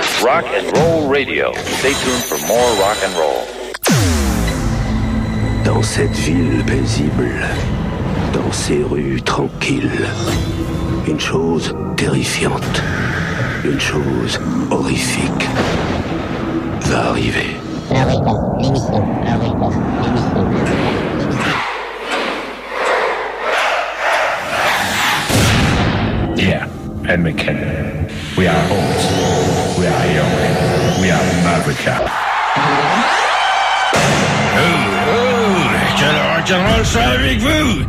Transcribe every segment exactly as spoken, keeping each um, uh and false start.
Rock and Roll Radio. Stay tuned for more rock and roll. Dans cette ville paisible, dans ces rues tranquilles, une chose terrifiante, une chose horrifique va arriver. L'Oregon, l'émission, l'Oregon, l'émission. Yeah, Ed McKinnon. We are Holmes. We are young. We are Maverick. Oh, oh, quel rock'n'roll ça avec vous?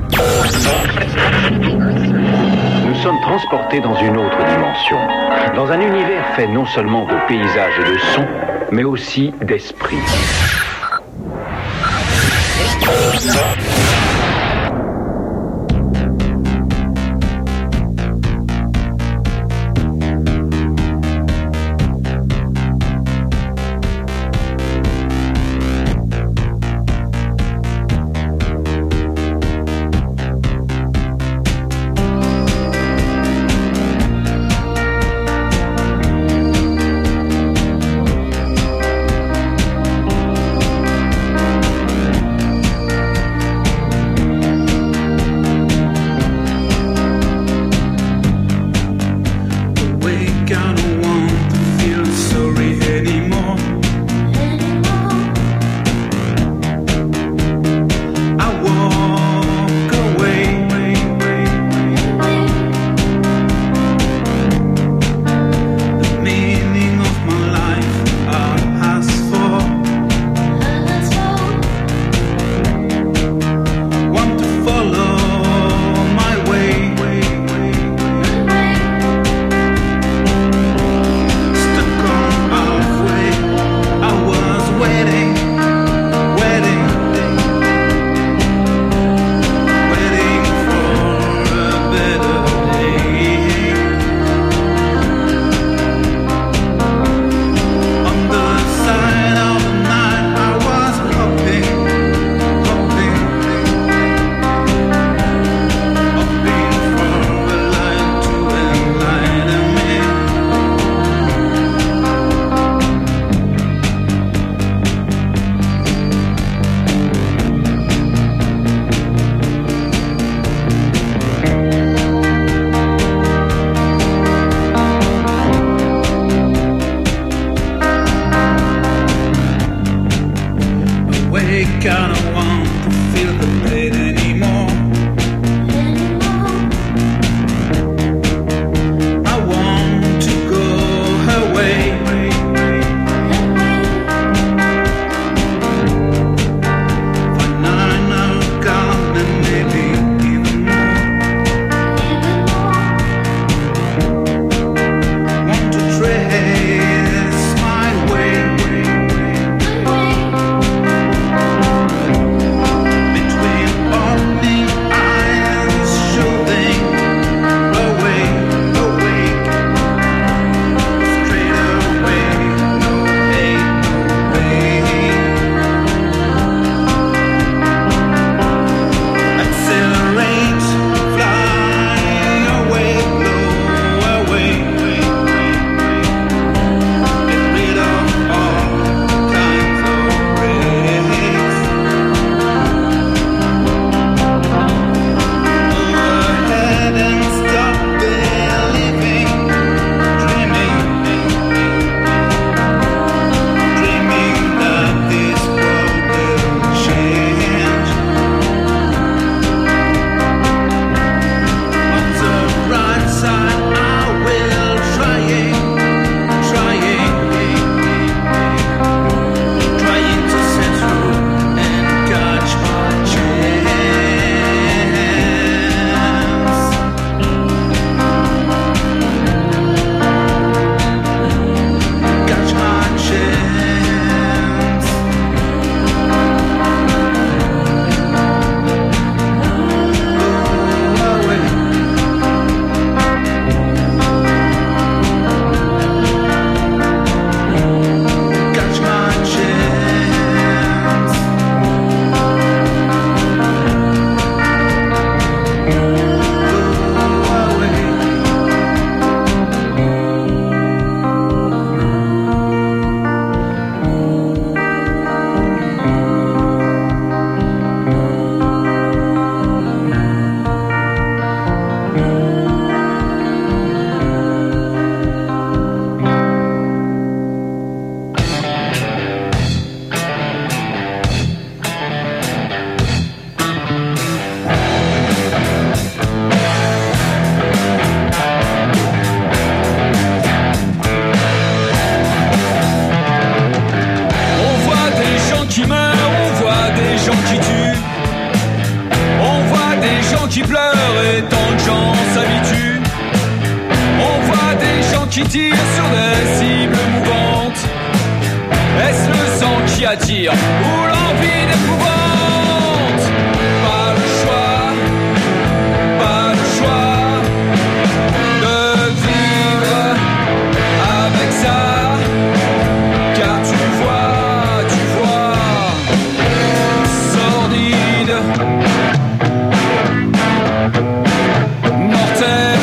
Nous sommes transportés dans une autre dimension, dans un univers fait non seulement de paysages et de sons, mais aussi d'esprit. qui pleurent et tant de gens s'habituent. On voit des gens qui tirent sur des cibles mouvantes. Est-ce le sang qui attire ou l'envie d'épouvante? Pas le choix, pas le choix de vivre avec ça. Car tu vois, tu vois, sordide, mortelle.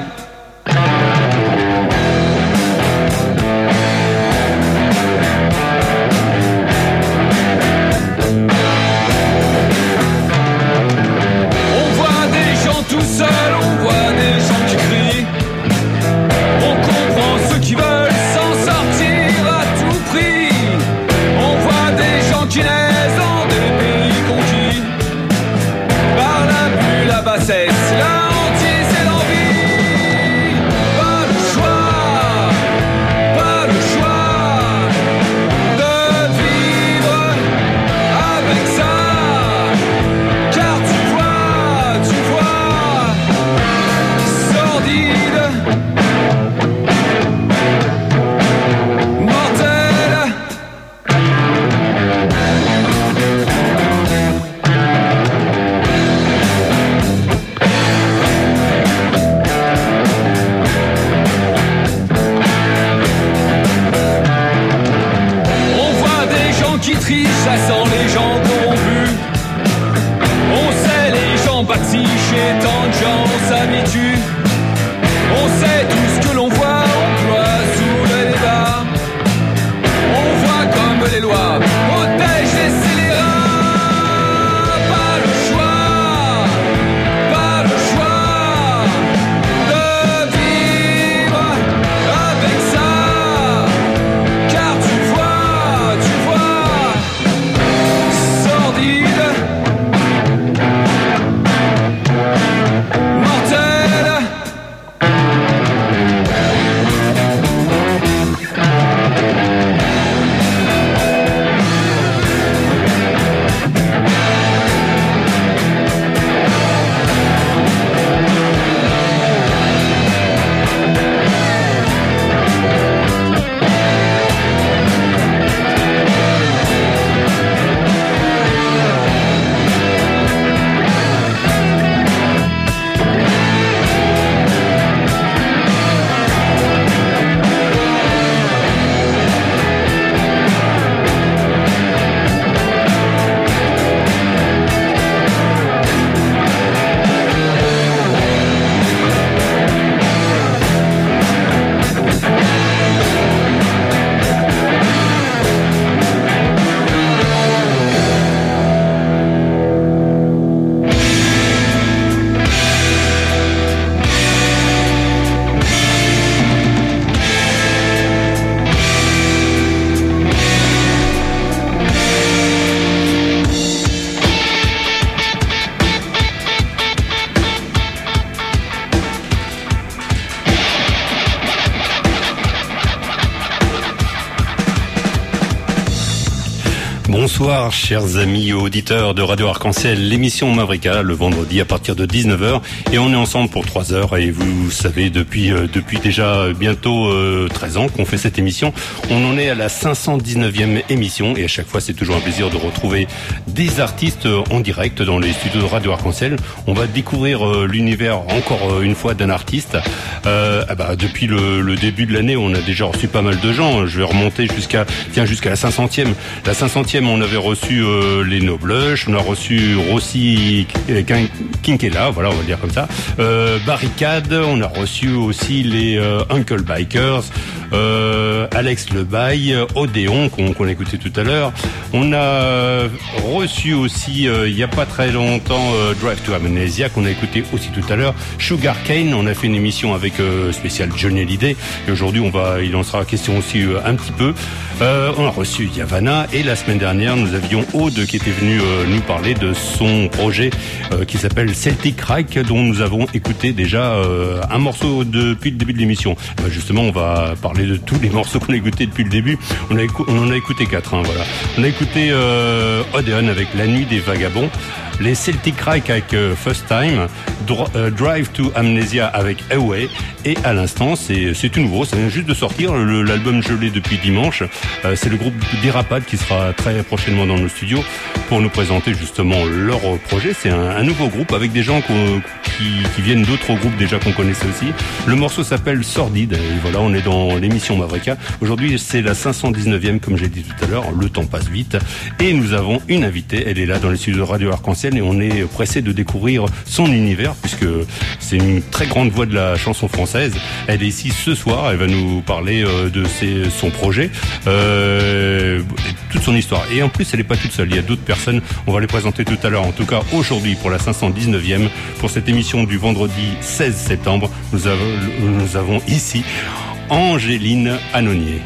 Tout seul, on voit des gens qui crient. On comprend ceux qui veulent s'en sortir à tout prix. On voit des gens qui naissent dans des pays conquis par l'abus, la bassesse, la hantise et l'envie. Pas le choix, pas le choix de vivre avec ça. Car tu vois, tu vois, qui triche, ça sent les gens corrompus. On sait les gens bâtis chez tant de gens s'habituent. On sait tout ce que l'on voit, on ploie sous le débat. On voit comme les lois protègent les scélérats. Pas le choix, pas le choix de vivre avec ça. Car tu vois, tu vois, sordide, mortelle. Bonsoir chers amis auditeurs de Radio Arc-en-Ciel, l'émission Mavrika le vendredi à partir de dix-neuf heures et on est ensemble pour trois heures et vous savez depuis euh, depuis déjà bientôt euh, treize ans qu'on fait cette émission. On en est à la cinq cent dix-neuvième émission et à chaque fois c'est toujours un plaisir de retrouver des artistes en direct dans les studios de Radio Arc-en-Ciel. On va découvrir euh, l'univers encore euh, une fois d'un artiste. Euh, ah bah, depuis le, le début de l'année on a déjà reçu pas mal de gens. Je vais remonter jusqu'à tiens jusqu'à la cinq centième. La cinq centième on avait reçu euh, les No Blush, on a reçu Rossi Kinkela, voilà on va dire comme ça, euh, Barricade, on a reçu aussi les euh, Uncle Bikers, euh, Alex Lebaille, Odéon qu'on qu'on a écouté tout à l'heure. On a reçu aussi euh, il y a pas très longtemps euh, Drive to Amnesia qu'on a écouté aussi tout à l'heure, Sugar Cane, on a fait une émission avec euh, spécial Johnny Hallyday et aujourd'hui on va il en sera question aussi euh, un petit peu. Euh, on a reçu Yavanna et la semaine dernière nous avions Aude qui était venue euh, nous parler de son projet euh, qui s'appelle Celtic Reich dont nous avons écouté déjà euh, un morceau depuis le début de l'émission. Euh, justement on va parler de tous les morceaux qu'on a écoutés depuis le début. On, a écou- on en a écouté quatre, hein, voilà. On a écouté euh, Odeon avec La Nuit des Vagabonds. les Celtic Crike avec euh, First Time, Dr- euh, Drive to Amnesia avec Away, et à l'instant, c'est, c'est tout nouveau, ça vient juste de sortir, le, l'album je l'ai depuis dimanche, euh, c'est le groupe Dérapade qui sera très prochainement dans nos studios pour nous présenter justement leur projet. C'est un, un nouveau groupe avec des gens qui, qui viennent d'autres groupes déjà qu'on connaissait aussi. Le morceau s'appelle Sordide, et voilà, on est dans l'émission Mavrika. Aujourd'hui, c'est la cinq cent dix-neuvième, comme j'ai dit tout à l'heure, le temps passe vite, et nous avons une invitée, elle est là dans les studios de Radio Arc-en-Ciel, et on est pressé de découvrir son univers, puisque c'est une très grande voix de la chanson française. Elle est ici ce soir, elle va nous parler euh, de ses, son projet, euh, toute son histoire. Et en plus, elle n'est pas toute seule, il y a d'autres personnes, on va les présenter tout à l'heure. En tout cas, aujourd'hui, pour la cinq cent dix-neuvième, pour cette émission du vendredi seize septembre, nous avons, nous avons ici Angéline Annonier.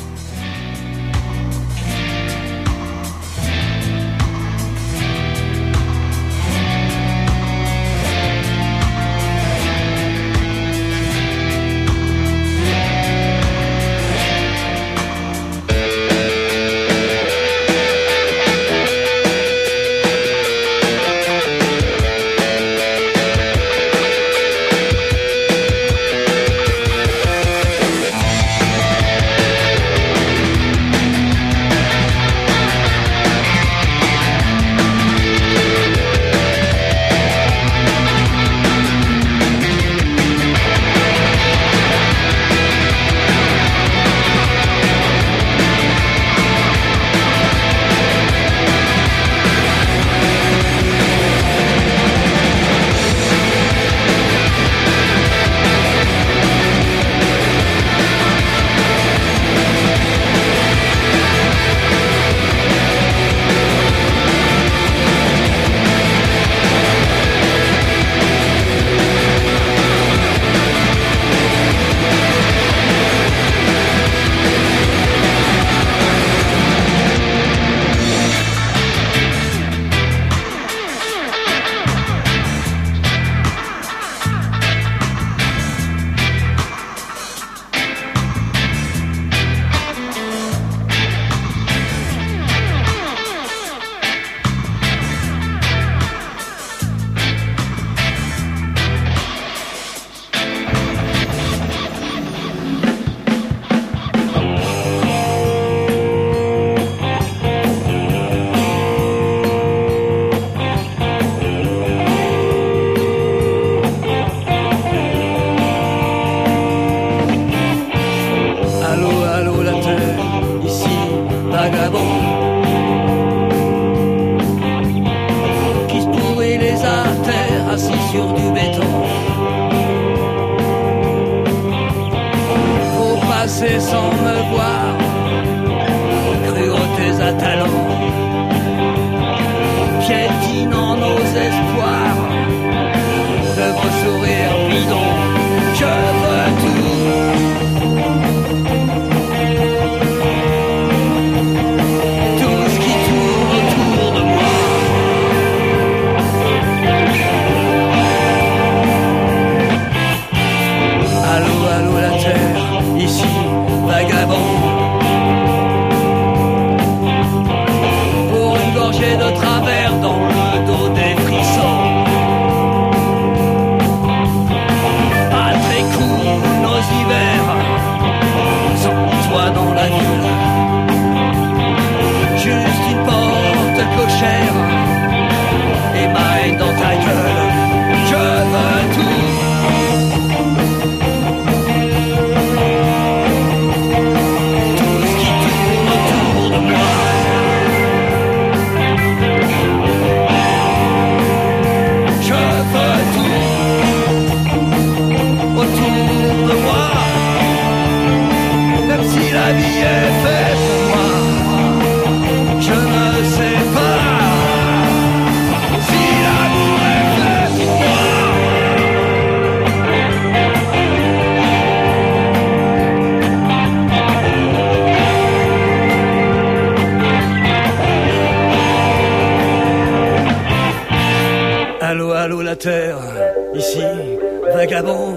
Terre, ici, vagabond.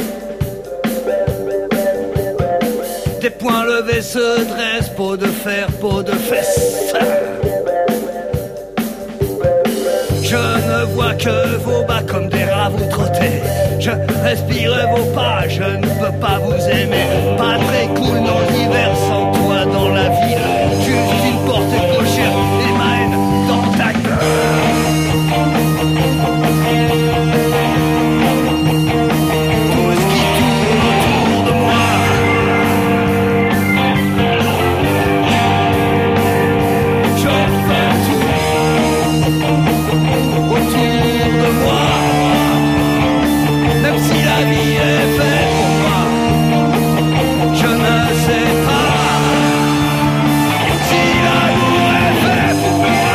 Des poings levés se dressent, peau de fer, peau de fesses. Je vois que vos bas comme des rats vous trottez. Je respire vos pas, je ne peux pas vous aimer. Pas très cool dans l'hiver sans toi dans la ville. Juste une porte cochère et ma haine dans ta gueule. Tout ce qui tourne autour de moi, je fais tout autour de moi. Même si la vie est faite pour moi, je ne sais pas si l'amour est fait pour moi.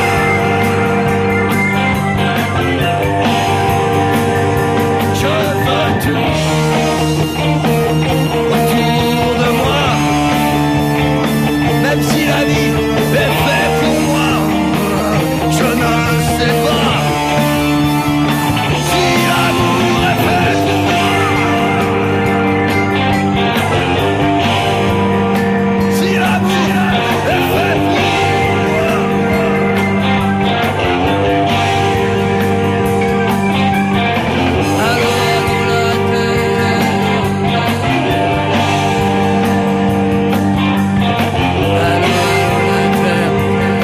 Je veux tout autour de moi. Même si la vie est faite pour moi, je ne sais pas si l'amour est fait pour moi. Si l'amour est fait pour moi. Alors dans la terre, alors dans la terre.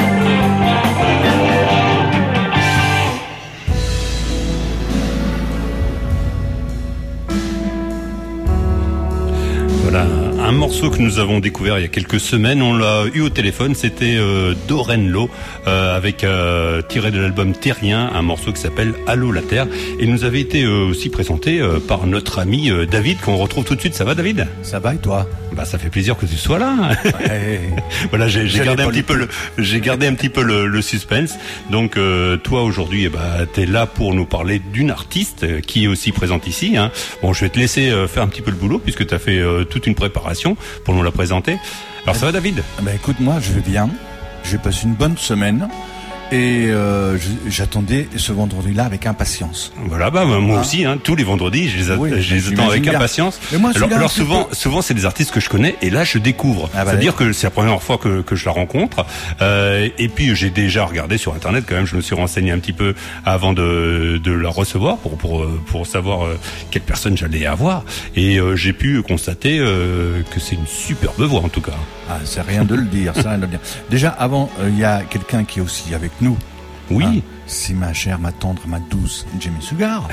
Voilà, un morceau que nous avons découvert il y a quelques semaines, on l'a eu au téléphone, c'était euh, Dorenlo, euh, avec euh, tiré de l'album Terrien, un morceau qui s'appelle Allô la Terre, et il nous avait été euh, aussi présenté euh, par notre ami euh, David, qu'on retrouve tout de suite. Ça va, David? Ça va et toi? Bah, ça fait plaisir que tu sois là. Ouais. Voilà, j'ai, j'ai J'allais gardé un pas petit le- peu le, j'ai gardé un petit peu le, le suspense. Donc, euh, toi aujourd'hui, eh ben, t'es là pour nous parler d'une artiste euh, qui est aussi présente ici. Hein. Bon, je vais te laisser euh, faire un petit peu le boulot puisque t'as fait euh, toute une préparation pour nous la présenter. Alors, ça va, David? Ben écoute, moi je vais bien. J'ai passé une bonne semaine et euh, je- j'attendais ce vendredi-là avec impatience. Voilà, bah, bah, moi Ah. aussi, hein, tous les vendredis, je les, a- Oui, je les j'imagine attends avec bien. impatience. Mais moi, alors, celui-là, alors un petit souvent, peu- souvent, c'est des artistes que je connais, et là, je découvre. Ah bah C'est-à-dire que c'est la première fois que, que je la rencontre. Euh, et puis, j'ai déjà regardé sur Internet, quand même, je me suis renseigné un petit peu avant de, de la recevoir pour, pour, euh, pour savoir euh, quelle personne j'allais avoir. Et euh, j'ai pu constater euh, que c'est une superbe voix, en tout cas. Ah, c'est rien de le dire, ça rien de le dire. Déjà, avant, euh, il y a quelqu'un qui est aussi avec nous. Oui. Hein, c'est ma chère, ma tendre, ma douce Jamie Sugar.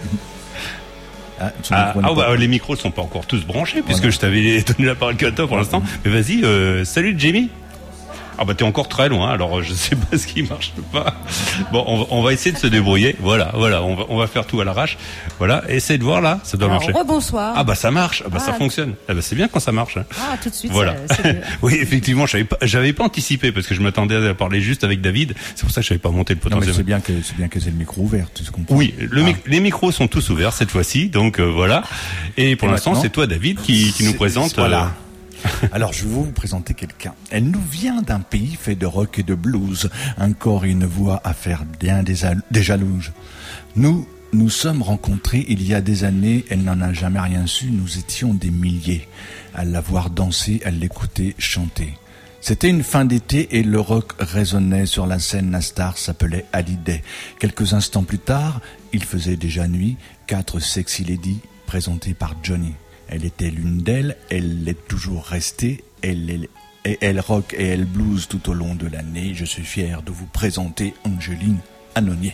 Ah, son Ah, micro n'est ah, pas- bah, les micros sont pas encore tous branchés puisque Voilà. je t'avais donné la parole qu'à toi pour l'instant. Mais vas-y, euh, salut Jamie. Ah bah t'es encore très loin, alors je sais pas ce qui marche pas. Bon, on va, on va essayer de se débrouiller. Voilà, voilà, on va, on va faire tout à l'arrache. Voilà, essaye de voir là, ça doit Alors, marcher. rebonsoir. Ah bah ça marche, ah bah ça Ah. fonctionne. Ah bah c'est bien quand ça marche. hein. Ah, tout de suite, Voilà. ça- c'est mieux. Oui, effectivement, j'avais pas, j'avais pas anticipé parce que je m'attendais à parler juste avec David. C'est pour ça que j'avais pas monté le Non, mais potentiel. c'est bien que c'est bien que c'est le micro ouvert, tu comprends? Oui, le Ah. mic- les micros sont tous ouverts cette fois-ci, donc euh, voilà. Et pour Et l'instant, maintenant, c'est toi, David, qui, qui nous C'est- présente. Voilà. euh, Alors, je vais vous présenter quelqu'un. Elle nous vient d'un pays fait de rock et de blues, un corps et une voix à faire bien des, al- des jalouses. Nous, nous sommes rencontrés il y a des années, elle n'en a jamais rien su, nous étions des milliers. À la voir danser, à l'écouter chanter. C'était une fin d'été et le rock résonnait sur la scène. La star s'appelait Hallyday. Quelques instants plus tard, il faisait déjà nuit, quatre sexy ladies présentées par Johnny. Elle était l'une d'elles, elle l'est toujours restée, elle est, et elle rock et elle blues tout au long de l'année. Je suis fier de vous présenter Angeline Annonier.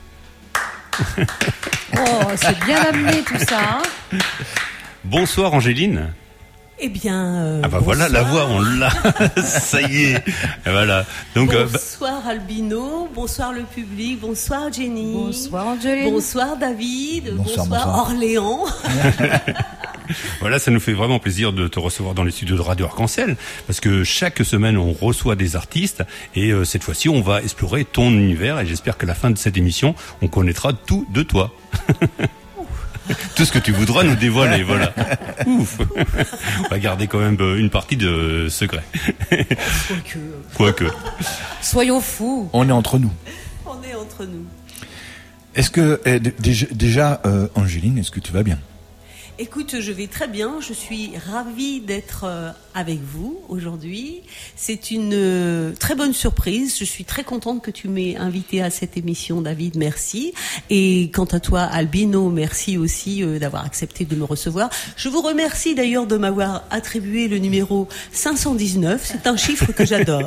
Oh, c'est bien amené tout ça. hein. Bonsoir Angéline. Eh bien, euh, Ah bah voilà la voix, on l'a. Ça y est. Et voilà. Donc euh, bah, bonsoir Albino, bonsoir le public, bonsoir Jenny. Bonsoir Angeline. Bonsoir David, Bonsoir, bonsoir, bonsoir. Orléans. voilà, ça nous fait vraiment plaisir de te recevoir dans les studios de Radio Arc-en-Ciel parce que chaque semaine on reçoit des artistes et euh, cette fois-ci on va explorer ton univers et j'espère qu'à la fin de cette émission on connaîtra tout de toi. Tout ce que tu voudras nous dévoiler, voilà. Ouf. On va garder quand même une partie de secret. Quoique, Quoique. Soyons fous. On est entre nous. on est entre nous. Est-ce que, eh, d- déjà, déjà, euh, Angéline, est-ce que tu vas bien? Écoute, je vais très bien. Je suis ravie d'être euh, avec vous aujourd'hui. C'est une euh, très bonne surprise. Je suis très contente que tu m'aies invitée à cette émission, David. Merci. Et quant à toi, Albino, merci aussi euh, d'avoir accepté de me recevoir. Je vous remercie d'ailleurs de m'avoir attribué le numéro cinq cent dix-neuf. C'est un chiffre que j'adore.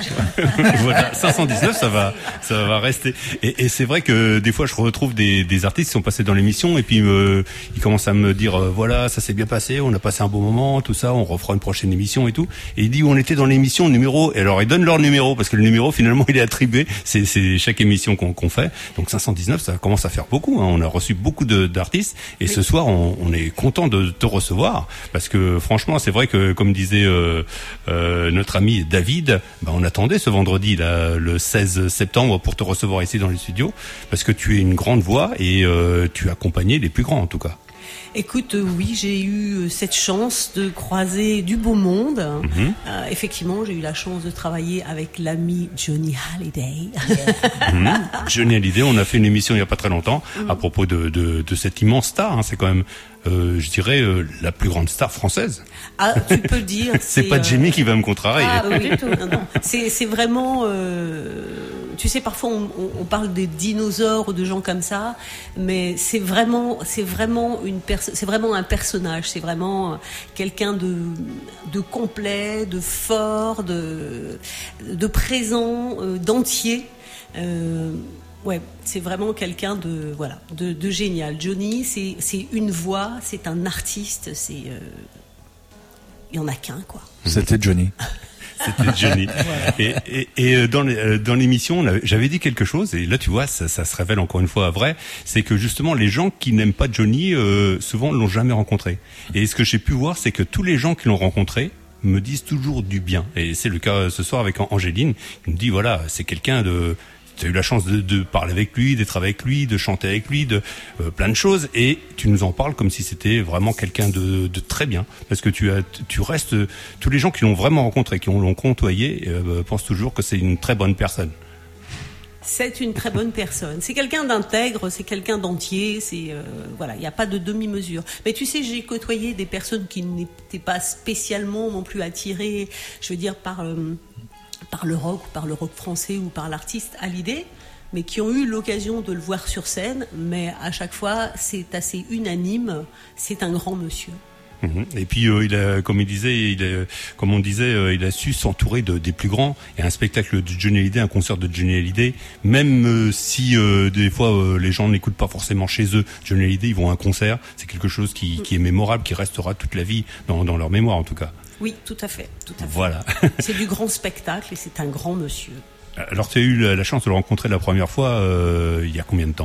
Voilà, cinq cent dix-neuf, ça va, ça va rester. Et, et c'est vrai que des fois, je retrouve des, des artistes qui sont passés dans l'émission et puis euh, ils commencent à me dire euh, voilà, ça s'est bien passé, on a passé un bon moment, tout ça, on refera une prochaine émission et tout. Et il dit où on était dans l'émission numéro. Et alors ils donnent leur numéro parce que le numéro finalement il est attribué. C'est, c'est chaque émission qu'on, qu'on fait. Donc cinq cent dix-neuf, ça commence à faire beaucoup. Hein. On a reçu beaucoup de, d'artistes et oui. Ce soir, on, on est content de te recevoir parce que franchement, c'est vrai que comme disait euh, euh, notre ami David, bah, on attendait ce vendredi là, le seize septembre pour te recevoir ici dans les studios parce que tu es une grande voix et euh, tu as accompagné les plus grands en tout cas. Écoute, euh, oui, j'ai eu cette chance de croiser du beau monde. Mm-hmm. Euh, effectivement, j'ai eu la chance de travailler avec l'ami Johnny Hallyday. Yeah. mm-hmm. Johnny Hallyday, on a fait une émission il n'y a pas très longtemps mm-hmm. à propos de, de, de cette immense star. Hein, c'est quand même, euh, je dirais, euh, la plus grande star française. Ah, tu peux le dire. c'est, c'est pas euh... Jimmy qui va me contrarier. Ah, oui, du tout. Non, non. C'est, c'est vraiment... Euh... Tu sais, parfois on, on parle des dinosaures ou de gens comme ça, mais c'est vraiment, c'est vraiment une perso- c'est vraiment un personnage, c'est vraiment quelqu'un de, de complet, de fort, de, de présent, euh, d'entier. Euh, ouais, c'est vraiment quelqu'un de, voilà, de, de génial. Johnny, c'est, c'est une voix, c'est un artiste, c'est, euh, il y en a qu'un, quoi. C'était Johnny. C'était Johnny. Voilà. Et, et, et dans, les, dans l'émission, on avait, j'avais dit quelque chose, et là, tu vois, ça, ça se révèle encore une fois vrai, c'est que justement, les gens qui n'aiment pas Johnny, euh, souvent, ne l'ont jamais rencontré. Et ce que j'ai pu voir, c'est que tous les gens qui l'ont rencontré me disent toujours du bien. Et c'est le cas ce soir avec Angéline, qui me dit, voilà, c'est quelqu'un de... Tu as eu la chance de, de parler avec lui, d'être avec lui, de chanter avec lui, de euh, plein de choses, et tu nous en parles comme si c'était vraiment quelqu'un de, de très bien, parce que tu as, tu restes, tous les gens qui l'ont vraiment rencontré, qui l'ont côtoyé, euh, pensent toujours que c'est une très bonne personne. C'est une très bonne personne. C'est quelqu'un d'intègre, c'est quelqu'un d'entier. C'est euh, voilà, il n'y a pas de demi-mesure. Mais tu sais, j'ai côtoyé des personnes qui n'étaient pas spécialement non plus attirées, je veux dire par euh, par le rock ou par le rock français ou par l'artiste Hallyday, mais qui ont eu l'occasion de le voir sur scène. Mais à chaque fois, c'est assez unanime. C'est un grand monsieur. Et puis euh, il a, comme il disait, il a, comme on disait, euh, il a su s'entourer de, des plus grands. Et un spectacle de Johnny Hallyday, un concert de Johnny Hallyday, même euh, si euh, des fois euh, les gens n'écoutent pas forcément chez eux Johnny Hallyday, ils vont à un concert. C'est quelque chose qui, qui est mémorable, qui restera toute la vie dans, dans leur mémoire en tout cas. Oui, tout à fait, tout à fait. Voilà. C'est du grand spectacle et c'est un grand monsieur. Alors tu as eu la, la chance de le rencontrer la première fois euh, il y a combien de temps ?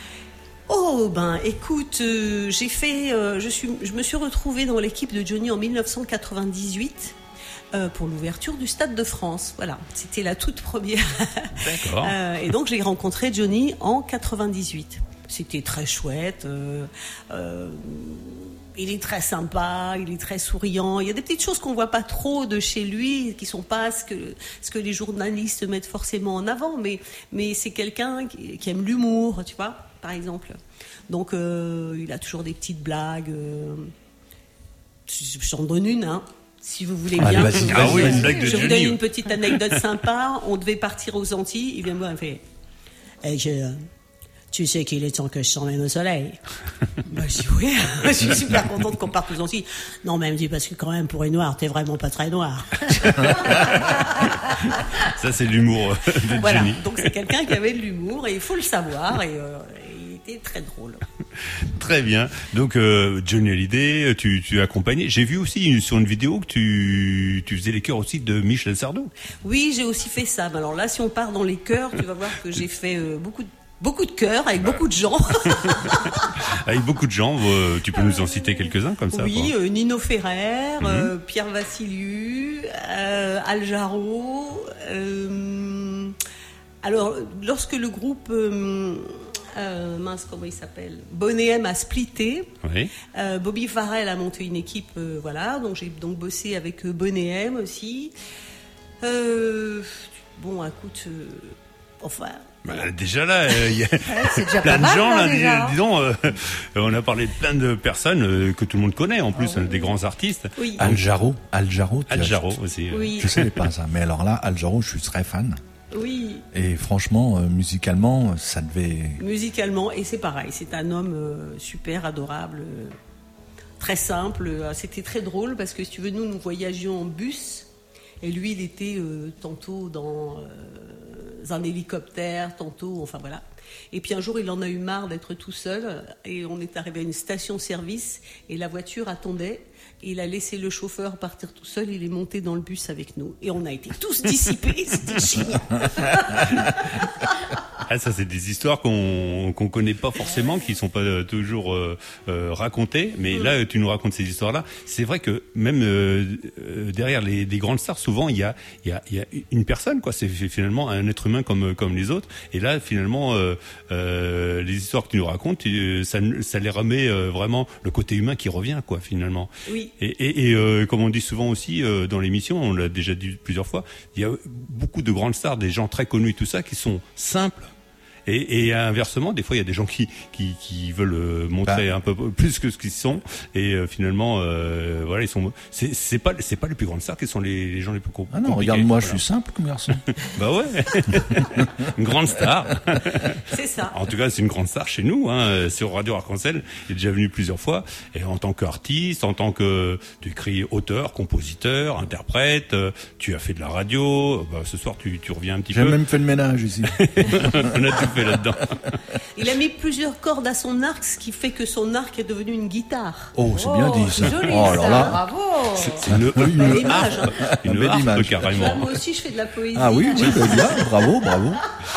Oh ben écoute, euh, j'ai fait, euh, je suis, je me suis retrouvée dans l'équipe de Johnny en dix-neuf cent quatre-vingt-dix-huit euh, pour l'ouverture du Stade de France. Voilà, c'était la toute première. D'accord. euh, et donc j'ai rencontré Johnny en quatre-vingt-dix-huit. C'était très chouette. Euh, euh, il est très sympa, il est très souriant. Il y a des petites choses qu'on voit pas trop de chez lui, qui sont pas ce que ce que les journalistes mettent forcément en avant, mais mais c'est quelqu'un qui, qui aime l'humour, tu vois. Par exemple. Donc, euh, il a toujours des petites blagues. Euh... J'en donne une, hein, si vous voulez bien. Ah, vas-y, ah oui, une blague de Je Johnny. vous donne une petite anecdote sympa. On devait partir aux Antilles. Il vient me voir et fait hey, je, tu sais qu'il est temps que je t'emmène au soleil. Bah, je dis oui. Je suis super contente qu'on parte aux Antilles. Non, mais elle me dit parce que quand même, pour une noire, t'es vraiment pas très noire. Ça, c'est l'humour de voilà. Johnny. Donc, c'est quelqu'un qui avait de l'humour et il faut le savoir. Et, euh, il était très drôle. Très bien. Donc, euh, Johnny Hallyday, tu, tu as accompagné. J'ai vu aussi sur une vidéo que tu, tu faisais les chœurs aussi de Michel Sardou. Oui, j'ai aussi fait ça. Alors là, si on part dans les chœurs, tu vas voir que j'ai fait euh, beaucoup de Beaucoup de chœurs avec beaucoup de gens. Avec beaucoup de gens, euh, tu peux nous en citer quelques-uns comme ça? Oui, euh, Nino Ferrer, mm-hmm. euh, Pierre Vassiliou, euh, Al Jarreau. Euh, alors, lorsque le groupe, euh, euh, mince, comment il s'appelle, Bonnet M a splitté, oui. euh, Bobby Farrell a monté une équipe, euh, voilà, donc j'ai donc bossé avec euh, Bonnet M aussi. Euh, bon, écoute. Euh, Enfin. Bah, déjà là, il euh, y a c'est déjà plein pas de mal, gens là, là, déjà. dis, dis donc, euh, on a parlé de plein de personnes euh, que tout le monde connaît en plus, Ah hein, des grands artistes. Oui. Al Jarreau, Al Jarreau, tu Al as- Jarreau aussi. euh. Oui. Je savais pas ça, mais alors là, Al Jarreau, je suis très fan. Oui. Et franchement, euh, musicalement, ça devait. Musicalement, et c'est pareil, c'est un homme euh, super adorable, euh, très simple. Euh, C'était très drôle parce que si tu veux, nous, nous voyagions en bus, et lui, il était euh, tantôt dans euh, un hélicoptère, tantôt, enfin voilà. Et puis un jour, il en a eu marre d'être tout seul, et on est arrivé à une station-service, et la voiture attendait. Il a laissé le chauffeur partir tout seul, il est monté dans le bus avec nous. Et on a été tous dissipés, c'était génial. Ah, ça, c'est des histoires qu'on qu'on connaît pas forcément, qui sont pas euh, toujours euh, euh, racontées. Mais Mm. là, tu nous racontes ces histoires-là. C'est vrai que même euh, euh, derrière les, les grandes stars, souvent il y a il y a il y a une personne, quoi. C'est finalement un être humain comme comme les autres. Et là, finalement, euh, euh, les histoires que tu nous racontes, tu- ça ça les remet euh, vraiment le côté humain qui revient, quoi, finalement. Oui. Et, et, et euh, comme on dit souvent aussi euh, dans l'émission, on l'a déjà dit plusieurs fois, il y a beaucoup de grandes stars, des gens très connus et tout ça, qui sont simples. Et, et inversement, des fois, il y a des gens qui qui, qui veulent euh, montrer Bah. un peu plus que ce qu'ils sont, et euh, finalement, euh, voilà, ils sont. C'est c'est pas c'est pas les plus grandes stars qui sont les, les gens les plus compliqués. Ah non, regarde-moi, je Voilà. suis simple comme garçon. Bah ouais, une grande star. C'est ça. En tout cas, c'est une grande star chez nous, hein, sur Radio Arc-en-Ciel. Il est déjà venu plusieurs fois. Et en tant qu'artiste, en tant que tu écris auteur, compositeur, interprète, euh, tu as fait de la radio. Bah, ce soir, tu, tu reviens un petit J'ai peu. même fait le ménage ici. On a tout fait là-dedans. Il a mis plusieurs cordes à son arc, ce qui fait que son arc est devenu une guitare. Oh, c'est bien dit ça. C'est joli, Oh, ça. alors là, Bravo. C'est une, Belle image. hein. une belle harpe, image. carrément. Là, moi aussi, je fais de la poésie. ah oui, oui, bah, bien, bravo, bravo.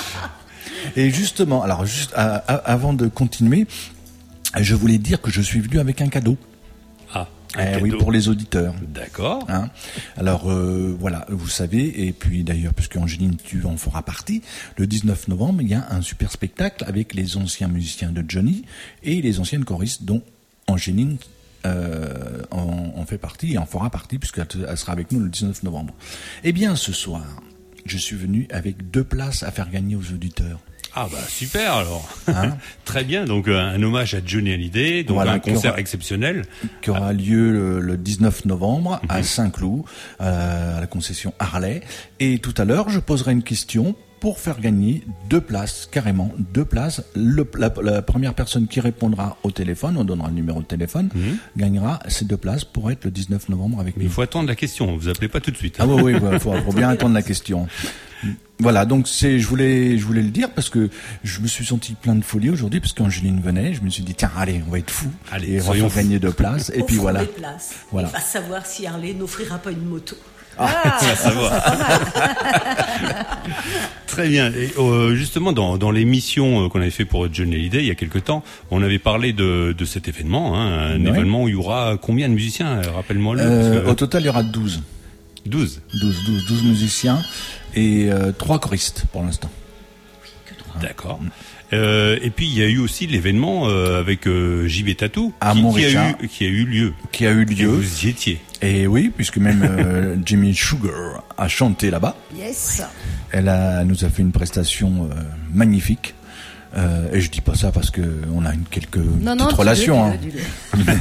Et justement, alors juste à- à- avant de continuer, je voulais dire que je suis venu avec un cadeau. Ah, un Eh oui, cadeau. pour les auditeurs. D'accord. Hein. Alors euh, voilà, vous savez, et puis d'ailleurs, puisque Angéline, tu en feras partie, le dix-neuf novembre, il y a un super spectacle avec les anciens musiciens de Johnny et les anciennes choristes dont Angéline euh, en, en fait partie et en fera partie, puisqu'elle elle sera avec nous le dix-neuf novembre. Eh bien, ce soir, je suis venu avec deux places à faire gagner aux auditeurs. Ah bah super alors. Hein Très bien, donc euh, un hommage à Johnny Hallyday, donc Voilà, un qui concert aura- exceptionnel. Qui aura lieu le, le dix-neuf novembre à Mhm. Saint-Cloud, euh, à la concession Harley. Et tout à l'heure, je poserai une question pour faire gagner deux places, carrément deux places. Le, la, la première personne qui répondra au téléphone, on donnera le numéro de téléphone, Mhm. gagnera ces deux places pour être le dix-neuf novembre avec Mais nous. il faut attendre la question, vous appelez pas tout de suite. Ah oui, oui, il faut, faut bien attendre la question. Voilà, donc c'est, je voulais, je voulais le dire parce que je me suis senti plein de folie aujourd'hui parce qu'Angéline venait, je me suis dit tiens, allez, on va être fous, Allez, et on va soyons faire gagner deux places, et puis Offrons voilà. des places. Voilà. Il va savoir si Harley n'offrira pas une moto. Ah, ça, ça, va. c'est pas mal. Très bien. Et, euh, justement, dans, dans l'émission euh, qu'on avait fait pour Johnny Hallyday il y a quelque temps, on avait parlé de, de cet événement, hein, un Ouais. événement où il y aura combien de musiciens? Rappelle-moi le. Euh, parce que- au total, il y aura douze. douze. douze, douze, douze musiciens et euh, trois choristes pour l'instant. D'accord. Euh, et puis il y a eu aussi l'événement euh, avec euh, J B Tattoo À qui, qui a Montréal. eu qui a eu lieu. Qui a eu Et lieu. vous y étiez. Et oui, puisque même euh, Jimmy Sugar a chanté là-bas. Yes. Elle, a, elle nous a fait une prestation euh, magnifique. Euh, et je dis pas ça parce que on a une quelques Non, petites non, relations. dis-le, hein. dis-le.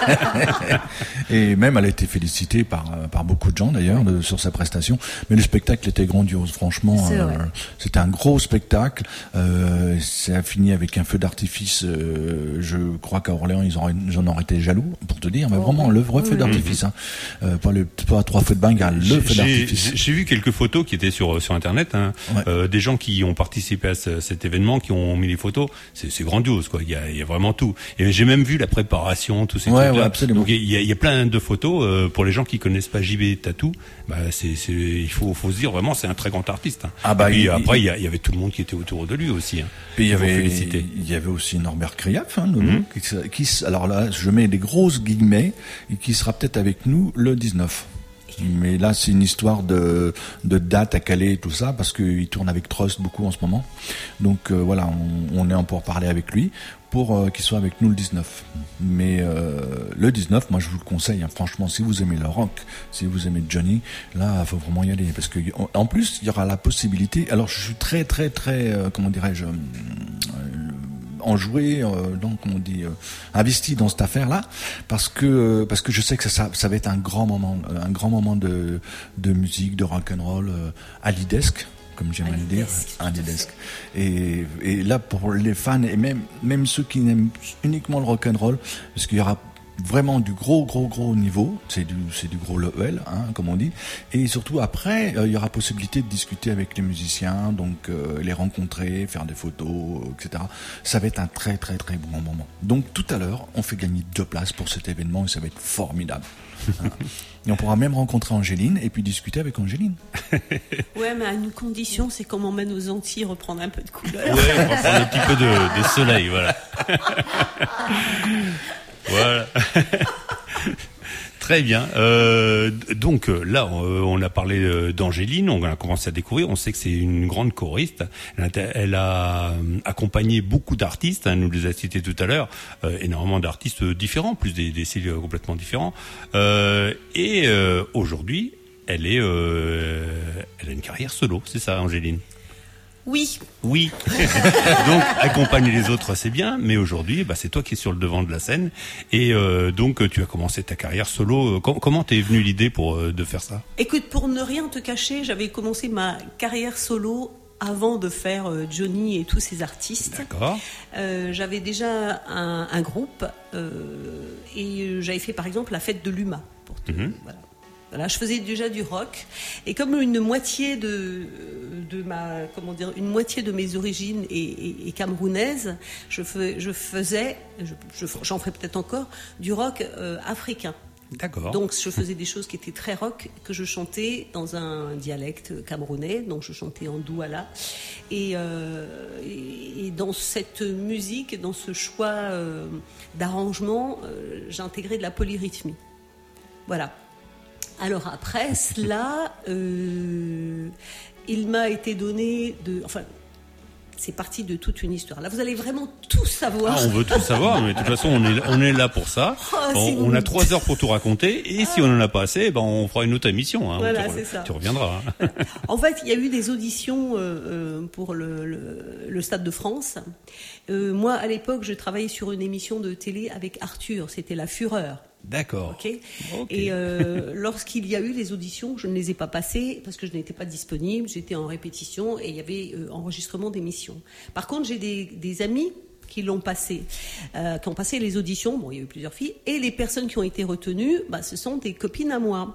Et même elle a été félicitée par euh, par beaucoup de gens d'ailleurs de- sur sa prestation. Mais le spectacle était grandiose, franchement. C'est euh, vrai. C'était un gros spectacle. Euh, ça a fini avec un feu d'artifice. Euh, je crois qu'à Orléans ils, auraient, ils en auraient été jaloux pour te dire. Mais Oh, vraiment le vrai oui, feu oui. d'artifice. Hein. Euh, pas le pas trois feux de Bengale, le J'ai- feu J'ai d'artifice. j'ai vu quelques photos qui étaient sur sur internet, hein, Ouais. euh, des gens qui ont participé à ce- cet événement, qui ont mis les photos. C'est c'est grandiose, quoi. Il y a, il y a vraiment tout. Et j'ai même vu la préparation, tous ces Ouais, trucs-là. ouais, absolument. Donc il y, a, il y a plein de photos euh, pour les gens qui connaissent pas J B Tattoo. Bah c'est c'est il faut faut se dire vraiment c'est un très grand artiste. Hein. Ah bah, Et puis il- après il- il y, a- il y avait tout le monde qui était autour de lui aussi. Hein. Puis il y Faut avait, féliciter. il y avait aussi Norbert Kriaf, hein, Nounou, Mhm. qui, se- qui se- alors là, je mets des grosses guillemets, et qui sera peut-être avec nous le dix-neuf. Mais là, c'est une histoire de, de date à caler et tout ça, parce qu'il tourne avec Trust beaucoup en ce moment. Donc euh, voilà, on, on est en pour parler avec lui pour euh, qu'il soit avec nous le dix-neuf. Mais euh, le dix-neuf, moi je vous le conseille, hein, franchement, si vous aimez le rock, si vous aimez Johnny, là il faut vraiment y aller, parce que en plus il y aura la possibilité. Alors je suis très très très euh, comment dirais-je, euh, enjoué, euh, donc on dit euh, investi dans cette affaire-là, parce que parce que je sais que ça, ça, ça va être un grand moment, un grand moment de de musique, de rock and roll euh, à l'Idesque, comme j'aime le dire, à l'Idesque. Et et là pour les fans et même même ceux qui n'aiment uniquement le rock and roll, parce qu'il y aura vraiment du gros gros gros niveau, c'est du c'est du gros level, hein, comme on dit, et surtout après euh, il y aura possibilité de discuter avec les musiciens, donc euh, les rencontrer, faire des photos, et cetera. Ça va être un très très très bon moment. Donc tout à l'heure on fait gagner deux places pour cet événement et ça va être formidable. Hein. Et on pourra même rencontrer Angéline et puis discuter avec Angéline. Ouais, mais à une condition, c'est qu'on m'emmène aux Antilles reprendre un peu de couleur. Ouais, on va prendre un petit peu de, de soleil, voilà. Voilà. Très bien. Euh, donc là, on a parlé d'Angéline, on a commencé à découvrir. On sait que c'est une grande choriste. Elle a accompagné beaucoup d'artistes. Elle nous les a cités tout à l'heure. Euh, énormément d'artistes différents, plus des, des styles complètement différents. Euh, et euh, aujourd'hui, elle est, euh, elle a une carrière solo. C'est ça, Angéline? Oui. Oui. Donc, accompagner les autres, c'est bien, mais aujourd'hui, bah, c'est toi qui es sur le devant de la scène. Et euh, donc, tu as commencé ta carrière solo. Com- comment t'es venue l'idée pour euh, de faire ça? Écoute, pour ne rien te cacher, j'avais commencé ma carrière solo avant de faire euh, Johnny et tous ces artistes. D'accord. Euh, j'avais déjà un, un groupe euh, et j'avais fait par exemple la fête de l'U M A. Pour te, mm-hmm. Voilà. Voilà, je faisais déjà du rock et comme une moitié de de ma comment dire une moitié de mes origines est, est, est camerounaise, je, fais, je faisais, je, je, j'en ferai peut-être encore du rock euh, africain. D'accord. Donc je faisais des choses qui étaient très rock que je chantais dans un dialecte camerounais, donc je chantais en douala et, euh, et, et dans cette musique, dans ce choix euh, d'arrangement, euh, j'ai intégré de la polyrythmie. Voilà. Alors après cela, euh, il m'a été donné de... Enfin, c'est parti de toute une histoire. Là, vous allez vraiment tout savoir. Ah, on veut tout savoir, mais de toute façon, on est, on est là pour ça. Oh, on, on a trois heures pour tout raconter, et si on n'en a pas assez, ben, on fera une autre émission. Hein, voilà, tu, c'est ça. Tu reviendras. Hein. En fait, il y a eu des auditions euh, pour le, le, le Stade de France. Euh, moi, à l'époque, je travaillais sur une émission de télé avec Arthur. C'était La Fureur. D'accord. Okay. Okay. Et euh, lorsqu'il y a eu les auditions, je ne les ai pas passées parce que je n'étais pas disponible, j'étais en répétition et il y avait euh, enregistrement d'émissions. Par contre, j'ai des, des amis qui l'ont passé, euh, qui ont passé les auditions. Bon, il y a eu plusieurs filles et les personnes qui ont été retenues, bah, ce sont des copines à moi.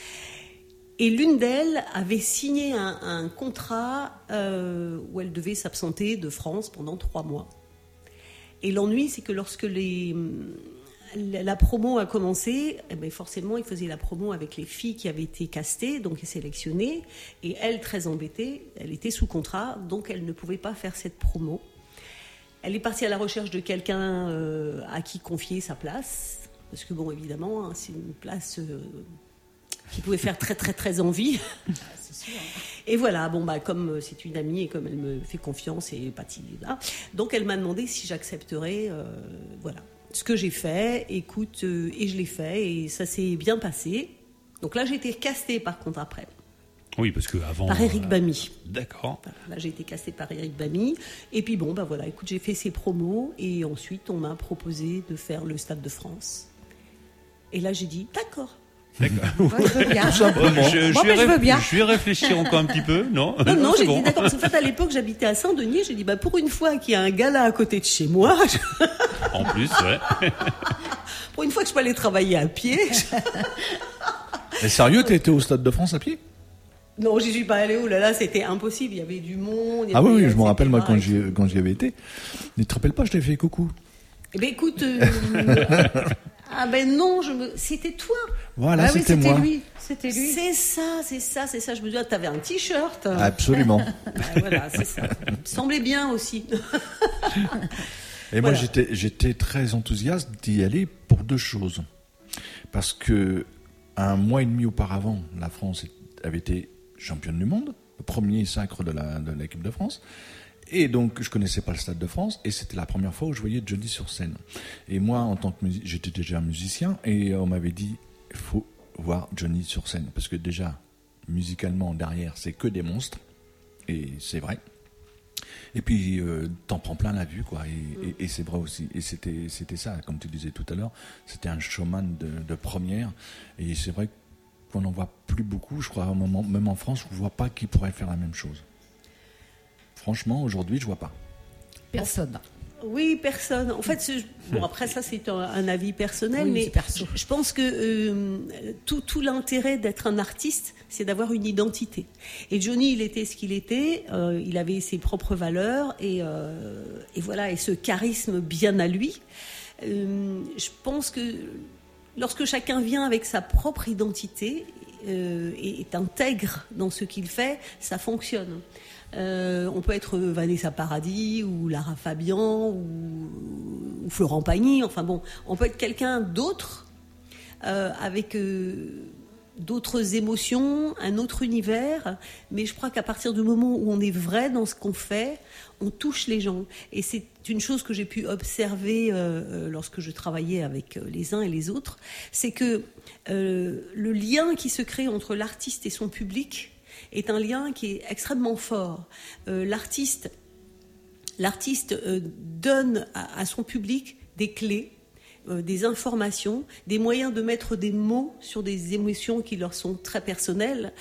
Et l'une d'elles avait signé un, un contrat euh, où elle devait s'absenter de France pendant trois mois. Et l'ennui, c'est que lorsque les la promo a commencé, eh bien forcément, il faisait la promo avec les filles qui avaient été castées, donc sélectionnées. Et elle, très embêtée, elle était sous contrat, donc elle ne pouvait pas faire cette promo. Elle est partie à la recherche de quelqu'un euh, à qui confier sa place. Parce que, bon, évidemment, hein, c'est une place euh, qui pouvait faire très, très, très envie. C'est sûr. Et voilà, bon, bah, comme c'est une amie et comme elle me fait confiance, et partie là, donc elle m'a demandé si j'accepterais, euh, voilà. Ce que j'ai fait, écoute, euh, et je l'ai fait, et ça s'est bien passé. Donc là, j'ai été castée, par contre, après. Oui, parce que avant. Par Eric euh, Bamy. D'accord. Voilà, là, j'ai été castée par Eric Bamy. Et puis bon, bah voilà, écoute, j'ai fait ces promos, et ensuite, on m'a proposé de faire le Stade de France. Et là, j'ai dit, d'accord. D'accord. Moi, je veux bien. Tout simplement. Je, Moi, je, vais je veux réf- bien. je vais réfléchir encore un petit peu, non? Non, non, j'ai bon. dit d'accord. Parce qu'en fait, à l'époque, j'habitais à Saint-Denis. J'ai dit, bah, pour une fois qu'il y a un gala à côté de chez moi. En plus, ouais. Pour une fois que je peux aller travailler à pied. Mais sérieux, t'as été au Stade de France à pied? Non, j'y suis pas allée. Oh là là, c'était impossible. Il y avait du monde. Il y Ah avait, oui, oui, je et me rappelle, moi, quand cetera. j'y, quand j'y avais été. Ne te rappelles pas, je t'ai fait coucou. Eh ben écoute, euh, ah ben non, je me, c'était toi. Voilà, Ah oui, c'était, c'était moi. lui. C'était lui. C'est ça, c'est ça, c'est ça. Je me dis, ah, t'avais un t-shirt. Absolument. Ah, voilà, c'est ça. Il me semblait bien aussi. Et Voilà. moi, j'étais, j'étais très enthousiaste d'y aller pour deux choses. Parce que un mois et demi auparavant, la France avait été championne du monde, le premier sacre de, la, de l'équipe de France. Et donc, je connaissais pas le Stade de France, et c'était la première fois où je voyais Johnny sur scène. Et moi, en tant que musicien, j'étais déjà musicien, et on m'avait dit, il faut voir Johnny sur scène, parce que déjà, musicalement, derrière, c'est que des monstres, et c'est vrai. Et puis, euh, t'en prends plein la vue, quoi, et, et, et c'est vrai aussi. Et c'était, c'était ça, comme tu disais tout à l'heure, c'était un showman de, de première, et c'est vrai qu'on n'en voit plus beaucoup, je crois, à un moment, même en France, je ne vois pas qui pourrait faire la même chose. Franchement, aujourd'hui, je vois pas. Personne. Oui, personne. En fait, ce- bon après ça c'est un, un avis personnel, Oui, mais c'est perso. je pense que euh, tout, tout l'intérêt d'être un artiste, c'est d'avoir une identité. Et Johnny, il était ce qu'il était, euh, il avait ses propres valeurs et, euh, et voilà, et ce charisme bien à lui. Euh, je pense que lorsque chacun vient avec sa propre identité euh, et est intègre dans ce qu'il fait, ça fonctionne. Euh, on peut être Vanessa Paradis ou Lara Fabian ou, ou Florent Pagny. Enfin bon, on peut être quelqu'un d'autre euh, avec euh, d'autres émotions, un autre univers. Mais je crois qu'à partir du moment où on est vrai dans ce qu'on fait, on touche les gens. Et c'est une chose que j'ai pu observer euh, lorsque je travaillais avec les uns et les autres, c'est que euh, le lien qui se crée entre l'artiste et son public est un lien qui est extrêmement fort. Euh, l'artiste, l'artiste euh, donne à, à son public des clés, euh, des informations, des moyens de mettre des mots sur des émotions qui leur sont très personnelles.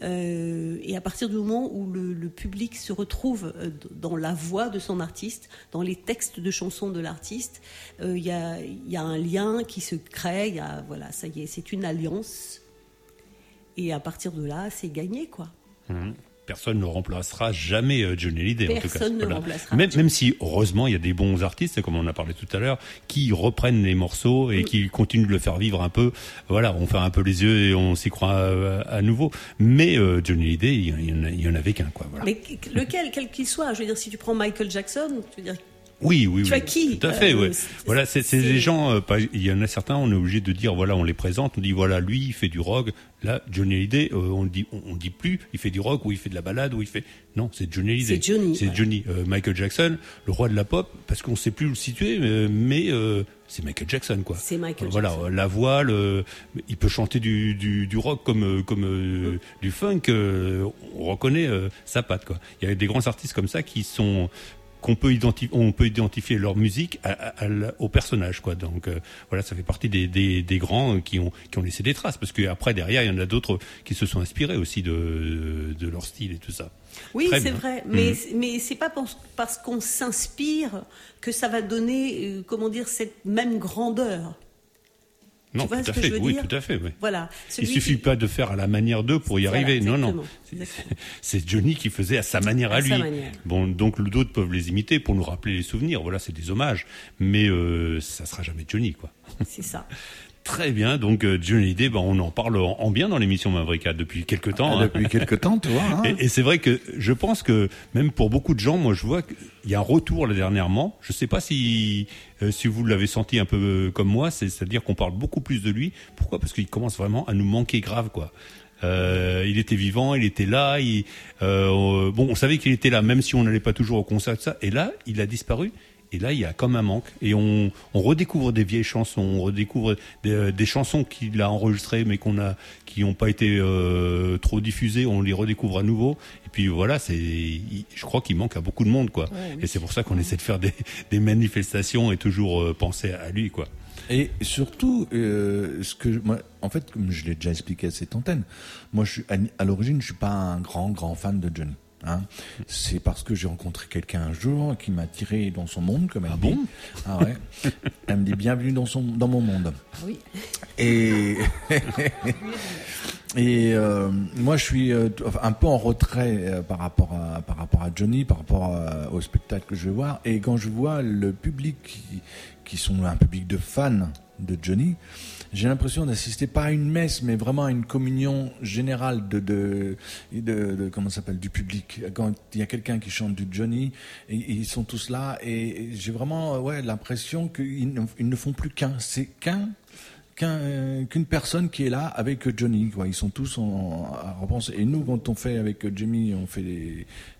Euh, et à partir du moment où le, le public se retrouve euh, dans la voix de son artiste, dans les textes de chansons de l'artiste, il euh, y, a, y a un lien qui se crée. Y a, voilà, ça y est, c'est une alliance. Et à partir de là, c'est gagné, quoi. Mmh. Personne ne remplacera jamais euh, Johnny Hallyday, en tout cas. Personne ne Voilà. remplacera. Même, même si, heureusement, il y a des bons artistes, comme on en a parlé tout à l'heure, qui reprennent les morceaux et Oui. qui continuent de le faire vivre un peu. Voilà, on fait un peu les yeux et on s'y croit à, à nouveau. Mais euh, Johnny Hallyday, il y, en a- il y en avait qu'un, quoi. Voilà. Mais lequel, quel qu'il soit, je veux dire, si tu prends Michael Jackson, tu veux dire, Oui, oui, Tu oui. as qui Tout à fait, Euh, ouais. c'est- Voilà, c'est, c'est c'est- des gens, euh, pas- il y en a certains, on est obligé de dire, voilà, on les présente, on dit, voilà, lui, il fait du rock. Là, Johnny Hallyday, euh, on dit, on, on dit plus, il fait du rock ou il fait de la balade ou il fait, non, c'est Johnny Hallyday. C'est Johnny, C'est ouais. Johnny. Euh, Michael Jackson, le roi de la pop, parce qu'on sait plus où le situer, euh, mais euh, c'est Michael Jackson, quoi. C'est Michael Voilà, Jackson. euh, la voix, le, il peut chanter du, du, du rock comme, euh, comme euh, du funk, euh, on reconnaît euh, sa patte, quoi. Il y a des grands artistes comme ça qui sont qu'on peut identifier, on peut identifier leur musique à, à, à, au personnage, quoi. Donc euh, voilà, ça fait partie des, des, des grands qui ont qui ont laissé des traces, parce que après derrière il y en a d'autres qui se sont inspirés aussi de de leur style et tout ça. oui, Très c'est bien. vrai, mais Mhm. mais c'est pas parce, parce qu'on s'inspire que ça va donner, euh, comment dire, cette même grandeur. Non, vois tout ce à que fait, je veux oui, dire tout à fait, oui. Voilà. Il Celui suffit qui- pas de faire à la manière d'eux pour y Voilà, arriver. Non, non. exactement, C'est- exactement. C'est Johnny qui faisait à sa manière à, À lui. sa manière. Bon, donc d'autres peuvent les imiter pour nous rappeler les souvenirs. Voilà, c'est des hommages, mais euh, ça sera jamais Johnny, quoi. C'est ça. Très bien, donc euh, Johnny Hallyday, ben, on en parle en, en bien dans l'émission Mavrika depuis quelques temps. Ah, hein. depuis quelques temps, tu vois. Hein. Et, et c'est vrai que je pense que même pour beaucoup de gens, moi je vois qu'il y a un retour là dernièrement. Je sais pas si euh, si vous l'avez senti un peu euh, comme moi, c'est- c'est-à-dire qu'on parle beaucoup plus de lui. Pourquoi ? Parce qu'il commence vraiment à nous manquer grave, quoi. Euh, il était vivant, il était là. Il, euh, bon, on savait qu'il était là, même si on n'allait pas toujours au concert, tout ça. Et là, il a disparu. Et là, il y a comme un manque. Et on, on redécouvre des vieilles chansons, on redécouvre des, des chansons qu'il a enregistrées, mais qu'on a, qui n'ont pas été euh, trop diffusées. On les redécouvre à nouveau. Et puis voilà, c'est, il- je crois qu'il manque à beaucoup de monde, quoi. Ouais, oui. Et c'est pour ça qu'on essaie de faire des, des manifestations et toujours euh, penser à lui, quoi. Et surtout, euh, ce que je- moi, en fait, comme je l'ai déjà expliqué à cette antenne, moi, je suis à, à l'origine, je suis pas un grand, grand fan de Johnny. Hein. C'est parce que j'ai rencontré quelqu'un un jour qui m'a tiré dans son monde, comme elle Ah dit. bon Ah ouais. Elle me dit bienvenue dans son, dans mon monde. Oui. Et et euh, moi, je suis euh, t- enfin, un peu en retrait euh, par rapport à par rapport à Johnny, par rapport à- au spectacle que je vais voir. Et quand je vois le public qui, qui sont un public de fans de Johnny, j'ai l'impression d'assister pas à une messe, mais vraiment à une communion générale de de, de, de comment ça s'appelle du public. Quand il y a quelqu'un qui chante du Johnny, et, et ils sont tous là, et, et j'ai vraiment ouais l'impression qu'ils ne, ils ne font plus qu'un. C'est qu'un qu'un, euh, qu'une personne qui est là avec Johnny, quoi. Ils sont tous en, en- à repenser. Et nous, quand on fait avec Jimmy, on fait des,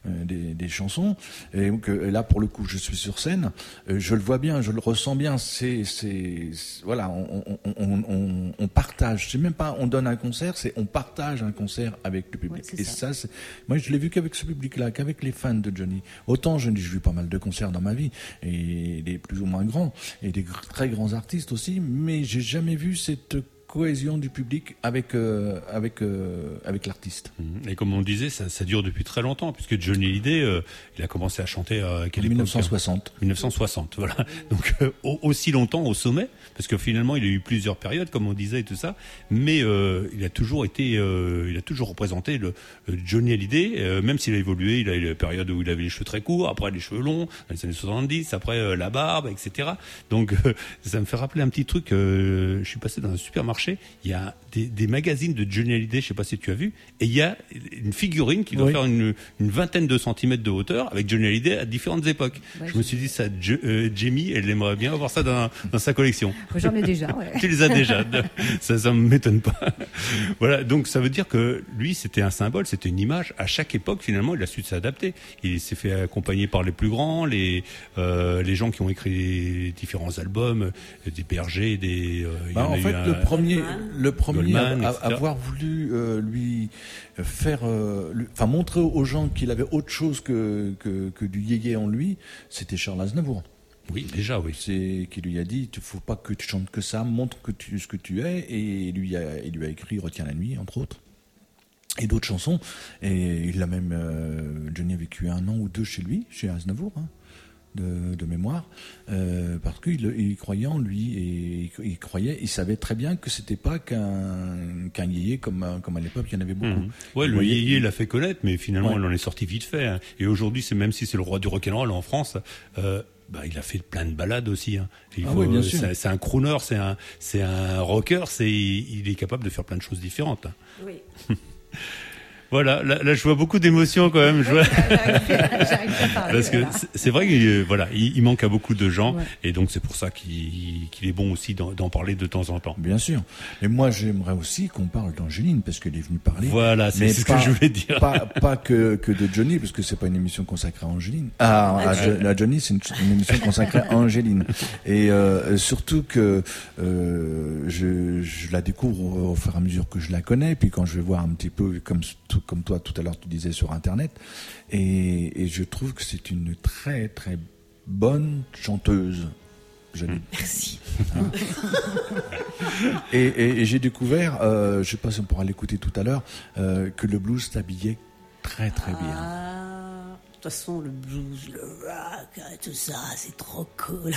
euh, des, des chansons. Et donc euh, là, pour le coup, je suis sur scène, euh, je le vois bien, je le ressens bien. C'est, c'est, c'est voilà, on, on, on, on, on partage. C'est même pas on donne un concert, c'est on partage un concert avec le public. Ouais, et ça. ça, c'est, moi, je l'ai vu qu'avec ce public-là, qu'avec les fans de Johnny. Autant je j'ai vu pas mal de concerts dans ma vie, et des plus ou moins grands, et des gr- très grands artistes aussi, mais j'ai jamais vu cette cohésion du public avec euh, avec euh, avec l'artiste. Et comme on disait, ça, ça dure depuis très longtemps, puisque Johnny Hallyday, euh, il a commencé à chanter à quelle époque ? dix-neuf cent soixante. dix-neuf cent soixante, voilà. Donc euh, au- aussi longtemps au sommet, parce que finalement il a eu plusieurs périodes, comme on disait et tout ça, mais euh, il a toujours été, euh, il a toujours représenté le euh, Johnny Hallyday, euh, même s'il a évolué. Il a eu la période où il avait les cheveux très courts, après les cheveux longs, dans les années soixante-dix, après euh, la barbe, et cetera. Donc euh, ça me fait rappeler un petit truc. Euh, je suis passé dans un supermarché. Il y a des, des magazines de Johnny Hallyday, je sais pas si tu as vu, et il y a une figurine qui doit Oui. faire une, une vingtaine de centimètres de hauteur avec Johnny Hallyday à différentes époques. Ouais, je me suis dit, ça, Je- euh, Jamie, elle aimerait bien avoir ça dans, dans sa collection. J'en ai déjà, ouais. Tu les as déjà. Ça, ça me m'étonne pas. Voilà. Donc, ça veut dire que lui, c'était un symbole, c'était une image. À chaque époque, finalement, il a su s'adapter. Il s'est fait accompagner par les plus grands, les, euh, les gens qui ont écrit les différents albums, euh, des Berger, des, euh, il y Bah, en en a eu fait, un- le premier, le premier Goldman, à, à et cetera. avoir voulu euh, lui faire, euh, lui- enfin montrer aux gens qu'il avait autre chose que que, que du yéyé en lui, c'était Charles Aznavour. Oui, déjà, oui. C'est qui lui a dit, il faut pas que tu chantes que ça, montre que tu ce que tu es, et il lui a, il lui a écrit Retiens la nuit, entre autres, et d'autres chansons. Et il a même, euh, Johnny a vécu un an ou deux chez lui, chez Aznavour. Hein. De, de mémoire, euh, parce qu'il il croyait en lui, et il, il croyait, il savait très bien que c'était pas qu'un qu'un yéyé comme comme à l'époque il y en avait beaucoup. Mmh. Ouais, Il le voyait- yéyé l'a fait connaître, mais finalement, Ouais. il en est sorti vite fait. Hein. Et aujourd'hui, c'est même si c'est le roi du rock'n'roll en France, euh, bah, il a fait plein de balades aussi. Hein. Il Ah faut- oui, bien sûr. c'est, c'est un crooner, c'est un, c'est un rocker, c'est, il est capable de faire plein de choses différentes. Hein. Oui. Voilà, là, là, je vois beaucoup d'émotions quand même. Je vois... J'arrive j'arrive pas à parler, Parce que voilà. c'est- c'est vrai qu'il euh, voilà, il, il manque à beaucoup de gens, Ouais. et donc c'est pour ça qu'il, qu'il est bon aussi d'en, d'en parler de temps en temps. Bien sûr. Et moi, j'aimerais aussi qu'on parle d'Angéline, parce qu'elle est venue parler. Voilà, c'est, Mais c'est ce pas- que je voulais dire. Pas, pas que, que de Johnny, parce que c'est pas une émission consacrée à Angéline. Ah, à, Jo- à Johnny, c'est une, une émission consacrée à Angéline. Et euh, surtout que euh, je, je la découvre au, au fur et à mesure que je la connais, puis quand je vais voir un petit peu, comme, tout- comme toi tout à l'heure tu disais sur Internet, et, et je trouve que c'est une très très bonne chanteuse. Johnny. Merci. Et, et, et j'ai découvert, euh, je sais pas si on pourra l'écouter tout à l'heure, euh, que le blues s'habillait très très bien. Ah, de toute façon, le blues, le rock, euh, tout ça, c'est trop cool.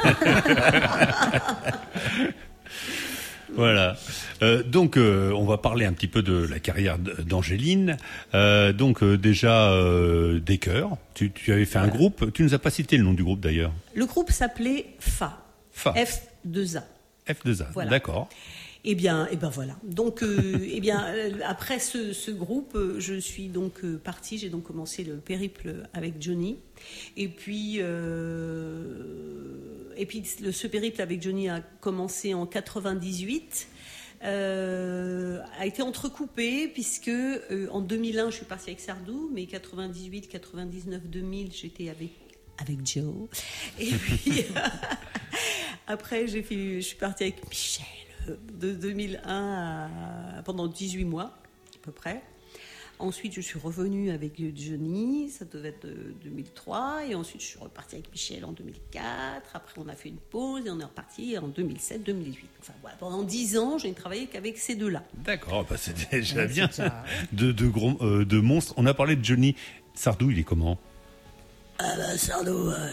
Voilà. Euh, donc, euh, on va parler un petit peu de la carrière d- d'Angéline. Euh, donc, euh, déjà, euh, des chœurs. Tu, tu avais fait un groupe. Tu nous as pas cité le nom du groupe d'ailleurs. Le groupe s'appelait F A. Fa. F deux A. F deux A. Voilà. D'accord. Eh bien, eh ben voilà. Donc, euh, eh bien, euh, après ce, ce groupe, euh, je suis donc euh, partie. J'ai donc commencé le périple avec Johnny. Et puis, euh, et puis, le, ce périple avec Johnny a commencé en quatre-vingt-dix-huit. Euh, a été entrecoupé puisque euh, en deux mille un, je suis partie avec Sardou, mais quatre-vingt-dix-huit, quatre-vingt-dix-neuf, deux mille, j'étais avec avec Joe. Et puis après, j'ai fait, je suis partie avec Michel de deux mille un à, pendant dix-huit mois à peu près. Ensuite, je suis revenue avec Johnny, ça devait être deux mille trois, et ensuite je suis repartie avec Michel en deux mille quatre. Après, on a fait une pause et on est reparti en deux mille sept, deux mille huit. Enfin voilà, pendant dix ans, j'ai travaillé qu'avec ces deux-là. D'accord. Bah, c'est déjà Ouais, bien. c'est déjà- De, de gros, euh, de monstres. On a parlé de Johnny. Sardou, il est comment? Ah ben, Sardou, euh,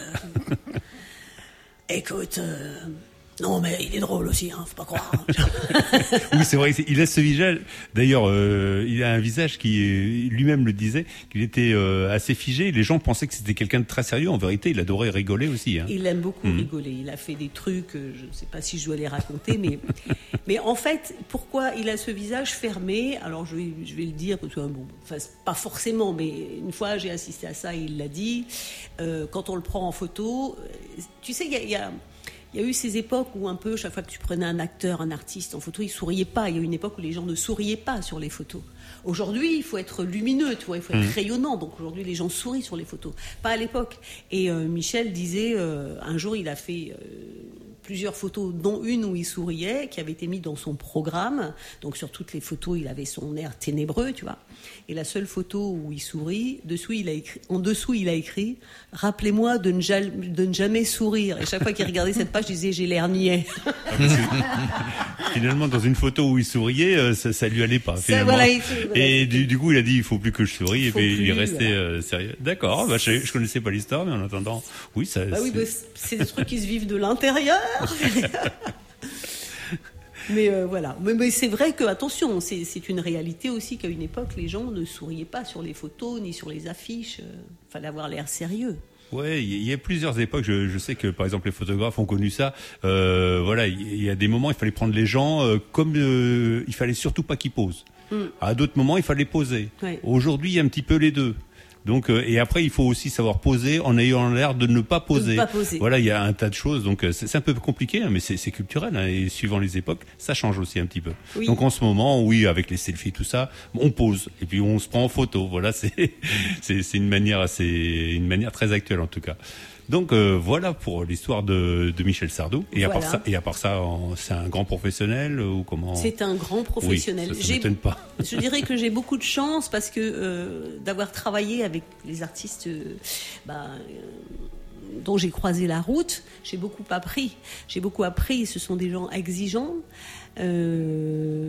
écoute, euh, non mais il est drôle aussi, hein, faut pas croire. Hein. Oui, c'est vrai. c'est- Il a ce visage. D'ailleurs, euh, il a un visage qui, est- lui-même le disait, qu'il était euh, assez figé. Les gens pensaient que c'était quelqu'un de très sérieux. En vérité, il adorait rigoler aussi. Hein. Il aime beaucoup Mhm. rigoler. Il a fait des trucs, euh, je ne sais pas si je dois les raconter, mais, mais en fait, pourquoi il a ce visage fermé? Alors je vais, je vais le dire, parce que, bon, enfin, c'est pas forcément, mais une fois j'ai assisté à ça et il l'a dit. Euh, quand on le prend en photo, euh, tu sais, il y a, il y a il y a eu ces époques où un peu, chaque fois que tu prenais un acteur, un artiste en photo, il souriait pas. Il y a eu une époque où les gens ne souriaient pas sur les photos. Aujourd'hui, il faut être lumineux, tu vois, il faut être mmh. rayonnant. Donc aujourd'hui, les gens sourient sur les photos. Pas à l'époque. Et euh, Michel disait, euh, un jour, il a fait... Euh, plusieurs photos, dont une où il souriait, qui avait été mise dans son programme. Donc sur toutes les photos, il avait son air ténébreux, tu vois. Et la seule photo où il sourit, dessous, il a écrit, en dessous, il a écrit « Rappelez-moi de ne, ja- de ne jamais sourire ». Et chaque fois qu'il regardait cette page, il disait « J'ai l'air niais ». Finalement, dans une photo où il souriait, ça, ça lui allait pas. Ça, voilà, il, voilà, et du, du coup, il a dit « Il faut plus que je sourie ». Et puis plus, il est resté voilà. euh, sérieux. D'accord, bah, je, je connaissais pas l'histoire, mais en attendant, oui, ça... Bah c'est... oui, bah, c'est des trucs qui se vivent de l'intérieur. Mais euh, voilà, mais, mais c'est vrai que, attention, c'est, c'est une réalité aussi qu'à une époque, les gens ne souriaient pas sur les photos ni sur les affiches. Il euh, fallait avoir l'air sérieux. Ouais, il y a plusieurs époques. Je, je sais que par exemple les photographes ont connu ça. Euh, voilà, il y a des moments il fallait prendre les gens euh, comme euh, il fallait surtout pas qu'ils posent. Mm. À d'autres moments il fallait poser. Ouais. Aujourd'hui il y a un petit peu les deux. Donc euh, et après il faut aussi savoir poser en ayant l'air de ne pas poser. De ne pas poser. Voilà, il y a un tas de choses. Donc c'est, c'est un peu compliqué, hein, mais c'est, c'est culturel. Hein, et suivant les époques, ça change aussi un petit peu. Oui. Donc en ce moment, oui, avec les selfies tout ça, on pose et puis on se prend en photo. Voilà, c'est c'est, c'est une manière assez, une manière très actuelle en tout cas. Donc euh, voilà pour l'histoire de, de Michel Sardou. Et voilà. à part ça, et à part ça, en, c'est un grand professionnel ou comment? C'est un grand professionnel. Oui, ça, ça j'ai, m'étonne pas. Je dirais que j'ai beaucoup de chance parce que euh, d'avoir travaillé avec les artistes, euh, bah, euh, dont j'ai croisé la route, j'ai beaucoup appris. J'ai beaucoup appris. Ce sont des gens exigeants. Euh,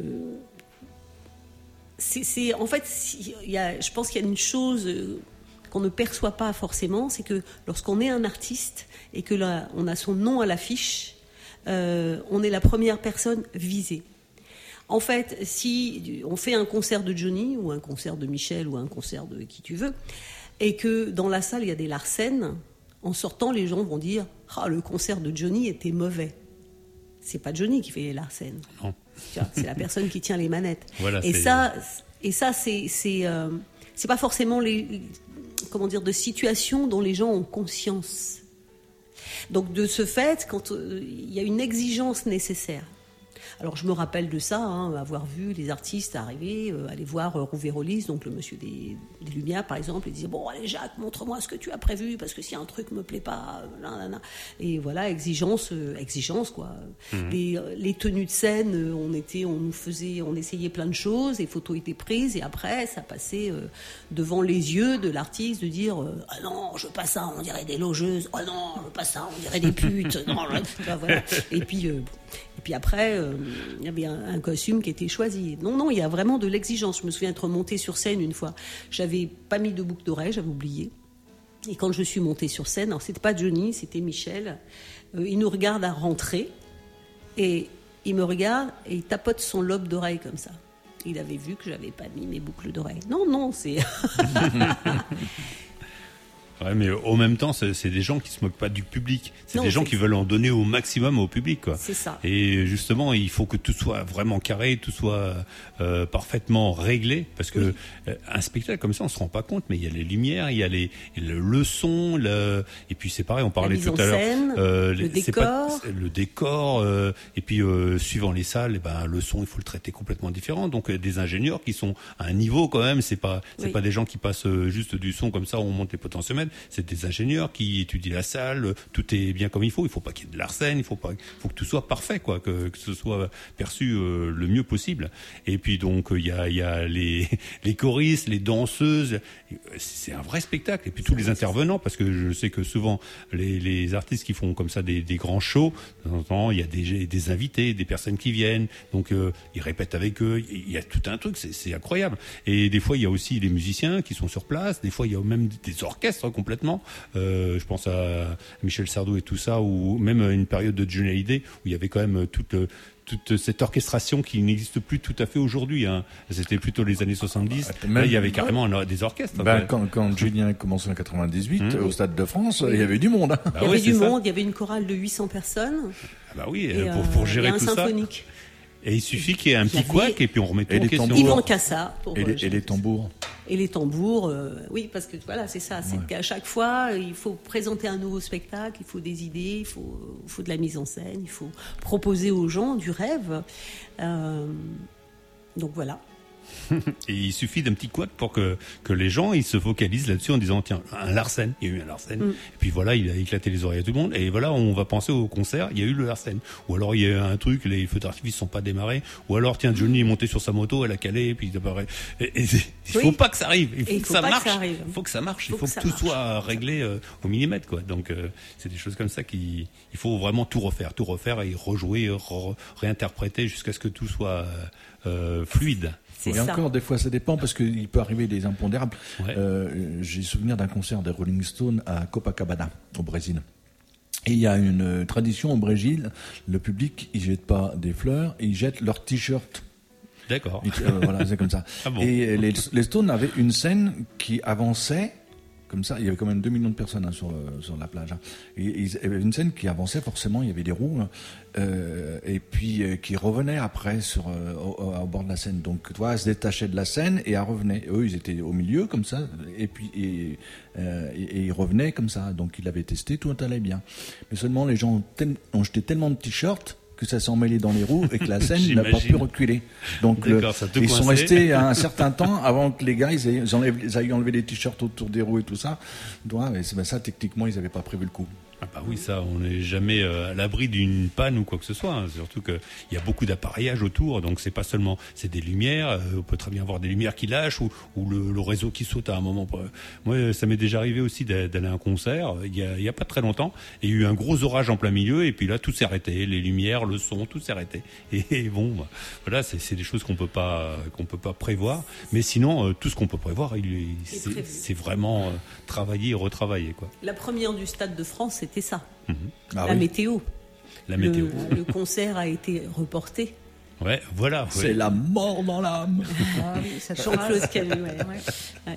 c'est, c'est en fait, il y a, je pense qu'il y a une chose. Euh, qu'on ne perçoit pas forcément, c'est que lorsqu'on est un artiste et que là, on a son nom à l'affiche, euh, on est la première personne visée. En fait, si on fait un concert de Johnny ou un concert de Michel ou un concert de qui tu veux, et que dans la salle il y a des Larsen, en sortant les gens vont dire « Ah, le concert de Johnny était mauvais ». C'est pas Johnny qui fait les Larsen. Non. C'est la personne qui tient les manettes. Voilà, et, ça, et ça, c'est c'est euh, c'est pas forcément les comment dire, de situations dont les gens ont conscience. Donc de ce fait, quand euh, il y a une exigence nécessaire. Alors je me rappelle de ça, hein, avoir vu les artistes arriver, euh, aller voir euh, Rouvérolis, donc le monsieur des, des Lumières par exemple, et dire bon allez Jacques, montre-moi ce que tu as prévu parce que si un truc me plaît pas, là, là, là. Et voilà, exigence, euh, exigence quoi. Mmh. Les, euh, les tenues de scène, euh, on était, on nous faisait, on essayait plein de choses, les photos étaient prises et après ça passait euh, devant les yeux de l'artiste de dire euh, ah non je veux pas ça, on dirait des logeuses, ah non je veux pas ça, on dirait des putes, non, là, voilà. Et puis euh, Et puis après, euh, il y avait un, un costume qui était choisi. Non, non, il y a vraiment de l'exigence. Je me souviens être montée sur scène une fois. J'avais pas mis de boucle d'oreille, j'avais oublié. Et quand je suis montée sur scène, alors c'était pas Johnny, c'était Michel. Euh, il nous regarde à rentrer et il me regarde et il tapote son lobe d'oreille comme ça. Il avait vu que j'avais pas mis mes boucles d'oreille. Non, non, c'est... Ouais, mais en même temps, c'est, c'est des gens qui se moquent pas du public. C'est non, des gens qui veulent en donner au maximum au public, quoi. C'est ça. Et justement, il faut que tout soit vraiment carré, tout soit euh, parfaitement réglé, parce que oui. euh, un spectacle comme ça, on se rend pas compte, mais il y a les lumières, il y a les le, le son, le et puis c'est pareil, on parlait tout à l'heure, euh, le décor, pas, le décor, euh, et puis euh, suivant les salles, et ben le son, il faut le traiter complètement différent. Donc euh, des ingénieurs qui sont à un niveau quand même, c'est pas c'est oui. pas des gens qui passent euh, juste du son comme ça, on monte les potentiomètres. C'est des ingénieurs qui étudient la salle, tout est bien comme il faut. Il faut pas qu'il y ait de l'arsène, il faut pas, faut que tout soit parfait, quoi, que, que ce soit perçu euh, le mieux possible. Et puis donc il y a, il y a les, les choristes, les danseuses. C'est un vrai spectacle. Et puis tous les intervenants, parce que je sais que souvent les, les artistes qui font comme ça des, des grands shows, de temps en temps il y a des, des invités, des personnes qui viennent, donc euh, ils répètent avec eux. Il y a tout un truc, c'est, c'est incroyable. Et des fois il y a aussi les musiciens qui sont sur place. Des fois il y a même des orchestres complètement. Euh, je pense à Michel Sardou et tout ça, ou même une période de Johnny Hallyday où il y avait quand même toute, toute cette orchestration qui n'existe plus tout à fait aujourd'hui. Hein. C'était plutôt les années soixante-dix. Même, là, il y avait carrément des orchestres. Ben, quand, quand Julien a commencé en quatre-vingt-dix-huit, mmh. au Stade de France, il y avait du monde. Hein. Bah il y avait oui, du monde, ça. Il y avait une chorale de huit cents personnes. Ah bah oui, et pour, pour gérer et un tout symphonique. ça. Et il suffit qu'il y ait un petit couac et puis on remet tout et en question. Yvan Cassard. Et, les, et les tambours. Et et les tambours, euh, oui, parce que voilà, c'est ça. C'est Ouais. qu'à chaque fois, il faut présenter un nouveau spectacle, il faut des idées, il faut, il faut de la mise en scène, il faut proposer aux gens du rêve. Euh, donc voilà. Et il suffit d'un petit couac pour que, que les gens ils se focalisent là-dessus en disant tiens, un Larsen, il y a eu un Larsen. Mm. Et puis voilà, il a éclaté les oreilles à tout le monde. Et voilà, on va penser au concert, il y a eu le Larsen. Ou alors il y a eu un truc, les feux d'artifice sont pas démarrés. Ou alors tiens, Johnny est monté sur sa moto, elle a calé, et puis il apparaît. Et, et, il faut Oui. pas que ça arrive. Il faut, Et il que, faut ça pas que marche. ça arrive. Il faut que ça marche. Faut il faut que que, ça tout marche. soit réglé euh, au millimètre, quoi. Donc euh, c'est des choses comme ça qui, il faut vraiment tout refaire, tout refaire et rejouer, re- réinterpréter jusqu'à ce que tout soit euh, fluide. C'est Et ça. encore, des fois, ça dépend parce qu'il peut arriver des impondérables. Ouais. Euh, j'ai souvenir d'un concert des Rolling Stones à Copacabana, au Brésil. Et il y a une tradition au Brésil, le public, il jette pas des fleurs, il jette leur t-shirt. D'accord. Et, euh, voilà, c'est comme ça. Ah bon. Et les, les Stones avaient une scène qui avançait, comme ça, il y avait quand même deux millions de personnes hein, sur, euh, sur la plage. Hein. Et, et il y avait une scène qui avançait forcément, il y avait des roues, hein, euh, et puis euh, qui revenait après sur, euh, au, au bord de la scène. Donc, tu vois, elle se détachait de la scène et elle revenait. Et eux, ils étaient au milieu, comme ça, et puis et, euh, et, et ils revenaient comme ça. Donc, ils l'avaient testé, tout allait bien. Mais seulement, les gens ont, tel, ont jeté tellement de t-shirts que ça s'est emmêlé dans les roues et que la scène n'a pas pu reculer. Donc le, D'accord, ça a tout ils sont coincé. restés un certain temps avant que les gars ils aient, ils enlèvent- ils aient enlevé les t-shirts autour des roues et tout ça. Donc, ouais, c'est ben ça, techniquement, ils n'avaient pas prévu le coup. Ah bah oui, ça, on n'est jamais euh, à l'abri d'une panne ou quoi que ce soit. Hein. Surtout qu'il y a beaucoup d'appareillage autour, donc c'est pas seulement c'est des lumières. Euh, on peut très bien voir des lumières qui lâchent ou, ou le, le réseau qui saute à un moment. Moi, ça m'est déjà arrivé aussi d'a- d'aller à un concert. Il y a, il y a pas très longtemps, et il y a eu un gros orage en plein milieu, et puis là, tout s'est arrêté. Les lumières, le son, tout s'est arrêté. Et, et bon, bah, voilà, c'est, c'est des choses qu'on peut pas qu'on peut pas prévoir. Mais sinon, euh, tout ce qu'on peut prévoir, il est, c'est, prévu. c'est vraiment euh, travailler et retravailler, quoi. La première du Stade de France, c'était ça. Mhm. Ah la oui. météo. La Le- météo. Le, concert a été reporté. Ouais, voilà. C'est ouais. la mort dans l'âme. Ah oui, cette Jean-Claude phrase. Camus, ouais. Ouais. Ouais.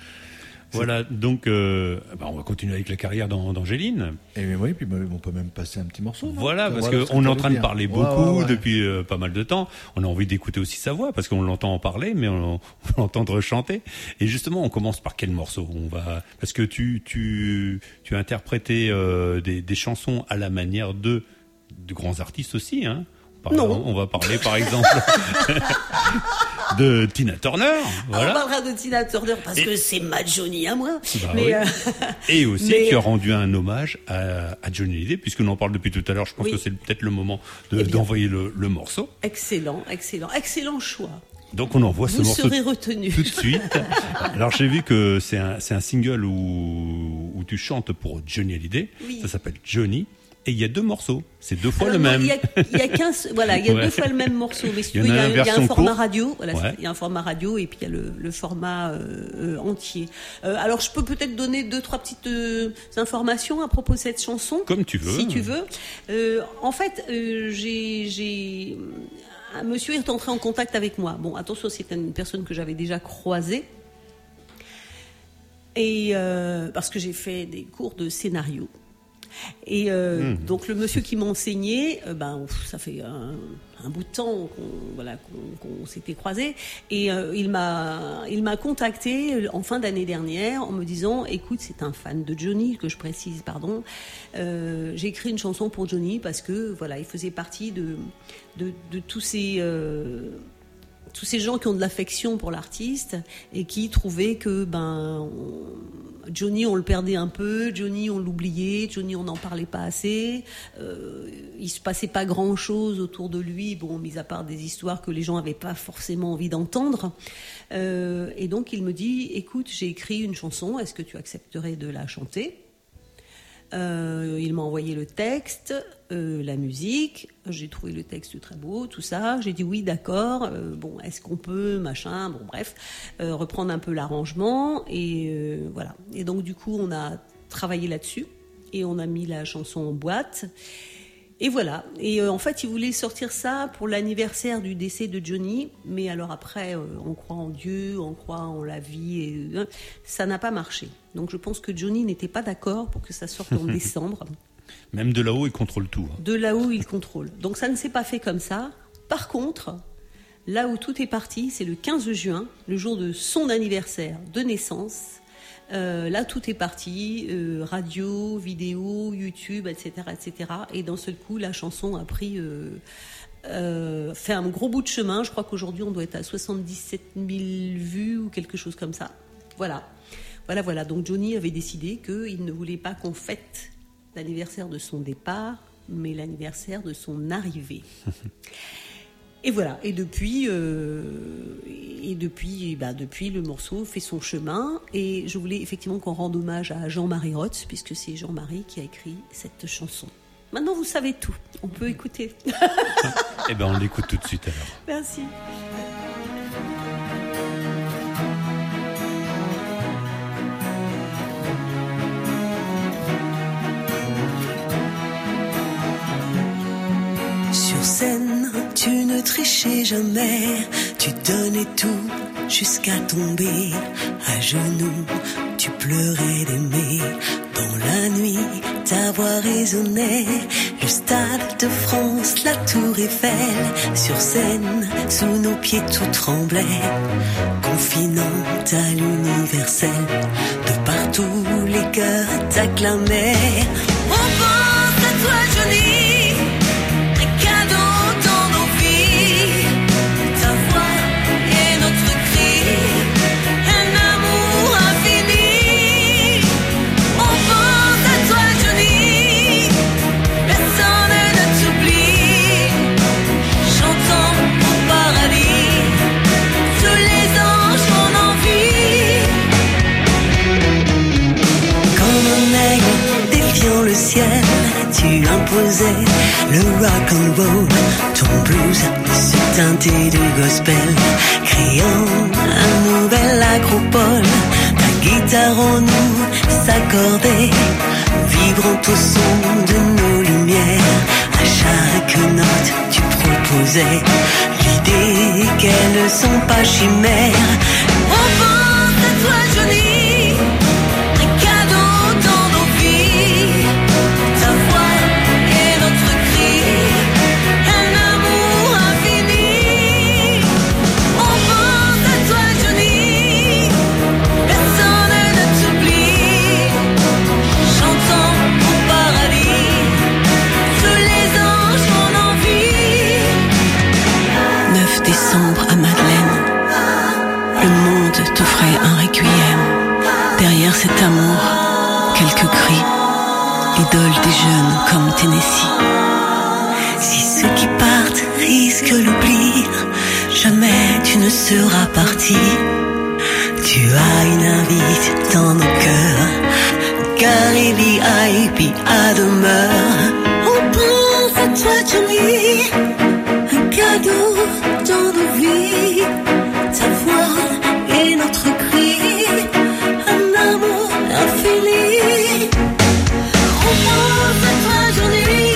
Voilà, donc euh, bah, on va continuer avec la carrière d'An- d'Angéline. Et oui, puis ben, on peut même passer un petit morceau. non Voilà, parce Voilà ce qu'on est en t'allais train de dire. parler Ouais, beaucoup ouais, ouais. depuis euh, pas mal de temps. On a envie d'écouter aussi sa voix parce qu'on l'entend en parler, mais on, on va l'entendre chanter. Et justement, on commence par quel morceau on va parce que tu tu tu as interprété euh, des, des chansons à la manière de de grands artistes aussi, hein. Par Non. exemple, on va parler par exemple de Tina Turner, voilà. On parlera de Tina Turner parce Et- que c'est ma Johnny à moi. Bah mais oui. euh, Et aussi, Mais- tu as rendu un hommage à, à Johnny Hallyday, puisqu'on en parle depuis tout à l'heure. Je pense Oui. que c'est peut-être le moment de- Eh bien. d'envoyer le, le morceau. excellent, excellent, excellent choix. Donc on envoie ce Vous morceau serez retenu. tout de suite. Alors j'ai vu que c'est un, c'est un single où, où tu chantes pour Johnny Hallyday. Oui. Ça s'appelle Johnny. Et il y a deux morceaux. C'est deux fois Alors le non, même. Il y a, il y a quinze, voilà, il y a Ouais. deux fois le même morceau, mais si tu Il y veux, en il y a a, un il y a un version format courte. radio, voilà, Ouais. c'est- il y a un format radio et puis il y a le, le format euh, euh, entier. Euh, alors je peux peut-être donner deux, trois petites euh, informations à propos de cette chanson. Comme tu veux. Si tu veux. Euh, en fait, euh, j'ai, j'ai, un monsieur est entré en contact avec moi. Bon, attention, c'est une personne que j'avais déjà croisée. Et euh, parce que j'ai fait des cours de scénario. Et euh, Mmh. donc le monsieur qui m'enseignait, euh, ben ouf, ça fait un, un bout de temps qu'on voilà qu'on, qu'on s'était croisés. Et euh, il m'a il m'a contacté en fin d'année dernière en me disant, écoute, c'est un fan de Johnny, que je précise, pardon. Euh, j'ai écrit une chanson pour Johnny parce que voilà, il faisait partie de de, de tous ces euh, tous ces gens qui ont de l'affection pour l'artiste et qui trouvaient que ben on- Johnny on le perdait un peu, Johnny on l'oubliait, Johnny on n'en parlait pas assez, euh, il se passait pas grand chose autour de lui, bon mis à part des histoires que les gens avaient pas forcément envie d'entendre. Euh, et donc il me dit, écoute, j'ai écrit une chanson, est-ce que tu accepterais de la chanter? Euh, il m'a envoyé le texte, euh, la musique. J'ai trouvé le texte très beau, tout ça. J'ai dit oui, d'accord. Euh, bon, est-ce qu'on peut, machin. Bon, bref, euh, reprendre un peu l'arrangement et euh, voilà. Et donc du coup, on a travaillé là-dessus et on a mis la chanson en boîte. Et voilà. Et euh, en fait, il voulait sortir ça pour l'anniversaire du décès de Johnny. Mais alors après, euh, on croit en Dieu, on croit en la vie. Et euh, ça n'a pas marché. Donc je pense que Johnny n'était pas d'accord pour que ça sorte en décembre. Même de là-haut, il contrôle tout. hein. De là où il contrôle. Donc ça ne s'est pas fait comme ça. Par contre, Là où tout est parti, c'est le quinze juin, le jour de son anniversaire de naissance. Euh, là, tout est parti, euh, radio, vidéo, YouTube, et cetera, et cetera. Et d'un seul coup, la chanson a pris, euh, euh, fait un gros bout de chemin. Je crois qu'aujourd'hui, on doit être à soixante-dix-sept mille vues ou quelque chose comme ça. Voilà, voilà, voilà. Donc Johnny avait décidé qu'il ne voulait pas qu'on fête l'anniversaire de son départ, mais l'anniversaire de son arrivée. Et voilà, et depuis, euh, et depuis, bah depuis, le morceau fait son chemin. Et je voulais effectivement qu'on rende hommage à Jean-Marie Roth, puisque c'est Jean-Marie qui a écrit cette chanson. Maintenant, vous savez tout. On peut écouter. Eh ben, on l'écoute tout de suite alors. Merci. Sur scène, tu ne trichais jamais, tu donnais tout jusqu'à tomber à genoux. Tu pleurais d'aimer dans la nuit, ta voix résonnait. Le stade de France, la tour Eiffel, sur scène, sous nos pieds tout tremblait. Confinant à l'universel, de partout les cœurs t'acclamaient. On pense à toi Johnny, tu imposais le rock and roll, ton blues se teintait de gospel, créant un nouvel acropole. Ta guitare en nous s'accordait, vibrant au son de nos lumières. À chaque note tu proposais l'idée qu'elles ne sont pas chimères. On pense à toi Johnny, un cadeau dans nos vies. Ta voix est notre cri, un amour infini. On pense à toi Johnny, personne ne t'oublie. Chantons au paradis, tous les anges ont envie. neuf décembre à Madeleine, le monde t'offrait un requiem. Derrière cet amour, quelques cris, idole des jeunes comme Tennessee. Si ceux qui partent risquent l'oubli, jamais tu ne seras parti. Tu as une invite dans nos cœurs, car il y a et puis à demeure. On pense à toi Johnny, un cadeau dans nos vies. Ta voix est notre cri, un amour infini. On pense à toi Johnny,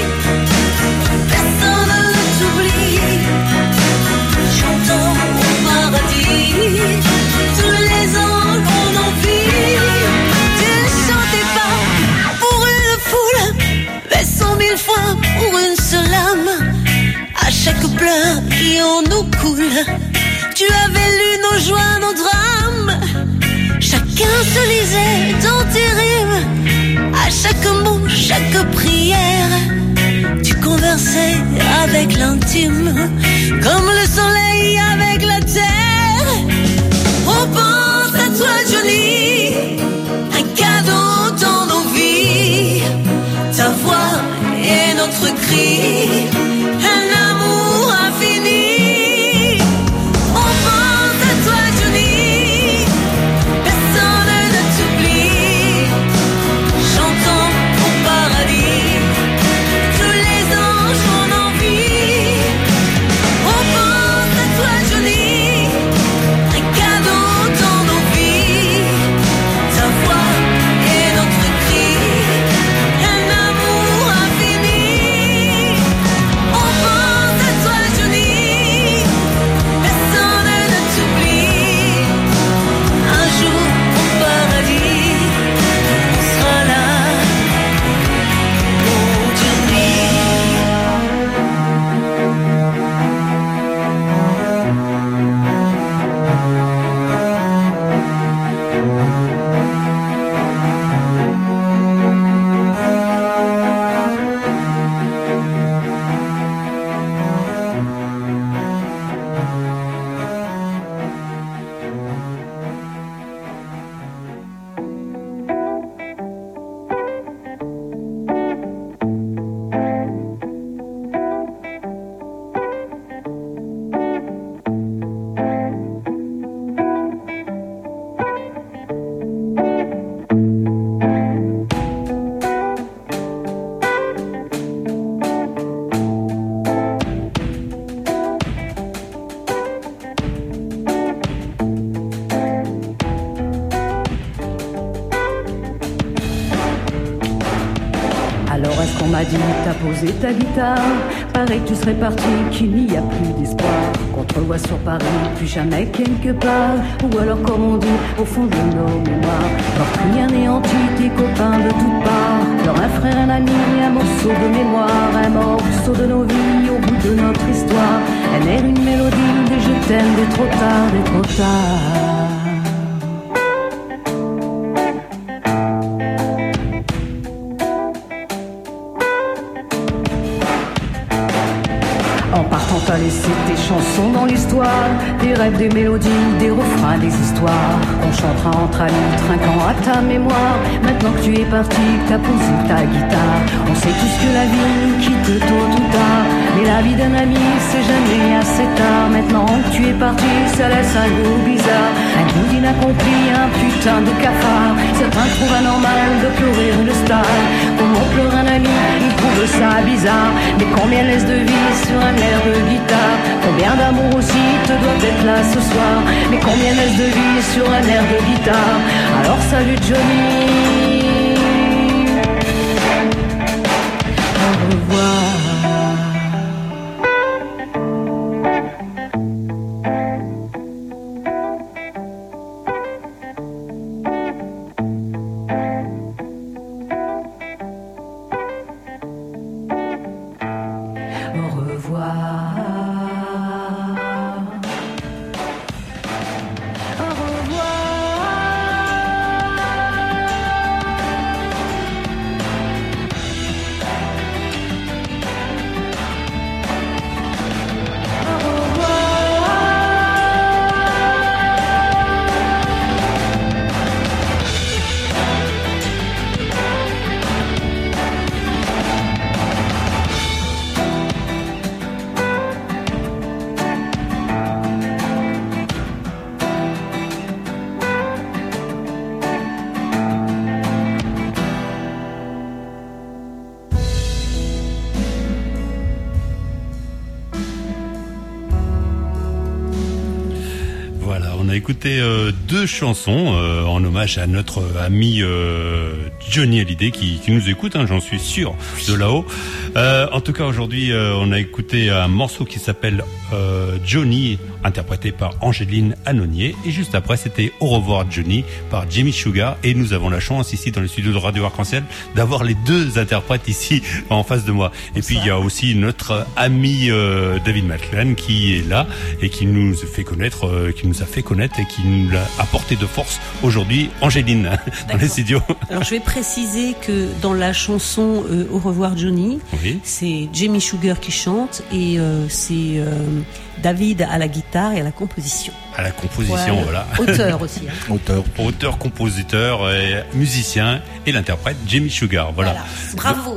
personne ne t'oublie. Chantons au paradis, tous les anges ont envie. Tu ne chantais pas pour une foule, mais cent mille fois pour une seule âme. À chaque pleur qui en nous coule, tu avais lu nos joies, nos drames. Chacun se lisait dans tes rimes, à chaque mot, chaque prière. Tu conversais avec l'intime, comme le soleil avec la terre. On pense à toi Johnny, un cadeau dans nos vies. Ta voix est notre cri, un amour infini. On pense à toi Johnny, personne ne t'oublie. Chantons au paradis, tous les anges ont envie. On pense à toi Johnny, un cadeau dans nos vies. Ta voix est notre cri, un amour infini. On m'a dit, t'as posé ta guitare. Paraît que tu serais parti, qu'il n'y a plus d'espoir. Qu'on te revoit sur Paris, plus jamais quelque part. Ou alors comme on dit, au fond de nos mémoires. Leur cri anéanti, tes copains de toutes parts. Leur un frère, un ami, un morceau de mémoire. Un morceau de nos vies, au bout de notre histoire. Elle est une mélodie, des je t'aime, des trop tard, des trop tard. En partant t'as laissé tes chansons dans l'histoire, des rêves, des mélodies, des refrains, des histoires qu'on chantera entre amis, trinquant à ta mémoire. Maintenant que tu es parti, que t'as posé ta guitare, on sait tous que la vie nous quitte tôt ou tard. Mais la vie d'un ami, c'est jamais assez tard. Maintenant que tu es parti, ça laisse un goût bizarre, un goût d'inaccompli, un putain de cafard. Certains trouvent anormal de pleurer une star, comme on pleure un ami, ils trouvent ça bizarre. Mais combien laisse de vie sur un air de guitare, combien d'amour aussi te doit être là ce soir. Mais combien laisse de vie sur un air de guitare. Alors salut Johnny, au revoir. Écouter euh, deux chansons euh, en hommage à notre ami euh, Johnny Hallyday qui, qui nous écoute, hein, j'en suis sûr, de là-haut. Euh, en tout cas, aujourd'hui, euh, on a écouté un morceau qui s'appelle euh, Johnny, interprété par Angéline Annonier. Et juste après, c'était Au revoir Johnny par Jimmy Sugar. Et nous avons la chance ici dans les studios de Radio Arc-en-Ciel d'avoir les deux interprètes ici en face de moi. Et puis il y a aussi notre ami euh, David Matlan qui est là et qui nous fait connaître, euh, qui nous a fait connaître et qui nous l'a apporté de force aujourd'hui, Angéline, dans les studios. Alors je vais préciser que dans la chanson euh, Au revoir Johnny, oui. c'est Jimmy Sugar qui chante et euh, c'est euh, David à la guitare et à la composition. À la composition, ouais. Voilà. Auteur aussi. Hein. Auteur. Auteur, compositeur, et musicien et l'interprète Jimmy Sugar. Voilà. voilà. Bravo.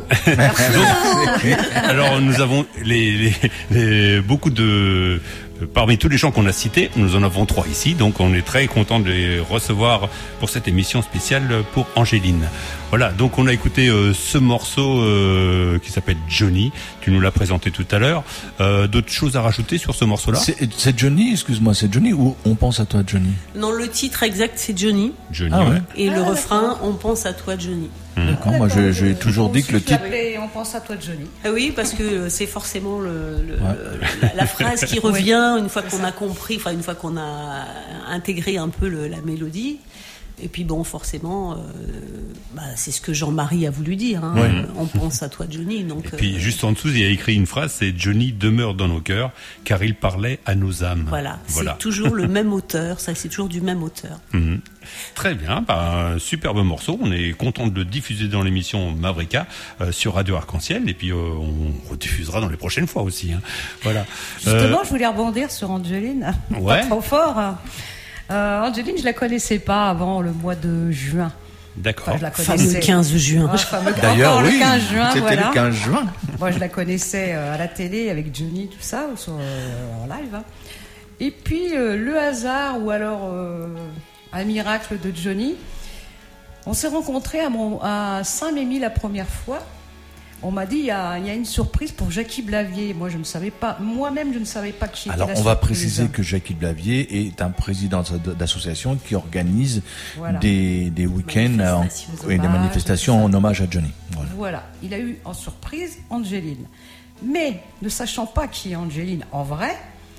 Donc, alors nous avons les, les, les beaucoup de parmi tous les gens qu'on a cités, nous en avons trois ici, donc on est très content de les recevoir pour cette émission spéciale pour Angéline. Voilà, donc on a écouté euh, ce morceau euh, qui s'appelle Johnny, tu nous l'as présenté tout à l'heure. Euh, d'autres choses à rajouter sur ce morceau-là ? C'est, c'est Johnny, excuse-moi, c'est Johnny ou On pense à toi Johnny ? Non, le titre exact c'est Johnny. Johnny, ah, ouais. Et ah, le d'accord. refrain, On pense à toi Johnny. Mmh. D'accord, moi j'ai, j'ai toujours dit que le titre... On pense à toi Johnny. Ah oui, parce que c'est forcément le, le, ouais. le, la, la phrase qui revient une fois qu'on a compris, enfin une fois qu'on a intégré un peu le, la mélodie. Et puis bon, forcément, euh, bah, c'est ce que Jean-Marie a voulu dire. Hein. Ouais. On pense à toi, Johnny. Donc, et puis euh, juste en dessous, il y a écrit une phrase, c'est Johnny demeure dans nos cœurs, car il parlait à nos âmes. Voilà, voilà. C'est toujours le même auteur. Ça, c'est toujours du même auteur. Mmh. Très bien, bah, un superbe morceau. On est content de le diffuser dans l'émission Mavrika euh, sur Radio Arc-en-Ciel, et puis euh, on rediffusera dans les prochaines fois aussi. Hein. Voilà. Justement, euh... je voulais rebondir sur Angéline. Ouais. Pas trop fort. Hein. Euh, Angéline, je la connaissais pas avant le mois de juin. D'accord. Enfin, je la connaissais. Le quinze juin. Ouais, fameux... D'ailleurs, oui, le quinze juin, c'était voilà. le quinze juin. Moi, je la connaissais à la télé avec Johnny, tout ça, ou sur, euh, en live. Hein. Et puis, euh, le hasard, ou alors euh, un miracle de Johnny, on s'est rencontrés à, mon, à Saint-Mémy la première fois, On m'a dit il y a, il y a une surprise pour Jackie Blavier. Moi, je ne savais pas. Moi-même, je ne savais pas qui était Alors, la on va surprise. préciser que Jackie Blavier est un président d'association qui organise Voilà. des, des week-ends en- Manifestations, et des hommages, manifestations tout en hommage à Johnny. Voilà. Voilà, il a eu en surprise Angeline. Mais ne sachant pas qui est Angeline en vrai,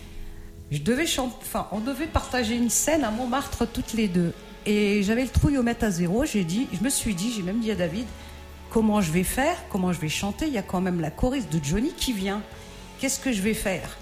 je devais chanter, enfin, on devait partager une scène à Montmartre toutes les deux. Et j'avais le trouillomètre à zéro. J'ai dit, je me suis dit, j'ai même dit à David, comment je vais faire, comment je vais chanter. Il y a quand même la choriste de Johnny qui vient. Qu'est-ce que je vais faire?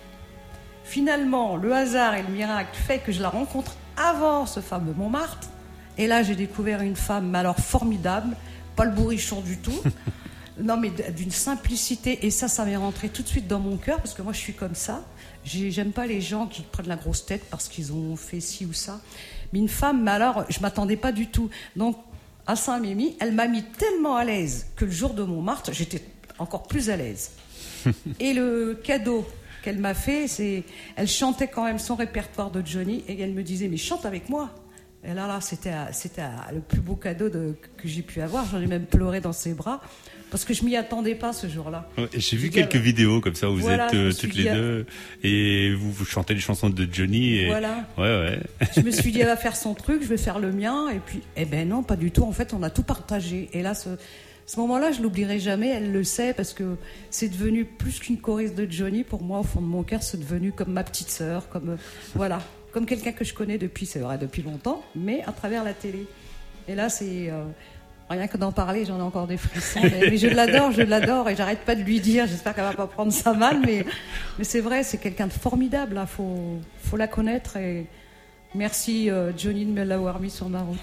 Finalement, le hasard et le miracle fait que je la rencontre avant ce fameux Montmartre. Et là, j'ai découvert une femme, mais alors formidable, pas le bourrichon du tout. Non, mais d'une simplicité. Et ça, ça m'est rentré tout de suite dans mon cœur, parce que moi, je suis comme ça. J'ai- J'aime pas les gens qui prennent la grosse tête parce qu'ils ont fait ci ou ça. Mais une femme, mais alors, je m'attendais pas du tout. Donc, à Saint-Mémy, elle m'a mis tellement à l'aise que le jour de Montmartre, j'étais encore plus à l'aise. Et le cadeau qu'elle m'a fait, c'est... Elle chantait quand même son répertoire de Johnny, et elle me disait, mais chante avec moi. Et là, là, c'était, c'était le plus beau cadeau de, que j'ai pu avoir. J'en ai même pleuré dans ses bras, parce que je m'y attendais pas ce jour-là. Ouais, J'ai vu Je quelques dis, vidéos comme ça où vous voilà, êtes je me euh, suis toutes dit, les ah. deux et vous, vous chantez les chansons de Johnny. Et... Voilà. Ouais, ouais. Je me suis dit, elle va faire son truc, je vais faire le mien. Et puis, eh ben non, pas du tout. En fait, on a tout partagé. Et là, ce, ce moment-là, je l'oublierai jamais. Elle le sait, parce que c'est devenu plus qu'une choriste de Johnny. Pour moi, au fond de mon cœur, c'est devenu comme ma petite sœur, comme, euh, voilà, comme quelqu'un que je connais depuis, c'est vrai, depuis longtemps, mais à travers la télé. Et là, c'est... euh, rien que d'en parler, j'en ai encore des frissons. Mais, mais je l'adore, je l'adore, et j'arrête pas de lui dire. J'espère qu'elle va pas prendre ça mal, mais, mais c'est vrai, c'est quelqu'un de formidable. Il faut, faut la connaître. Et merci euh, Johnny de me l'avoir mis sur ma route.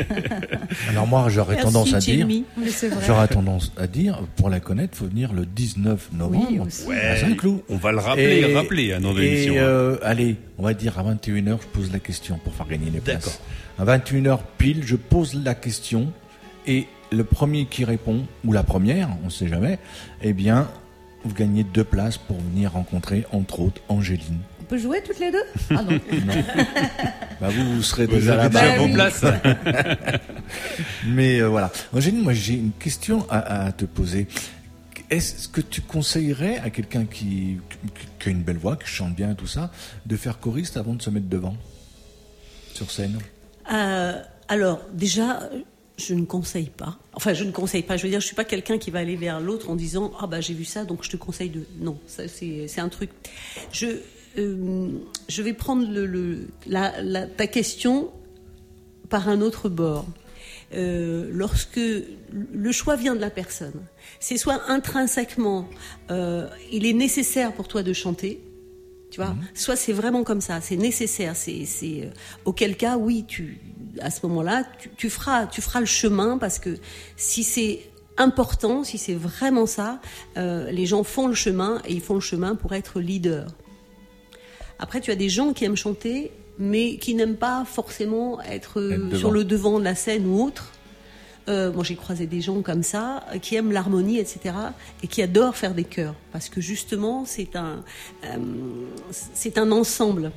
Alors moi, j'aurais Merci, tendance à dire, Jimmy. Mais c'est vrai. j'aurais tendance à dire, pour la connaître, faut venir le dix-neuf novembre Oui, aussi. à Saint-Cloud. On va le rappeler, rappeler, à nom de et, l'émission, hein. euh, allez, on va dire à vingt et une heures, je pose la question pour faire gagner les places. D'accord. À vingt et une heures pile, je pose la question, et le premier qui répond, ou la première, on ne sait jamais, eh bien, vous gagnez deux places pour venir rencontrer, entre autres, Angéline. On peut jouer toutes les deux? Ah non. Bah vous, vous serez Vous déjà avez là-bas. déjà vos places. Mais euh, voilà. Angéline, moi j'ai une question à, à te poser. Est-ce que tu conseillerais à quelqu'un qui, qui, qui a une belle voix, qui chante bien et tout ça, de faire choriste avant de se mettre devant, sur scène? Euh, alors, déjà, je ne conseille pas. Enfin, je ne conseille pas. Je veux dire, je suis pas quelqu'un qui va aller vers l'autre en disant ah bah j'ai vu ça, donc je te conseille de. Non, ça c'est c'est un truc. Je euh, je vais prendre le, le la, la ta question par un autre bord. Euh, lorsque le choix vient de la personne, c'est soit intrinsèquement euh, il est nécessaire pour toi de chanter. Tu vois, mmh. Soit c'est vraiment comme ça, c'est nécessaire, c'est, c'est euh, auquel cas, oui, tu, à ce moment-là, tu, tu feras, tu feras le chemin, parce que si c'est important, si c'est vraiment ça, euh, les gens font le chemin, et ils font le chemin pour être leader. Après, tu as des gens qui aiment chanter, mais qui n'aiment pas forcément être, être sur le devant de la scène ou autre. Euh, moi, j'ai croisé des gens comme ça, qui aiment l'harmonie, et cetera, et qui adorent faire des chœurs, parce que justement, c'est un, euh, c'est un ensemble.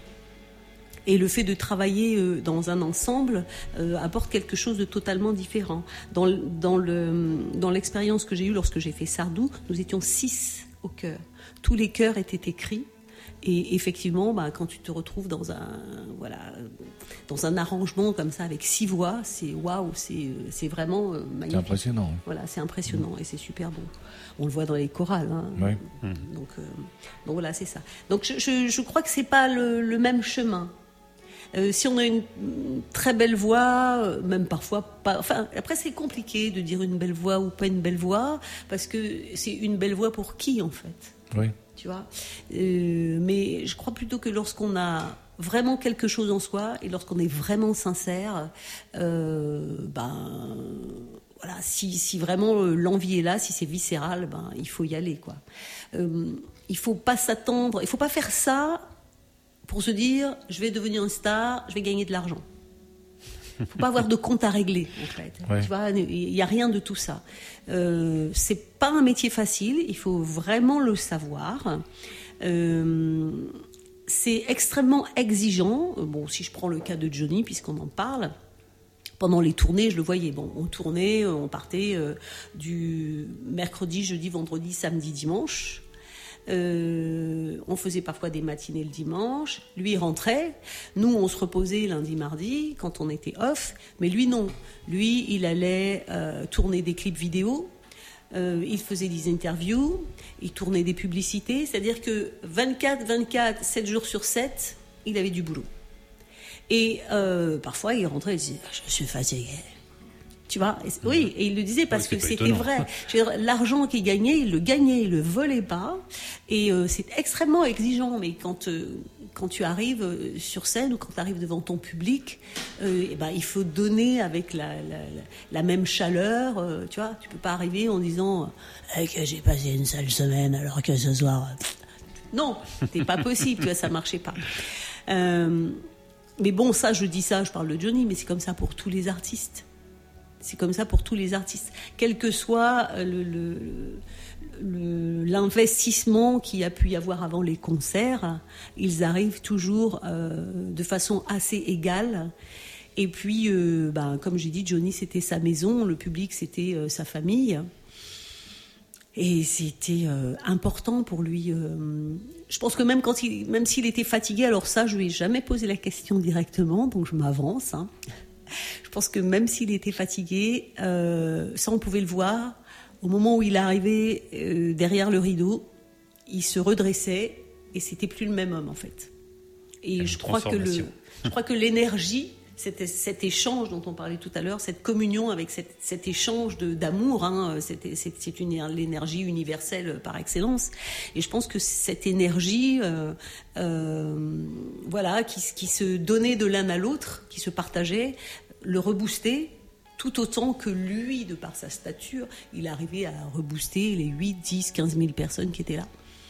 Et le fait de travailler euh, dans un ensemble euh, apporte quelque chose de totalement différent. Dans, dans, le, dans l'expérience que j'ai eue lorsque j'ai fait Sardou, nous étions six au chœur. Tous les chœurs étaient écrits. Et effectivement, bah, quand tu te retrouves dans un, voilà, dans un arrangement comme ça avec six voix, c'est waouh, c'est, c'est vraiment euh, magnifique. C'est impressionnant. Voilà, c'est impressionnant mmh. et c'est super bon. On le voit dans les chorales. Hein. Ouais. Donc, euh, donc voilà, c'est ça. Donc je, je, je crois que c'est pas le, le même chemin. Euh, si on a une très belle voix, euh, même parfois pas. Enfin, après c'est compliqué de dire une belle voix ou pas une belle voix, parce que c'est une belle voix pour qui en fait. Oui. Tu vois, euh, mais je crois plutôt que lorsqu'on a vraiment quelque chose en soi et lorsqu'on est vraiment sincère, euh, ben voilà, si, si vraiment l'envie est là, si c'est viscéral, ben il faut y aller, quoi. Euh, il faut pas s'attendre, il faut pas faire ça pour se dire je vais devenir une star, je vais gagner de l'argent. Il faut pas avoir de compte à régler, en fait. Ouais. Tu vois, il y a rien de tout ça. Euh, c'est pas un métier facile. Il faut vraiment le savoir. Euh, c'est extrêmement exigeant. Bon, si je prends le cas de Johnny, puisqu'on en parle, pendant les tournées, je le voyais. Bon, on tournait, on partait euh, du mercredi, jeudi, vendredi, samedi, dimanche. Euh, on faisait parfois des matinées le dimanche. Lui il rentrait. Nous, on se reposait lundi, mardi quand on était off. Mais lui, non. Lui, il allait euh, tourner des clips vidéo. Euh, il faisait des interviews. Il tournait des publicités. C'est-à-dire que vingt-quatre vingt-quatre, sept jours sur sept, il avait du boulot. Et euh, parfois, il rentrait et il disait « Je suis fatigué ». Tu vois, et, oui, et il le disait parce oui, que c'était étonnant. vrai. Je veux dire, l'argent qu'il gagnait, il le gagnait, il le volait pas, et euh, c'est extrêmement exigeant. Mais quand euh, quand tu arrives euh, sur scène ou quand tu arrives devant ton public, euh, et ben il faut donner avec la la, la, la même chaleur. Euh, tu vois, tu peux pas arriver en disant eh, que j'ai passé une sale semaine alors que ce soir. Pff, non, c'est pas possible. Tu vois, ça marchait pas. Euh, mais bon, ça, je dis ça, je parle de Johnny, mais c'est comme ça pour tous les artistes. C'est comme ça pour tous les artistes. Quel que soit le, le, le, l'investissement qu'il y a pu y avoir avant les concerts, ils arrivent toujours euh, de façon assez égale. Et puis, euh, ben, comme j'ai dit, Johnny, c'était sa maison, le public, c'était euh, sa famille. Et c'était euh, important pour lui. Euh, je pense que même, quand il, même s'il était fatigué, alors ça, je lui ai jamais posé la question directement, donc je m'avance, hein. Je pense que même s'il était fatigué, euh, ça on pouvait le voir. Au moment où il arrivait euh, derrière le rideau, il se redressait et c'était plus le même homme en fait. Et Une je crois que le, je crois que l'énergie, cet, cet échange dont on parlait tout à l'heure, cette communion avec cette, cet échange de, d'amour, hein, c'est, c'est, c'est une, l'énergie universelle par excellence. Et je pense que cette énergie, euh, euh, voilà, qui, qui se donnait de l'un à l'autre, qui se partageait, le rebooster, tout autant que lui, de par sa stature, il arrivait à rebooster les huit, dix, quinze mille personnes qui étaient là.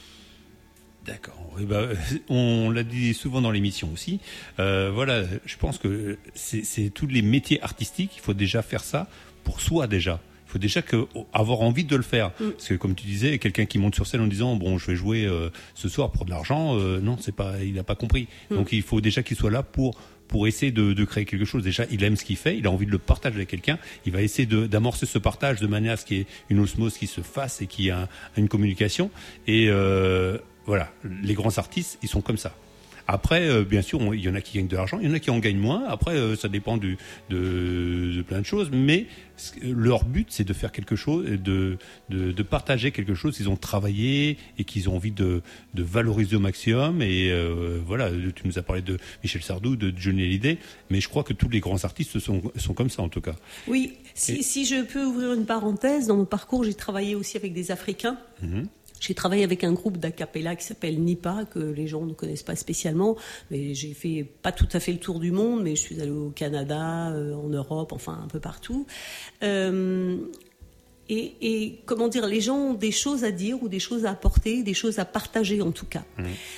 D'accord. Oui, bah, on l'a dit souvent dans l'émission aussi. Euh, voilà, je pense que c'est, c'est tous les métiers artistiques. Il faut déjà faire ça pour soi déjà. Il faut déjà que, avoir envie de le faire. Mm. Parce que comme tu disais, quelqu'un qui monte sur scène en disant bon, je vais jouer euh, ce soir pour de l'argent, euh, non, c'est pas, il n'a pas compris. Mm. Donc il faut déjà qu'il soit là pour pour essayer de, de créer quelque chose. Déjà, il aime ce qu'il fait, il a envie de le partager avec quelqu'un. Il va essayer de, d'amorcer ce partage de manière à ce qu'il y ait une osmose qui se fasse et qu'il y ait un, une communication. Et euh, voilà, les grands artistes, ils sont comme ça. Après, euh, bien sûr, on, il y en a qui gagnent de l'argent, il y en a qui en gagnent moins. Après, euh, ça dépend du, de, de plein de choses. Mais leur but, c'est de faire quelque chose, de, de, de partager quelque chose qu'ils ont travaillé et qu'ils ont envie de, de valoriser au maximum. Et euh, voilà, tu nous as parlé de Michel Sardou, de Johnny Hallyday, mais je crois que tous les grands artistes sont, sont comme ça, en tout cas. Oui, si, et... si je peux ouvrir une parenthèse, dans mon parcours, j'ai travaillé aussi avec des Africains. Mm-hmm. J'ai travaillé avec un groupe d'acapella qui s'appelle Nipa, que les gens ne connaissent pas spécialement, mais j'ai fait pas tout à fait le tour du monde, mais je suis allée au Canada, euh, en Europe, enfin un peu partout. Euh, et, et comment dire, les gens ont des choses à dire ou des choses à apporter, des choses à partager en tout cas. Mmh.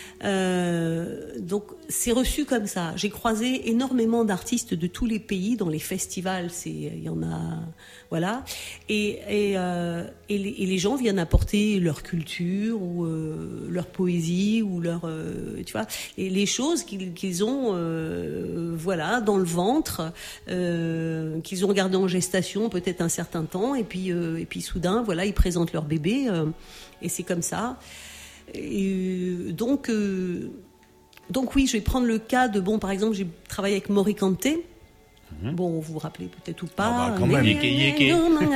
Euh, donc c'est reçu comme ça. J'ai croisé énormément d'artistes de tous les pays dans les festivals. C'est, il y en a, voilà. Et et, euh, et, les, et les gens viennent apporter leur culture ou euh, leur poésie ou leur, euh, tu vois, et les choses qu'ils, qu'ils ont, euh, voilà, dans le ventre, euh, qu'ils ont gardé en gestation peut-être un certain temps, et puis euh, et puis soudain, voilà, ils présentent leur bébé, euh, et c'est comme ça. Et donc, euh, donc oui, je vais prendre le cas de, bon, par exemple, j'ai travaillé avec Mori Kanté. Mmh. Bon, vous vous rappelez peut-être ou pas. Ah bah, quand même. Yeke, yeke.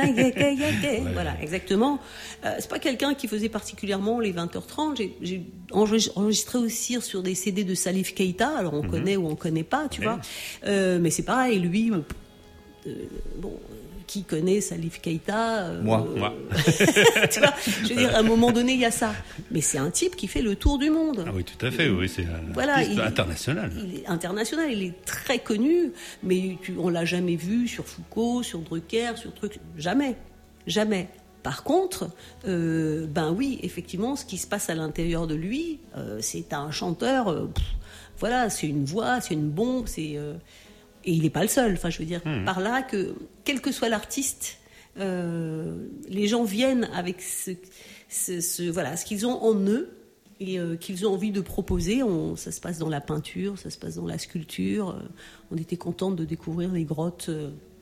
Voilà, exactement. Euh, c'est pas quelqu'un qui faisait particulièrement les vingt heures trente. J'ai, j'ai enregistré aussi sur des C D de Salif Keita. Alors on mmh. connaît ou on connaît pas, tu ouais. vois. Euh, mais c'est pareil, lui, euh, bon. Qui connaît Salif Keita euh, Moi, euh, moi. Tu vois, je veux dire, à un moment donné, il y a ça. Mais c'est un type qui fait le tour du monde. Ah oui, tout à fait. Oui, c'est un voilà, artiste il, international. Il est international. Il est très connu, mais tu, on l'a jamais vu sur Foucault, sur Drucker, sur trucs. Jamais, jamais. Par contre, euh, ben oui, effectivement, ce qui se passe à l'intérieur de lui, euh, c'est un chanteur. Euh, pff, voilà, c'est une voix, c'est une bombe, c'est. Euh, Et il n'est pas le seul. Enfin, je veux dire, mmh. par là que, quel que soit l'artiste, euh, les gens viennent avec ce, ce, ce, voilà, ce qu'ils ont en eux et euh, qu'ils ont envie de proposer. On, ça se passe dans la peinture, ça se passe dans la sculpture. Euh, on était contente de découvrir les grottes euh,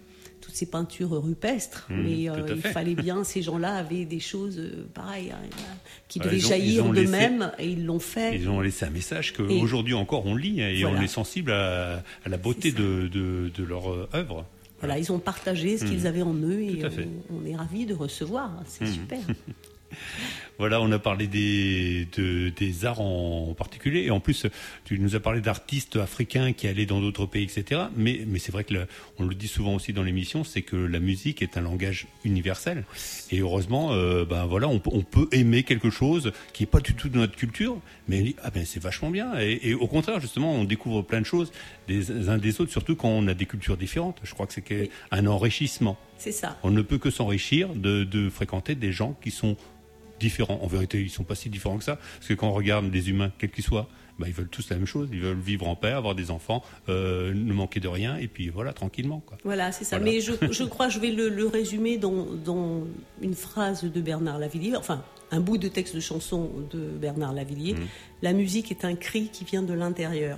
toutes ces peintures rupestres, Mmh, mais euh, tout à il fait. fallait bien, ces gens-là avaient des choses euh, pareilles, hein, qui Ouais, devaient ils ont- jaillir ils ont laissé- d'eux-mêmes, et ils l'ont fait. Ils ont laissé un message Et- qu'aujourd'hui encore on lit et Voilà. on est sensible à, à la beauté de, de, de leur euh, œuvre. Voilà, ils ont partagé ce qu'ils Mmh. avaient en eux, et Tout à fait. on, on est ravis de recevoir, c'est Mmh. super. Voilà, on a parlé des, de, des arts en particulier, et en plus, tu nous as parlé d'artistes africains qui allaient dans d'autres pays, et cetera. Mais, mais c'est vrai que le, on le dit souvent aussi dans l'émission, c'est que la musique est un langage universel. Et heureusement, euh, ben voilà, on, peut- on peut aimer quelque chose qui est pas du tout de notre culture, mais on dit, ah ben c'est vachement bien. Et, et au contraire, justement, on découvre plein de choses des uns des autres, surtout quand on a des cultures différentes. Je crois que c'est que- un enrichissement. C'est ça. On ne peut que s'enrichir de, de fréquenter des gens qui sont différents. En vérité, ils sont pas si différents que ça, parce que quand on regarde les humains, quels qu'ils soient, bah, ils veulent tous la même chose. Ils veulent vivre en paix, avoir des enfants, euh, ne manquer de rien, et puis voilà, tranquillement, quoi. Voilà, c'est ça. Voilà. Mais je, je crois que je vais le, le résumer dans, dans une phrase de Bernard Lavillier, enfin, un bout de texte de chanson de Bernard Lavillier. Mmh. La musique est un cri qui vient de l'intérieur.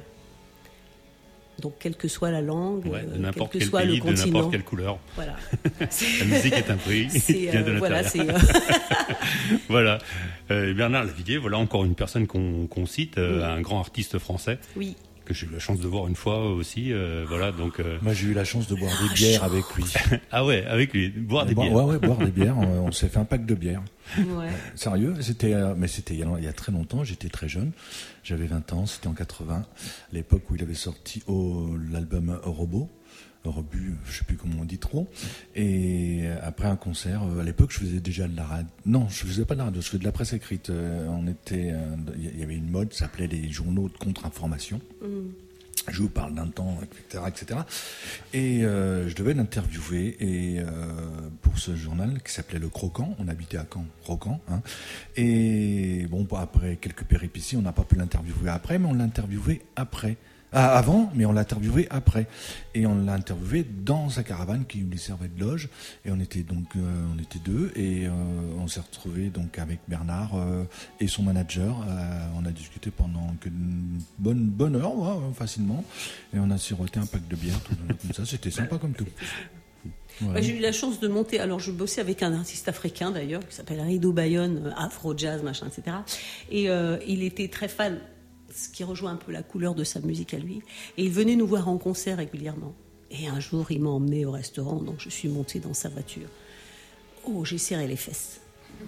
Donc, quelle que soit la langue, Ouais, de euh, n'importe quel que quel soit pays, le de continent. n'importe quelle couleur. Voilà. La musique est un prix qui C'est, vient de euh, voilà, l'intérieur. c'est, euh, Voilà. Euh, Bernard Lavillier, voilà encore une personne qu'on qu'on cite, euh, un grand artiste français. Oui. Que j'ai eu la chance de voir une fois aussi. euh, voilà, donc. euh, Moi, j'ai eu la chance de boire des bières avec lui. Ah ouais, avec lui, boire des Boire- bières. Ouais, ouais, boire des bières. On, on s'est fait un pack de bières. Ouais. Sérieux, c'était, euh, mais c'était il y a- il y a très longtemps. J'étais très jeune. J'avais vingt ans. C'était en quatre-vingts, l'époque où il avait sorti au, l'album Robot. Rebut, je sais plus comment on dit trop. Et après un concert, euh, à l'époque, je faisais déjà de la radio. Non, je faisais pas de la radio, je faisais de la presse écrite. Euh, on était, euh, il y avait une mode, ça s'appelait les journaux de contre-information. Mm. Je vous parle d'un temps, et cetera, et cetera. Et euh, je devais l'interviewer et euh, pour ce journal qui s'appelait Le Croquant. On habitait à Caen, Croquant. Hein. Et bon, après quelques péripéties, on n'a pas pu l'interviewer après, mais on l'a interviewé après. Ah, avant, mais on l'a interviewé après. Et on l'a interviewé dans sa caravane qui lui servait de loge. Et on était donc, euh, on était deux. Et euh, on s'est retrouvés donc avec Bernard euh, et son manager. Euh, on a discuté pendant une bonne bonne heure, ouais, facilement. Et on a siroté un pack de bière, tout comme ça. C'était sympa comme tout. Ouais. Bah, j'ai eu la chance de monter. Alors, je bossais avec un artiste africain d'ailleurs qui s'appelle Rido Bayonne, euh, afro jazz, machin, et cetera. Et euh, il était très fan, ce qui rejoint un peu la couleur de sa musique à lui. Et il venait nous voir en concert régulièrement. Et un jour, il m'a emmené au restaurant, donc je suis montée dans sa voiture. Oh, j'ai serré les fesses.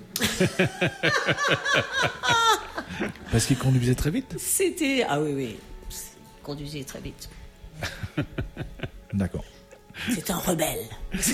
Parce qu'il conduisait très vite. C'était... Ah oui, oui. Il conduisait très vite. D'accord. C'est un rebelle.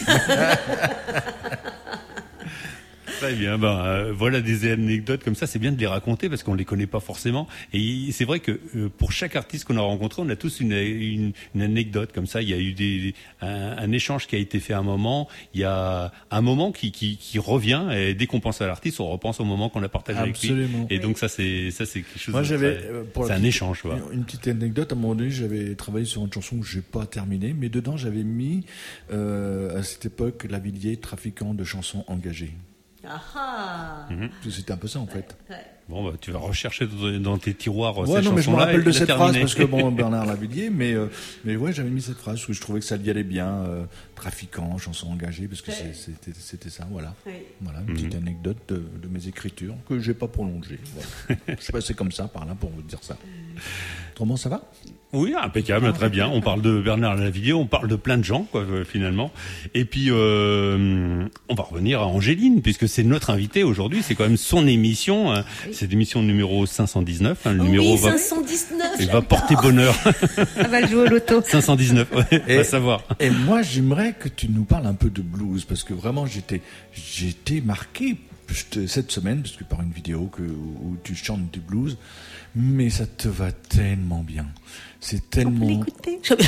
Très bien, ben euh, voilà des anecdotes comme ça, c'est bien de les raconter parce qu'on les connaît pas forcément. Et c'est vrai que euh, pour chaque artiste qu'on a rencontré, on a tous une, une, une anecdote comme ça. Il y a eu des, un, un échange qui a été fait à un moment. Il y a un moment qui, qui, qui revient et dès qu'on pense à l'artiste, on repense au moment qu'on a partagé Absolument. avec lui. Et Oui. donc ça c'est ça c'est quelque chose. Moi, de j'avais, très- euh, pour la c'est un petite- échange, quoi. Une petite anecdote, à un moment donné, j'avais travaillé sur une chanson que j'ai pas terminée, mais dedans, j'avais mis, euh, à cette époque, Lavillier, trafiquant de chansons engagées. Ah ah. Mhm. C'était un peu ça, en fait. Ouais. Bon, bah, tu vas rechercher dans, dans tes tiroirs Ouais, ces non, mais je me chansons-là rappelle et de la cette terminer. phrase parce que bon, Bernard Lavillier, mais euh, mais ouais, j'avais mis cette phrase parce que je trouvais que ça y allait bien, euh, trafiquant, chanson engagée, parce que c'est- c'était c'était ça, voilà. Ouais. Voilà, une petite Mhm. anecdote de, de mes écritures que j'ai pas prolongée. Voilà. Je suis passé comme ça par là pour vous dire ça. Autrement, ça va? Oui, impeccable, très bien. On parle de Bernard Lavillier, on parle de plein de gens, quoi, euh, finalement. Et puis, euh, on va revenir à Angéline, puisque c'est notre invitée aujourd'hui. C'est quand même son émission. Hein. C'est l'émission numéro cinq cent dix-neuf. Hein, le Oh numéro oui, va, cinq cent dix-neuf. il va porter bonheur. Elle va le jouer au loto. cinq cent dix-neuf, ouais, Et- va savoir. Et moi, j'aimerais que tu nous parles un peu de blues, parce que vraiment, j'étais, j'étais marqué je- cette semaine, parce que par une vidéo que, où tu chantes du blues, mais ça te va tellement bien. C'est tellement. L'écouter. Je-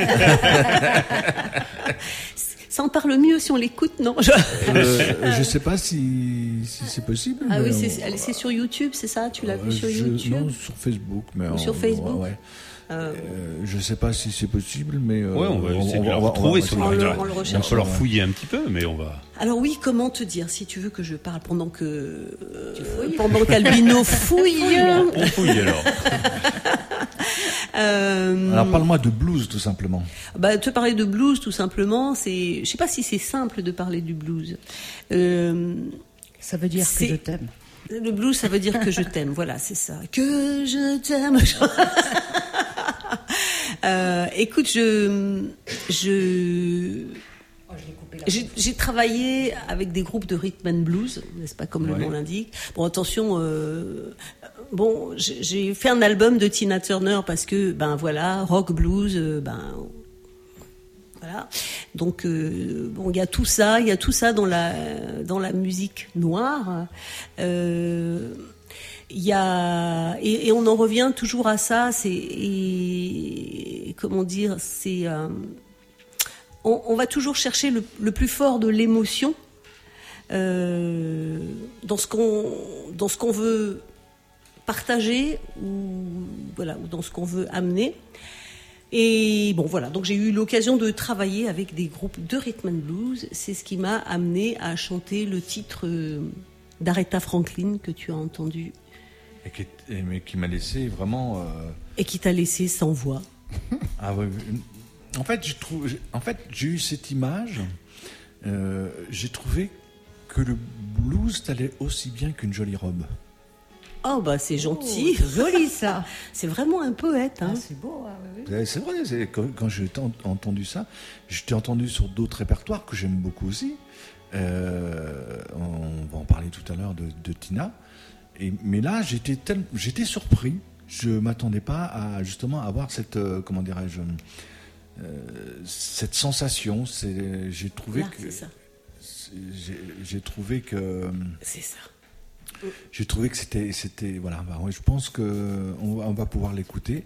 Ça en parle mieux si on l'écoute, non? Je- Euh, je sais pas si, si c'est possible. Ah mais oui, on- c'est, elle- c'est sur YouTube, c'est ça? Tu l'as Euh, vu sur je- YouTube? Non, sur Facebook. Mais Ou on- sur Facebook? ouais, ouais. Euh, Euh, je sais pas si c'est possible, mais. euh, Ouais, on va essayer de va- la on va- retrouver on va- sur on le le- réseau. on le On va recherche. falloir fouiller un petit peu, mais on va. Alors oui, comment te dire, si tu veux que je parle pendant que euh, pendant qu'Albino fouille. On fouille alors. Euh, Alors parle-moi de blues tout simplement. Bah, te parler de blues tout simplement, c'est, je sais pas si c'est simple de parler du blues. Euh, ça veut dire que je t'aime. Le blues, ça veut dire que je t'aime. Voilà, c'est ça. Que je t'aime. euh, écoute, je, je, oh, je l'ai coupé là. J'ai, j'ai travaillé avec des groupes de rhythm and blues, n'est-ce pas, comme ouais. le nom l'indique. Bon, attention. Euh, bon, j'ai, j'ai fait un album de Tina Turner parce que, ben voilà, rock blues, euh, ben. Voilà. Donc euh, bon, il y a tout ça, il y a tout ça dans la dans la musique noire. Euh, il y a et, et on en revient toujours à ça. C'est et, comment dire, c'est euh, on, on va toujours chercher le, le plus fort de l'émotion euh, dans ce qu'on dans ce qu'on veut partager ou voilà ou dans ce qu'on veut amener. Et bon voilà, donc j'ai eu l'occasion de travailler avec des groupes de rhythm and blues. C'est ce qui m'a amené à chanter le titre d'Aretha Franklin que tu as entendu. Et qui, et, mais qui m'a laissé vraiment... Euh... Et qui t'a laissé sans voix. Ah ouais. En fait, je trouve, en fait, j'ai eu cette image. Euh, j'ai trouvé que le blues t'allait aussi bien qu'une jolie robe. Oh bah c'est gentil, oh, c'est joli ça. C'est vraiment un poète. Hein. Ah, c'est beau. Ah, oui, oui. C'est vrai. C'est, quand, quand j'ai entendu ça, je t'ai entendu sur d'autres répertoires que j'aime beaucoup aussi. Euh, on va en parler tout à l'heure de, de Tina. Et, mais là, j'étais, tel, j'étais surpris. Je m'attendais pas à justement avoir cette euh, comment dirais-je euh, cette sensation. C'est, j'ai trouvé là, que c'est ça. C'est, j'ai, j'ai trouvé que c'est ça. J'ai trouvé que c'était, c'était voilà. Bah, je pense que on, on va pouvoir l'écouter.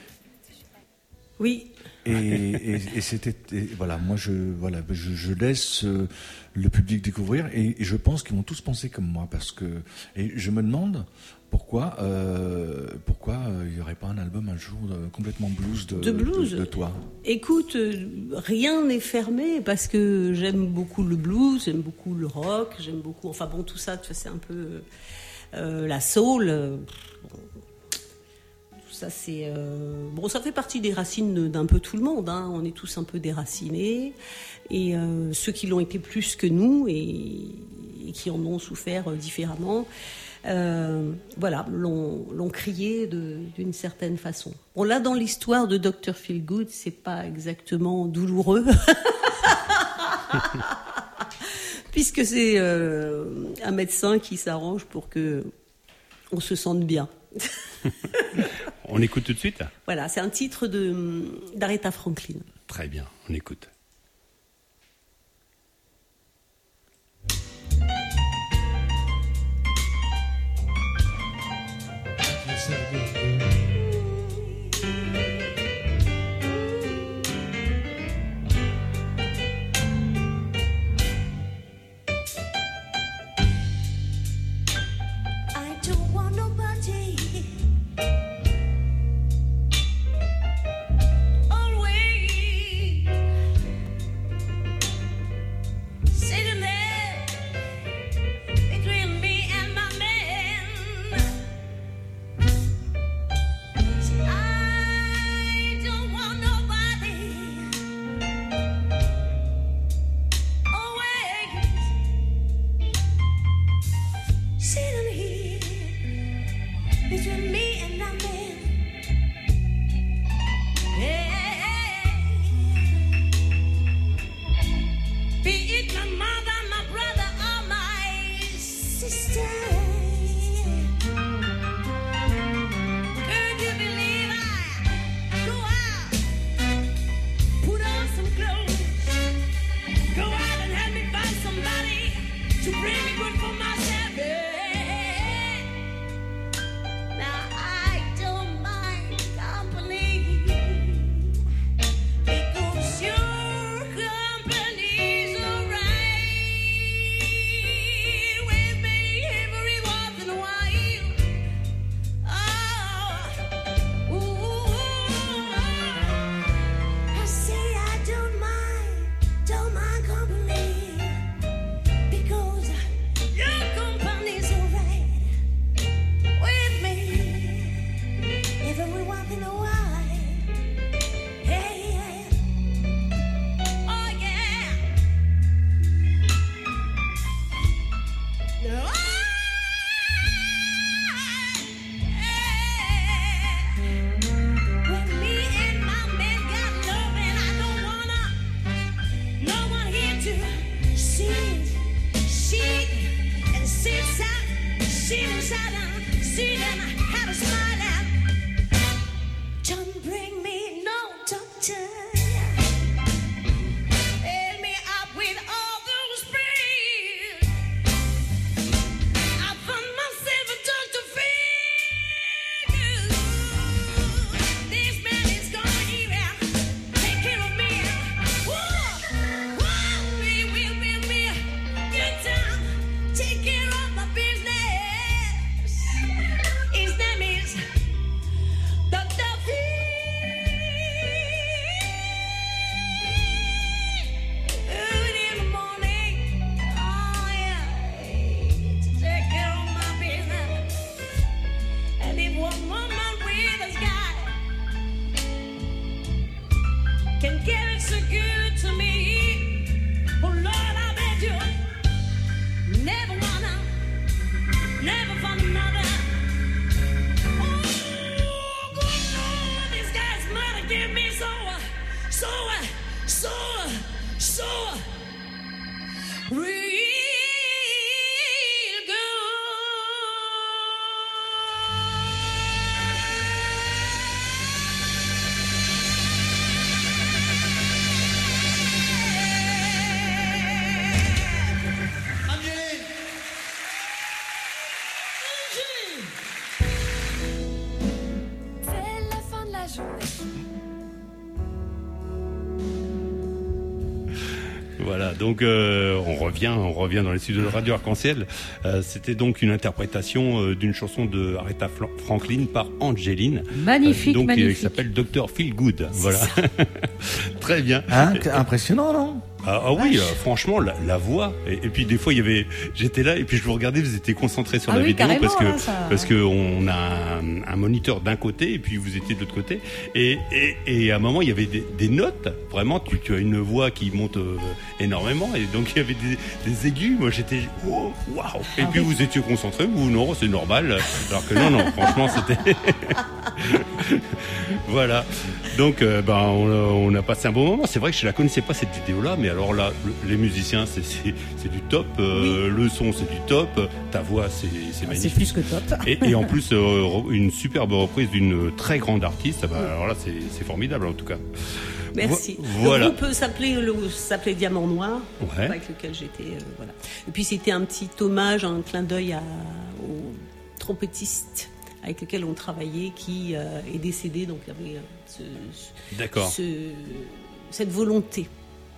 Oui. Et, et, et c'était, et voilà. Moi, je voilà, je, je laisse euh, le public découvrir, et, et je pense qu'ils vont tous penser comme moi, parce que et je me demande pourquoi, euh, pourquoi il n'y aurait pas un album un jour de, complètement blues de, de blues. De, de toi. Écoute, euh, rien n'est fermé, parce que j'aime beaucoup le blues, j'aime beaucoup le rock, j'aime beaucoup. Enfin bon, tout ça, tu vois, c'est un peu euh, la soul. Euh, tout ça, c'est euh, bon, ça fait partie des racines d'un peu tout le monde. Hein. On est tous un peu déracinés, et euh, ceux qui l'ont été plus que nous et, et qui en ont souffert différemment. Euh, voilà, l'ont, l'ont crié de, d'une certaine façon. Bon, là, dans l'histoire de docteur Feelgood, c'est pas exactement douloureux, puisque c'est euh, un médecin qui s'arrange pour que on se sente bien. On écoute tout de suite. Voilà, c'est un titre de d'Aretha Franklin. Très bien, on écoute. can give it so good to me. Oh Lord, I bet you never wanna, never find another. Oh, good Lord, these guys might have given me so, so, so, so real. Voilà, donc euh, on revient, on revient dans les studios de Radio Arc-en-Ciel. Euh, c'était donc une interprétation euh, d'une chanson de Aretha Franklin par Angeline. Magnifique, euh, donc, magnifique. Euh, qui s'appelle docteur Feel Good. Voilà. Très bien. Hein, impressionnant, non? Ah, ah oui, euh, franchement, la, la voix. Et, et puis des fois, il y avait, j'étais là et puis je vous regardais, vous étiez concentrés sur ah la oui, vidéo parce que là, ça... parce que on a un, un moniteur d'un côté et puis vous étiez de l'autre côté. Et, et, et à un moment, il y avait des, des notes. Vraiment, tu, tu as une voix qui monte euh, énormément et donc il y avait des, des aigus. Moi, j'étais waouh. Wow. Et ah, puis oui. Vous étiez concentrés. Vous non, c'est normal. Alors que non, non, franchement, c'était. Voilà. Donc, euh, ben, on, on a passé un bon moment. C'est vrai que je la connaissais pas cette vidéo-là, mais alors là, le, les musiciens, c'est, c'est, c'est du top. Euh, oui. Le son, c'est du top. Ta voix, c'est, c'est magnifique. C'est plus que top. Et, et en plus, euh, une superbe reprise d'une très grande artiste. Ben, alors là, c'est, c'est formidable en tout cas. Merci. Voilà. Le groupe s'appelait, le, s'appelait Diamant Noir, ouais. avec lequel j'étais. Euh, voilà. Et puis c'était un petit hommage, un clin d'œil à, au trompettiste avec lequel on travaillait, qui euh, est décédé, donc il y avait euh, ce, D'accord. Ce, cette volonté.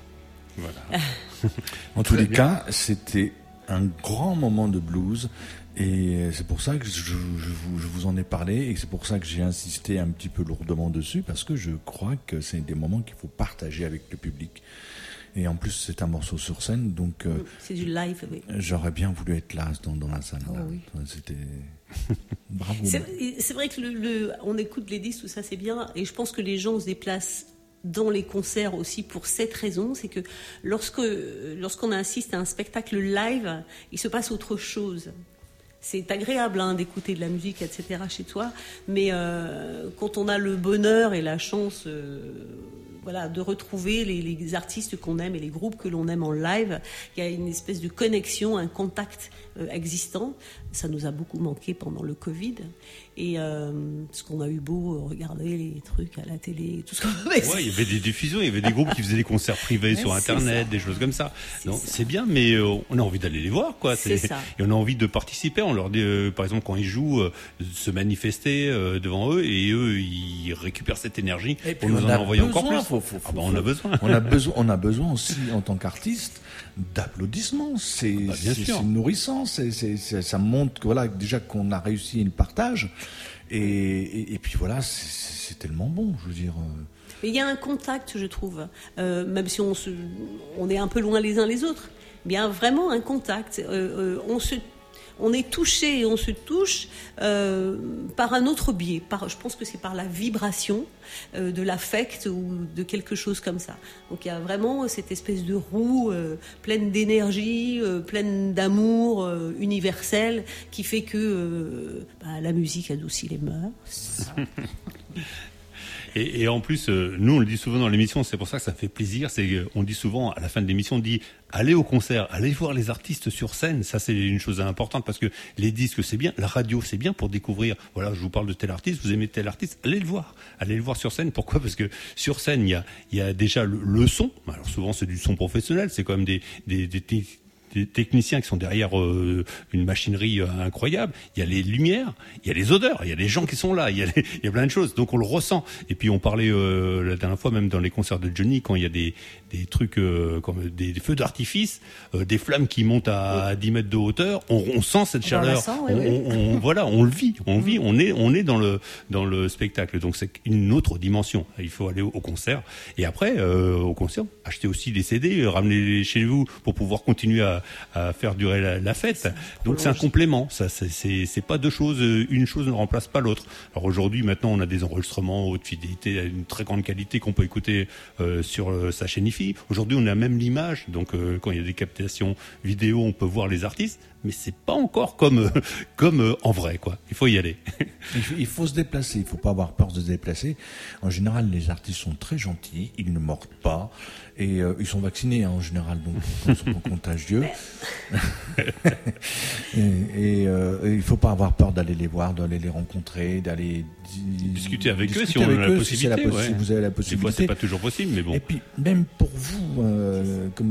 Voilà. En tous les cas, c'était un grand moment de blues, et c'est pour ça que je, je, vous, je vous en ai parlé, et c'est pour ça que j'ai insisté un petit peu lourdement dessus, parce que je crois que c'est des moments qu'il faut partager avec le public. Et en plus, c'est un morceau sur scène, donc euh, c'est du live. Oui. J'aurais bien voulu être là dans, dans la salle. Oh, là. Oui. C'était bravo. C'est, c'est vrai que le, le, on écoute les disques, tout ça, c'est bien, et je pense que les gens se déplacent dans les concerts aussi pour cette raison, c'est que lorsque lorsqu'on assiste à un spectacle live, il se passe autre chose. C'est agréable hein, d'écouter de la musique, et cetera chez toi, mais euh, quand on a le bonheur et la chance euh, voilà, de retrouver les, les artistes qu'on aime et les groupes que l'on aime en live, il y a une espèce de connexion, un contact euh, existant. Ça nous a beaucoup manqué pendant le Covid. Et euh, parce qu'on a eu beau regarder les trucs à la télé, tout ce qu'on ouais, il y avait des diffusions, il y avait des groupes qui faisaient des concerts privés sur Internet, des choses comme ça. C'est, non, ça. C'est bien, mais euh, on a envie d'aller les voir, quoi. C'est, c'est ça. Et on a envie de participer. On leur dit, euh, par exemple, quand ils jouent, euh, se manifester euh, devant eux, et eux, ils récupèrent cette énergie et pour nous en envoyer besoin, encore plus. Faut, faut, faut, ah ben, on a besoin. On a besoin. On a besoin aussi, en tant qu'artiste, d'applaudissements. C'est, ah bah, c'est, c'est nourrissant. C'est, c'est, c'est, ça montre que voilà, déjà qu'on a réussi le partage. Et, et, et puis voilà, c'est, c'est tellement bon, je veux dire. Mais il y a un contact, je trouve, euh, même si on, se, on est un peu loin les uns les autres. Il y a vraiment un contact. Euh, euh, on se On est touché et on se touche euh, par un autre biais. Par, je pense que c'est par la vibration euh, de l'affect ou de quelque chose comme ça. Donc il y a vraiment cette espèce de roue euh, pleine d'énergie, euh, pleine d'amour euh, universel qui fait que euh, bah, la musique adoucit les mœurs. Et, et en plus, euh, nous on le dit souvent dans l'émission, c'est pour ça que ça fait plaisir, c'est on dit souvent à la fin de l'émission, on dit allez au concert, allez voir les artistes sur scène, ça c'est une chose importante parce que les disques c'est bien, la radio c'est bien pour découvrir, voilà je vous parle de tel artiste, vous aimez tel artiste, allez le voir, allez le voir sur scène, pourquoi ? Parce que sur scène il y a, il y a déjà le, le son, alors souvent c'est du son professionnel, c'est quand même des, des, des, des des techniciens qui sont derrière euh, une machinerie euh, incroyable, il y a les lumières, il y a les odeurs, il y a les gens qui sont là, il y a, les, il y a plein de choses, donc on le ressent. Et puis on parlait euh, la dernière fois même dans les concerts de Johnny, quand il y a des, des trucs euh, comme des, des feux d'artifice, euh, des flammes qui montent à, à dix mètres de hauteur, on, on sent cette on chaleur, sent, oui, on, oui. On, on, voilà, on le vit, on vit, on est, on est dans le dans le spectacle, donc c'est une autre dimension. Il faut aller au, au concert et après euh, au concert, acheter aussi des C D, ramener chez vous pour pouvoir continuer à à faire durer la, la fête. Donc c'est un complément. Ça, c'est, c'est, c'est pas deux choses. Une chose ne remplace pas l'autre. Alors aujourd'hui, maintenant, on a des enregistrements haute fidélité, à une très grande qualité qu'on peut écouter euh, sur euh, sa chaîne I F I. Aujourd'hui, on a même l'image. Donc euh, quand il y a des captations vidéo, on peut voir les artistes. Mais c'est pas encore comme euh, comme euh, en vrai, quoi. Il faut y aller. il, faut, il faut se déplacer. Il faut pas avoir peur de se déplacer. En général, les artistes sont très gentils. Ils ne mordent pas et euh, ils sont vaccinés hein, en général, donc ils sont pas contagieux. et et euh, il faut pas avoir peur d'aller les voir, d'aller les rencontrer, d'aller di- Discuter avec discuter eux si on avec a la eux, possibilité. si, c'est la possi- ouais. si vous avez la Des possibilité. fois, c'est pas toujours possible, mais bon. Et puis même pour vous, euh, comme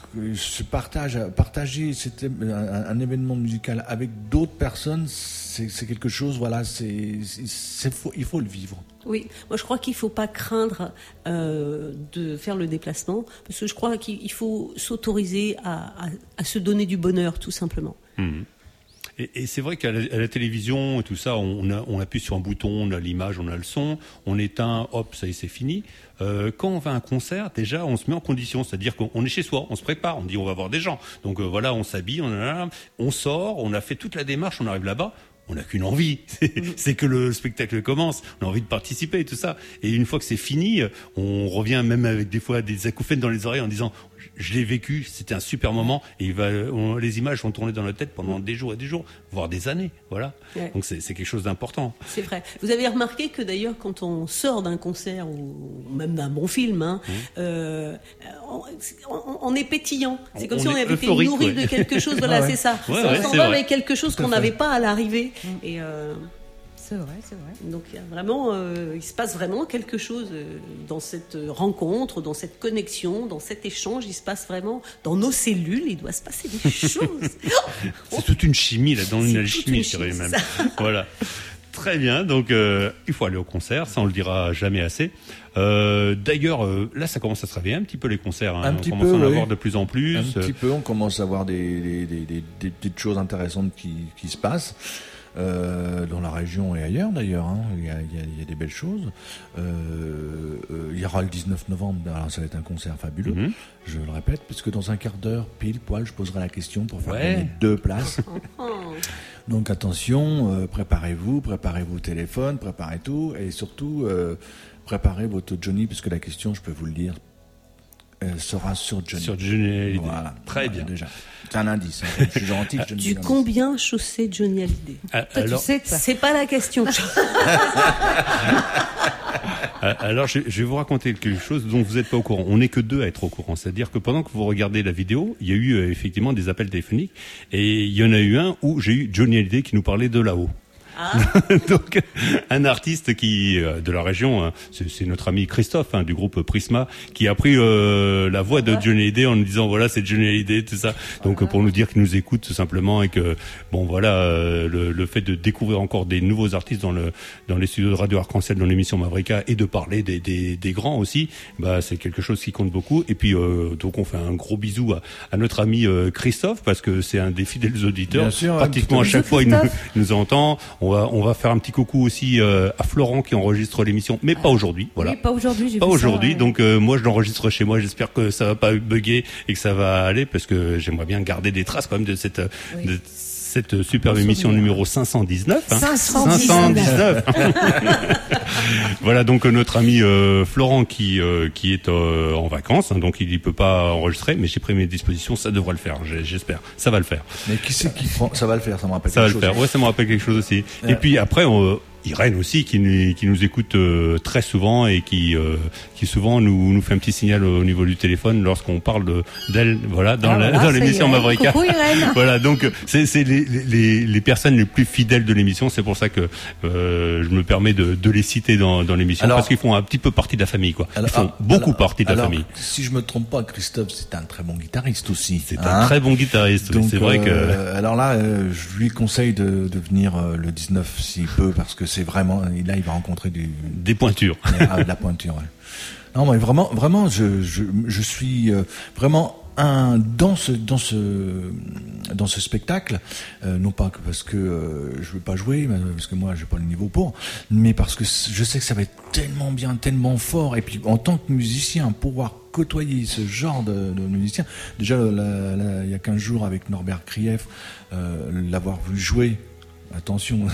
ce partage, partager c'était un, un événement musical avec d'autres personnes, c'est, c'est quelque chose. Voilà, c'est, c'est, c'est faut, il faut le vivre. Oui, moi je crois qu'il ne faut pas craindre euh, de faire le déplacement, parce que je crois qu'il faut s'autoriser à, à, à se donner du bonheur, tout simplement. Mmh. Et, et c'est vrai qu'à la, à la télévision et tout ça, on, a, on appuie sur un bouton, on a l'image, on a le son, on éteint, hop, ça y est, c'est fini. Euh, quand on va à un concert, déjà, on se met en condition, c'est-à-dire qu'on est chez soi, on se prépare, on dit on va voir des gens. Donc euh, voilà, on s'habille, on, on sort, on a fait toute la démarche, on arrive là-bas. On n'a qu'une envie, c'est, c'est que le spectacle commence, on a envie de participer et tout ça. Et une fois que c'est fini, on revient même avec des fois des acouphènes dans les oreilles en disant je l'ai vécu, c'était un super moment et il va, on, les images vont tourner dans notre tête pendant des jours et des jours, voire des années, voilà. Ouais. Donc c'est, c'est quelque chose d'important. C'est vrai. Vous avez remarqué que d'ailleurs quand on sort d'un concert ou même d'un bon film, hein, mmh. euh, on, on, on est pétillant. C'est comme on si on avait été nourri ouais. de quelque chose. Voilà, ah ouais. c'est ça. Ouais, on ouais, s'en va avec quelque chose qu'on n'avait pas à l'arrivée. Mmh. Et euh, c'est vrai, c'est vrai. Donc il y a vraiment, euh, il se passe vraiment quelque chose euh, dans cette rencontre, dans cette connexion, dans cet échange. Il se passe vraiment dans nos cellules. Il doit se passer des choses. C'est toute une chimie là, dans une alchimie, je dirais même. Voilà. Très bien, donc euh, il faut aller au concert, ça on le dira jamais assez. Euh, d'ailleurs, euh, là ça commence à se réveiller un petit peu les concerts, hein. Un on petit commence peu, à en oui. avoir de plus en plus. Un petit peu, on commence à avoir des, des, des, des, des petites choses intéressantes qui, qui se passent. Euh, dans la région et ailleurs d'ailleurs, hein. il, y a, il, y a, il y a des belles choses. Euh, euh, il y aura le dix-neuf novembre, alors ça va être un concert fabuleux, mm-hmm. je le répète, puisque dans un quart d'heure, pile poil, je poserai la question pour faire ouais. gagner deux places. Donc attention, euh, préparez-vous, préparez vos téléphones, préparez tout, et surtout euh, préparez votre Johnny, puisque la question, je peux vous le dire, euh, sera sur Johnny. Sur Johnny Hallyday. Voilà, très voilà, bien. Déjà. C'est un indice. Hein. Je suis gentil. Je du combien chaussée Johnny Hallyday? Ah, Toi, alors... tu sais, c'est pas la question. Alors, je, je vais vous raconter quelque chose dont vous n'êtes pas au courant. On n'est que deux à être au courant. C'est-à-dire que pendant que vous regardez la vidéo, il y a eu euh, effectivement des appels téléphoniques. Et il y en a eu un où j'ai eu Johnny Hallyday qui nous parlait de là-haut. Ah. Donc un artiste qui euh, de la région, hein, c'est, c'est notre ami Christophe hein, du groupe Prisma, qui a pris euh, la voix de Johnny Hallyday en nous disant voilà c'est Johnny Hallyday tout ça. Donc ah. pour nous dire qu'il nous écoute tout simplement et que bon voilà euh, le, le fait de découvrir encore des nouveaux artistes dans le dans les studios de Radio Arc-en-Ciel dans l'émission Mavrika et de parler des des, des grands aussi, bah c'est quelque chose qui compte beaucoup. Et puis euh, donc on fait un gros bisou à, à notre ami euh, Christophe parce que c'est un des fidèles auditeurs. Bien sûr, pratiquement à chaque fois il nous, il nous entend. On va, on va faire un petit coucou aussi euh, à Florent qui enregistre l'émission, mais pas aujourd'hui. Voilà. Oui, pas aujourd'hui. J'ai pas vu aujourd'hui. Ça, ouais. Donc euh, moi je l'enregistre chez moi. J'espère que ça va pas bugger et que ça va aller parce que j'aimerais bien garder des traces quand même de cette oui. de cette superbe émission numéro cinq cent dix-neuf. Hein. cinq cent dix-neuf. Voilà donc notre ami euh, Florent qui euh, qui est euh, en vacances, hein, donc il ne peut pas enregistrer, mais j'ai pris mes dispositions, ça devrait le faire, j'espère, ça va le faire. Mais qui c'est qui prend, ça va le faire, ça me rappelle ça quelque chose. Ça va le faire, ouais, ça me rappelle quelque chose aussi. Ouais. Et puis après on Irène aussi qui nous, qui nous écoute euh, très souvent et qui euh, qui souvent nous nous fait un petit signal au niveau du téléphone lorsqu'on parle de d'elle voilà dans, ah, la, voilà, dans l'émission Mavrika. Coucou Irène. Voilà donc c'est c'est les, les les personnes les plus fidèles de l'émission, c'est pour ça que euh, je me permets de de les citer dans dans l'émission alors, parce qu'ils font un petit peu partie de la famille quoi. Alors, ils font ah, beaucoup alors, partie de la alors, famille. Si je me trompe pas, Christophe c'est un très bon guitariste aussi. C'est hein un très bon guitariste. Donc, c'est vrai que euh, alors là euh, je lui conseille de de venir euh, le dix-neuf s'il peut parce que c'est vraiment il a il va rencontrer du... des pointures. Ah, de la pointure, ouais. Non, mais vraiment, vraiment, je, je, je suis euh, vraiment un dans ce dans ce dans ce spectacle, euh, non pas que parce que euh, je veux pas jouer, parce que moi j'ai pas le niveau pour, mais parce que je sais que ça va être tellement bien, tellement fort, et puis en tant que musicien, pouvoir côtoyer ce genre de, de musicien, déjà la, la, il y a quinze jours avec Norbert Krief, euh, l'avoir vu jouer. Attention,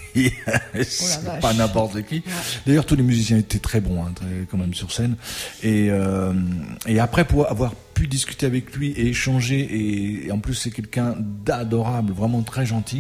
c'est vache. pas n'importe qui. D'ailleurs, tous les musiciens étaient très bons, hein, très, quand même sur scène. Et, euh, et après, pour avoir pu discuter avec lui et échanger, et, et en plus c'est quelqu'un d'adorable, vraiment très gentil,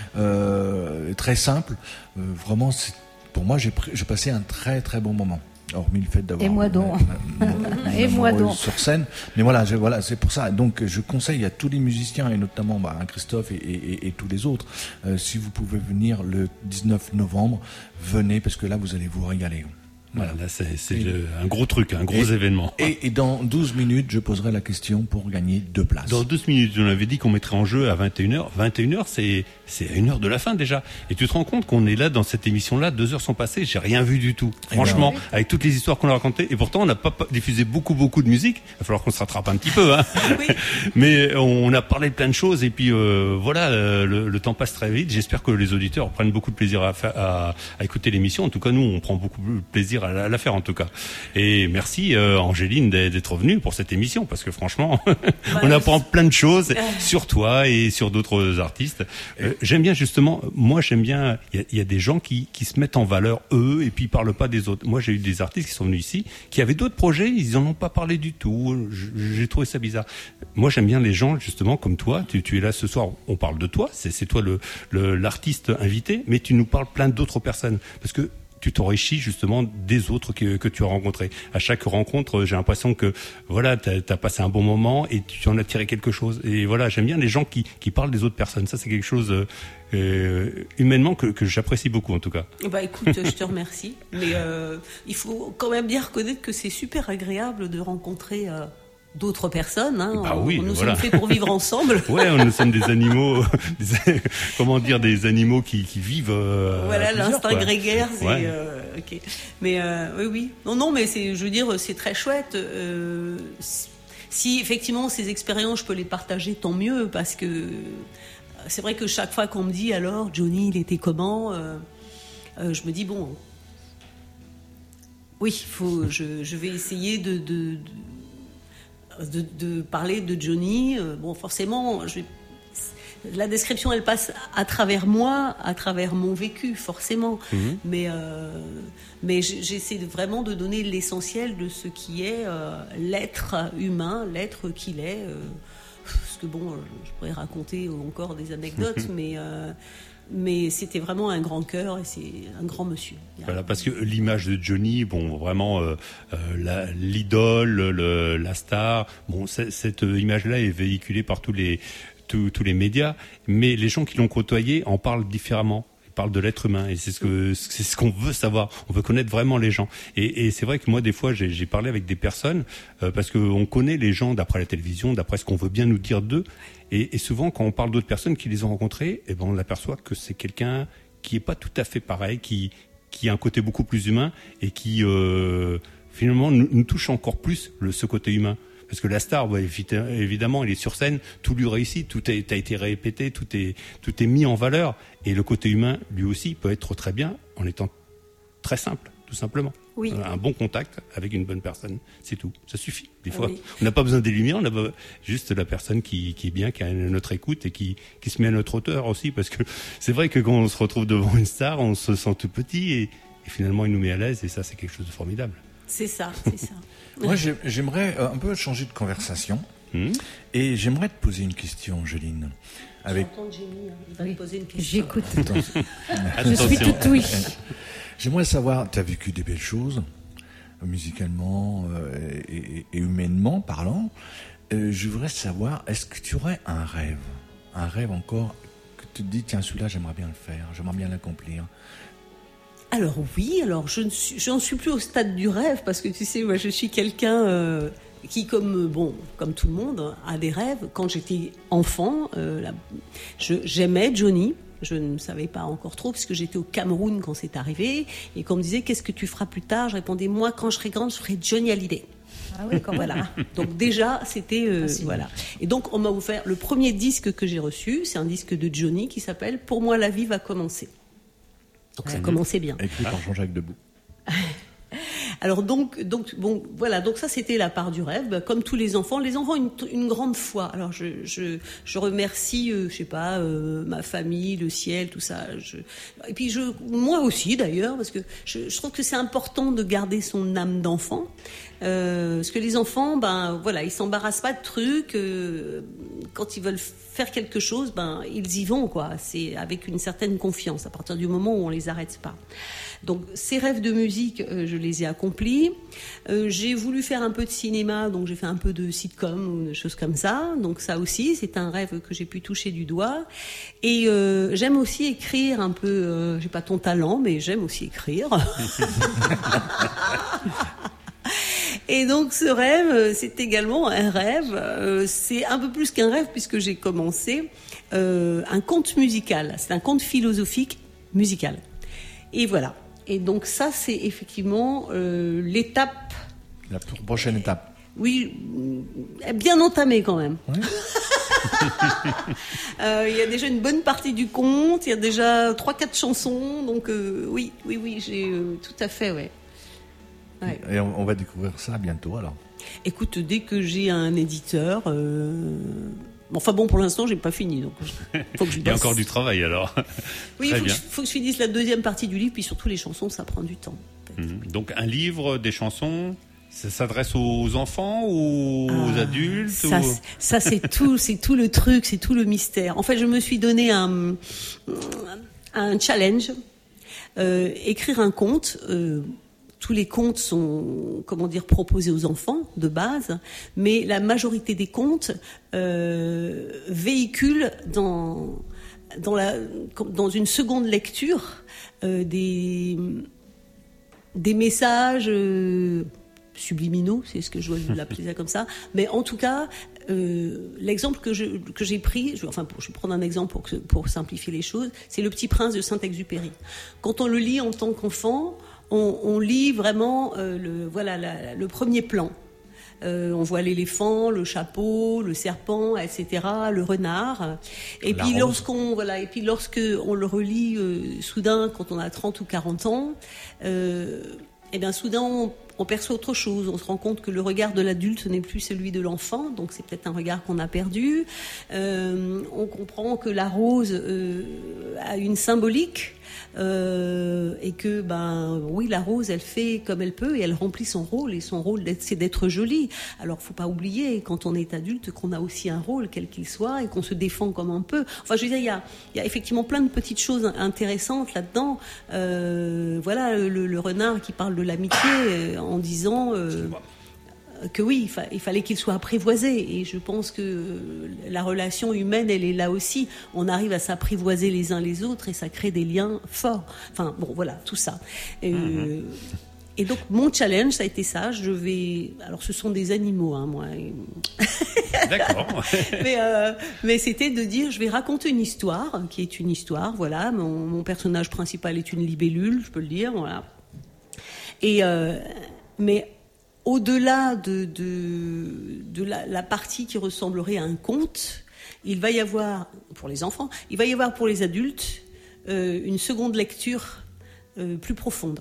euh, très simple. Euh, vraiment, c'est, pour moi, j'ai, j'ai passé un très très bon moment. Hormis le fait d'avoir Et moi donc. ma- ma- Et moi amoureuse donc. sur scène, mais voilà, je, voilà, c'est pour ça. Donc, je conseille à tous les musiciens et notamment bah, à Christophe et, et, et, et tous les autres, euh, si vous pouvez venir le dix-neuf novembre, venez parce que là, vous allez vous régaler. Voilà, là, c'est, c'est Et- le- un gros truc, un gros et- événement. Et, et dans douze minutes, je poserai la question pour gagner deux places. Dans douze minutes, on avait dit qu'on mettrait en jeu à vingt et une heures. vingt et une heures, c'est, c'est à une heure de la fin déjà. Et tu te rends compte qu'on est là dans cette émission-là, deux heures sont passées, j'ai rien vu du tout. Franchement, ben oui. avec toutes les histoires qu'on a racontées. Et pourtant, on n'a pas pas diffusé beaucoup, beaucoup de musique. Il va falloir qu'on se rattrape un petit peu, hein. Mais on a parlé de plein de choses. Et puis, euh, voilà, euh, le, le temps passe très vite. J'espère que les auditeurs prennent beaucoup de plaisir à, fa- à, à écouter l'émission. En tout cas, nous, on prend beaucoup de plaisir à la, à la faire, en tout cas. Et merci, euh, Angéline, d'être d'être venue pour cette émission. Parce que franchement, on apprend plein de choses sur toi et sur d'autres artistes. Euh, j'aime bien justement, moi j'aime bien, il y a, il y a des gens qui, qui se mettent en valeur eux et puis ils parlent pas des autres. Moi j'ai eu des artistes qui sont venus ici, qui avaient d'autres projets, ils en ont pas parlé du tout. Je- J'ai trouvé ça bizarre. Moi j'aime bien les gens justement comme toi, tu, tu es là ce soir, on parle de toi, c'est, c'est toi le, le, l'artiste invité, mais tu nous parles plein d'autres personnes. Parce que tu t'enrichis justement des autres que, que tu as rencontrés. À chaque rencontre, j'ai l'impression que voilà, t'as, t'as passé un bon moment et tu en as tiré quelque chose. Et voilà, j'aime bien les gens qui, qui parlent des autres personnes. Ça, c'est quelque chose euh, euh, humainement que, que j'apprécie beaucoup en tout cas. Bah écoute, je te remercie. Mais euh, il faut quand même bien reconnaître que c'est super agréable de rencontrer euh, d'autres personnes. Hein. Bah oui, on nous voilà. sommes faits pour vivre ensemble. Ouais, nous sommes des animaux, des- comment dire, des animaux qui, qui vivent. Euh, Voilà, à plusieurs, l'instinct quoi. grégaire, c'est Ouais. euh, ok. Mais euh, oui, oui, non, non, mais c'est, je veux dire, c'est très chouette. Euh, si, si effectivement ces expériences, je peux les partager, tant mieux, parce que c'est vrai que chaque fois qu'on me dit alors, Johnny, il était comment, euh, euh, je me dis bon, oui, faut, je, je vais essayer de, de, de, de, de parler de Johnny. Euh, bon, forcément, je vais la description, elle passe à travers moi, à travers mon vécu, forcément. Mhm. Mais, euh, mais j- j'essaie de- vraiment de donner l'essentiel de ce qui est euh, l'être humain, l'être qu'il est. euh, parce que bon, je pourrais raconter encore des anecdotes, mais, euh, mais c'était vraiment un grand cœur et c'est un grand monsieur. Voilà, parce que l'image de Johnny, bon, vraiment, euh, euh, la, l'idole, le, la star, bon, c'est- cette image-là est véhiculée par tous les, tous, tous les médias, mais les gens qui l'ont côtoyé en parlent différemment. Ils parlent de l'être humain, et c'est ce que, c'est ce qu'on veut savoir. On veut connaître vraiment les gens. Et, et c'est vrai que moi, des fois, j'ai, j'ai parlé avec des personnes, euh, parce qu'on connaît les gens d'après la télévision, d'après ce qu'on veut bien nous dire d'eux. Et, et souvent, quand on parle d'autres personnes qui les ont rencontrées, eh ben, on aperçoit que c'est quelqu'un qui est pas tout à fait pareil, qui, qui a un côté beaucoup plus humain et qui euh, finalement nous, nous touche encore plus le, ce côté humain. Parce que la star, ouais, évi- évidemment, elle est sur scène, tout lui réussit, tout est- a été répété, tout est, tout est mis en valeur. Et le côté humain, lui aussi, peut être très bien en étant très simple, tout simplement. Oui. Un bon contact avec une bonne personne, c'est tout. Ça suffit. Des Ah fois, oui. on n'a pas besoin des lumières, on a pas- juste la personne qui, qui est bien, qui a notre écoute et qui, qui se met à notre hauteur aussi. Parce que c'est vrai que quand on se retrouve devant une star, on se sent tout petit et, et finalement, il nous met à l'aise et ça, c'est quelque chose de formidable. C'est ça, c'est ça. Moi, j'ai- j'aimerais euh, un peu changer de conversation. Hmm. Et j'aimerais te poser une question, Angeline. Avec... J'entends Jenny, hein, il va te poser une question. J'écoute. Je suis toute oui. J'aimerais savoir, tu as vécu des belles choses, euh, musicalement euh, et, et- et humainement parlant. Euh, je voudrais savoir, est-ce que tu aurais un rêve, un rêve encore, que tu te dis, tiens, celui-là, j'aimerais bien le faire, j'aimerais bien l'accomplir. Alors oui, alors je ne suis, j'en suis plus au stade du rêve parce que tu sais, moi je suis quelqu'un euh, qui, comme euh, bon, comme tout le monde, a des rêves. Quand j'étais enfant, euh, la- je- j'aimais Johnny. Je ne savais pas encore trop puisque j'étais au Cameroun quand c'est arrivé et qu'on me disait qu'est-ce que tu feras plus tard, je répondais moi quand je serai grande, je ferai Johnny Hallyday. Ah oui, quand voilà. Donc déjà, c'était euh, voilà. Et donc on m'a offert le premier disque que j'ai reçu, c'est un disque de Johnny qui s'appelle Pour moi la vie va commencer. Donc ça Mhm. commençait bien. Écrit par Jean-Jacques Debout. Alors donc, donc bon, voilà, donc ça c'était la part du rêve, bah, comme tous les enfants. Les enfants ont une, une grande foi. Alors je, je, je remercie, euh, je sais pas, euh, ma famille, le ciel, tout ça. Je, et puis je, moi aussi d'ailleurs, parce que je, je trouve que c'est important de garder son âme d'enfant. Euh, parce que les enfants, ben voilà, ils s'embarrassent pas de trucs. Euh, quand ils veulent faire quelque chose, ben ils y vont quoi. C'est avec une certaine confiance à partir du moment où on les arrête pas. Donc ces rêves de musique, euh, je les ai accomplis. Euh, j'ai voulu faire un peu de cinéma, donc j'ai fait un peu de sitcom ou des choses comme ça. Donc ça aussi, c'est un rêve que j'ai pu toucher du doigt. Et euh, j'aime aussi écrire un peu. Euh, j'ai pas ton talent, mais j'aime aussi écrire. Et donc ce rêve, c'est également un rêve. Euh, c'est un peu plus qu'un rêve puisque j'ai commencé euh, un conte musical. C'est un conte philosophique musical. Et voilà. Et donc ça, c'est effectivement euh, l'étape. La prochaine étape. Oui, bien entamée quand même. Ouais. euh, il y a déjà une bonne partie du conte. Il y a déjà trois, quatre chansons. Donc euh, oui, oui, oui, j'ai euh, tout à fait, ouais. Ouais. Et on, on va découvrir ça bientôt alors. Écoute, dès que j'ai un éditeur, euh... enfin bon, pour l'instant, j'ai pas fini, donc faut que je Il y a bosse. encore du travail alors. Oui, il Très faut, que bien. je- faut que je finisse la deuxième partie du livre, puis surtout les chansons, ça prend du temps. Mhm. Donc un livre, des chansons, ça s'adresse aux enfants ou aux adultes Ça, ou... c'est- ça c'est tout, c'est tout le truc, c'est tout le mystère. En fait, je me suis donné un, un challenge, euh, écrire un conte. Euh, tous les contes sont, comment dire, proposés aux enfants de base, mais la majorité des contes euh, véhiculent dans dans la dans une seconde lecture euh, des des messages euh, subliminaux, c'est ce que je dois l'appeler ça comme ça. Mais en tout cas, euh, l'exemple que je que j'ai pris, je, enfin, pour, je vais prendre un exemple pour que, pour simplifier les choses, c'est Le Petit Prince de Saint-Exupéry. Quand on le lit en tant qu'enfant, on, on lit vraiment euh, le voilà la, le premier plan. Euh, on voit l'éléphant, le chapeau, le serpent, et cetera, le renard. Et La puis rose. lorsqu'on voilà, et puis lorsque on le relit euh, soudain, quand on a trente ou quarante ans, euh, et bien soudain on, on perçoit autre chose. On se rend compte que le regard de l'adulte n'est plus celui de l'enfant, donc c'est peut-être un regard qu'on a perdu. Euh, on comprend que la rose euh, a une symbolique. Euh, et que ben oui, la rose elle fait comme elle peut et elle remplit son rôle, et son rôle c'est d'être jolie. Alors faut pas oublier quand on est adulte qu'on a aussi un rôle quel qu'il soit et qu'on se défend comme on peut. Enfin je veux dire, il y a, il y a effectivement plein de petites choses intéressantes là-dedans. Euh, voilà le, le renard qui parle de l'amitié euh, en disant euh, que oui, il, fa- il fallait qu'il soit apprivoisé, et je pense que euh, la relation humaine, elle est là aussi. On arrive à s'apprivoiser les uns les autres et ça crée des liens forts. Enfin bon, voilà, tout ça. Et, euh, et donc mon challenge, ça a été ça. Je vais, alors ce sont des animaux, hein, moi. D'accord. mais euh, mais c'était de dire, je vais raconter une histoire qui est une histoire. Voilà, mon, mon personnage principal est une libellule, je peux le dire. Voilà. Et euh, mais au-delà de, de, de la, la partie qui ressemblerait à un conte, il va y avoir, pour les enfants, il va y avoir pour les adultes euh, une seconde lecture euh, plus profonde.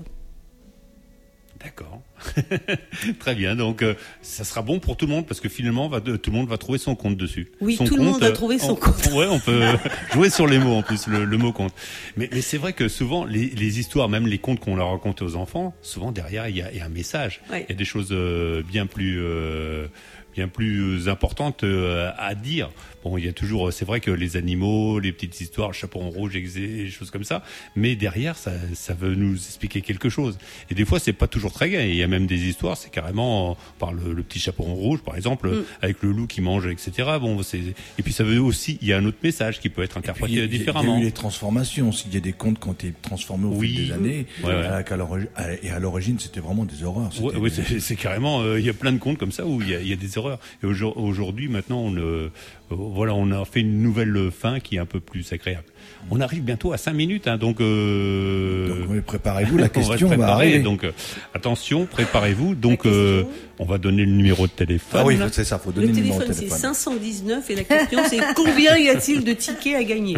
D'accord. Très bien. Donc, euh, ça sera bon pour tout le monde parce que finalement, va de- tout le monde va trouver son compte dessus. Oui, Son tout le monde va euh, trouver son on- compte. Ouais, on peut jouer sur les mots en plus, le, le mot compte. Mais, mais c'est vrai que souvent, les, les histoires, même les contes qu'on leur raconte aux enfants, souvent derrière, il y a, il y a un message. Ouais. Il y a des choses euh, bien plus, euh, bien plus importantes euh, à dire. Bon, il y a toujours, c'est vrai que les animaux, les petites histoires, le chaperon rouge, ex- des choses comme ça. Mais derrière, ça, ça veut nous expliquer quelque chose. Et des fois, c'est pas toujours très gai. Il y a même des histoires, c'est carrément par le, le petit chaperon rouge, par exemple, Mm. avec le loup qui mange, et cetera. Bon, c'est et puis ça veut aussi, il y a un autre message qui peut être Puis, interprété il y a- différemment. Il y a eu les transformations. S'il y a des contes qui ont été transformés au Oui. fil des années, Ouais, ouais. euh, qu'à l'origine- et à l'origine, c'était vraiment des horreurs. C'était Ouais, ouais, des- c'est c'est carrément, euh, il y a plein de contes comme ça où il y a, il y a des erreurs. d'horreur. Et aujourd- aujourd'hui, maintenant, on, euh, voilà, on a fait une nouvelle fin qui est un peu plus agréable. On arrive bientôt à cinq minutes, hein, donc, euh, Donc, oui, préparez-vous, la on question va, va préparer, arriver. donc, euh, attention, préparez-vous. Donc, euh, on va donner le numéro de téléphone. Ah oui, c'est ça, faut donner Le le numéro de téléphone, c'est téléphone. cinq cent dix-neuf et la question, c'est combien y a-t-il de tickets à gagner?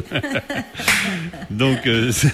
Donc, euh, c'est-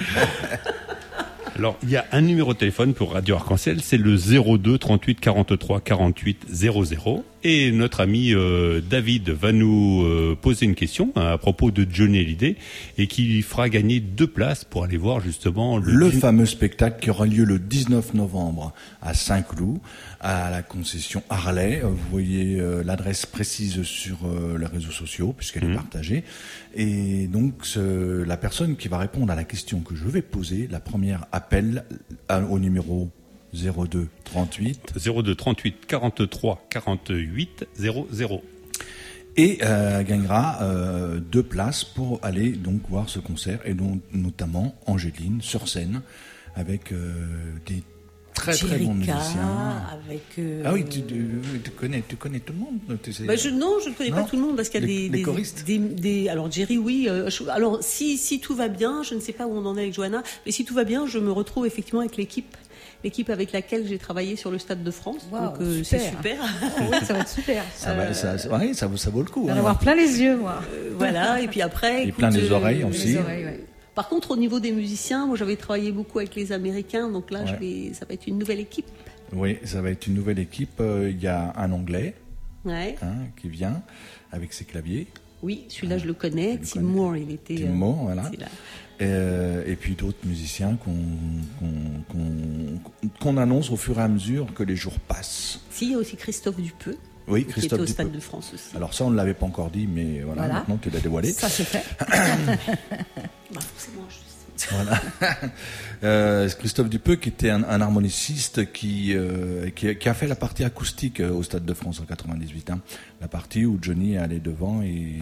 alors, il y a un numéro de téléphone pour Radio Arc-en-Ciel, c'est le zéro deux trente-huit quarante-trois quarante-huit zéro zéro. Et notre ami euh, David va nous euh, poser une question hein, à propos de Johnny Hallyday et qui fera gagner deux places pour aller voir justement le, Le dîn- fameux spectacle qui aura lieu le dix-neuf novembre à Saint-Cloud, à la concession Harley. Euh, Vous voyez euh, l'adresse précise sur euh, les réseaux sociaux, puisqu'elle Mhm. est partagée. Et donc, ce- la personne qui va répondre à la question que je vais poser, la première appelle à- au numéro zéro deux trente-huit. zéro deux trente-huit quarante-trois quarante-huit zéro zéro. Et euh, gagnera euh, deux places pour aller donc voir ce concert, et donc notamment Angéline sur scène avec euh, des très très bons Jerica, musiciens. avec. euh, Ah oui, tu, tu, tu connais, tu connais tout le monde. Tu sais. Bah, je, non, je ne connais Non. pas tout le monde parce qu'il y a Les- des, les des, choristes. des, des- alors Jerry, oui. euh, je- alors si si tout va bien, je ne sais pas où on en est avec Johanna, mais si tout va bien, je me retrouve effectivement avec l'équipe, l'équipe avec laquelle j'ai travaillé sur le Stade de France. Waouh, donc euh, c'est super. super. Ah oui, ça va être super. Ça, va, ça, ça- ouais, ça, vaut- ça vaut le coup. On va en hein. avoir plein les yeux, moi. Euh, voilà. Et puis après, Et écoute, plein les euh, oreilles aussi. Les oreilles, ouais. Par contre, au niveau des musiciens, moi j'avais travaillé beaucoup avec les Américains, donc là, je Ouais. vais, ça va être une nouvelle équipe. Oui, ça va être une nouvelle équipe. Euh, Il y a un Anglais Ouais. hein, qui vient avec ses claviers. Oui, celui-là je le connais. le Tim connais. Moore, il était. Tim euh, Moore, voilà. c'est là. Euh, et puis d'autres musiciens qu'on qu'on qu'on- qu'on annonce au fur et à mesure que les jours passent. Si, il y a aussi Christophe Dupeux. Oui, qui était Christophe au Stade Dupeux. de France aussi. Alors ça, on ne l'avait pas encore dit, mais voilà, Voilà. maintenant tu l'as dévoilé. Ça, c'est fait. Bah, forcément, je- Voilà. Euh, Christophe Dupeux, qui était un, un harmoniciste qui, euh, qui, a- qui a fait la partie acoustique euh, au Stade de France en quatre-vingt-dix-huit. Hein. La partie où Johnny allait devant et,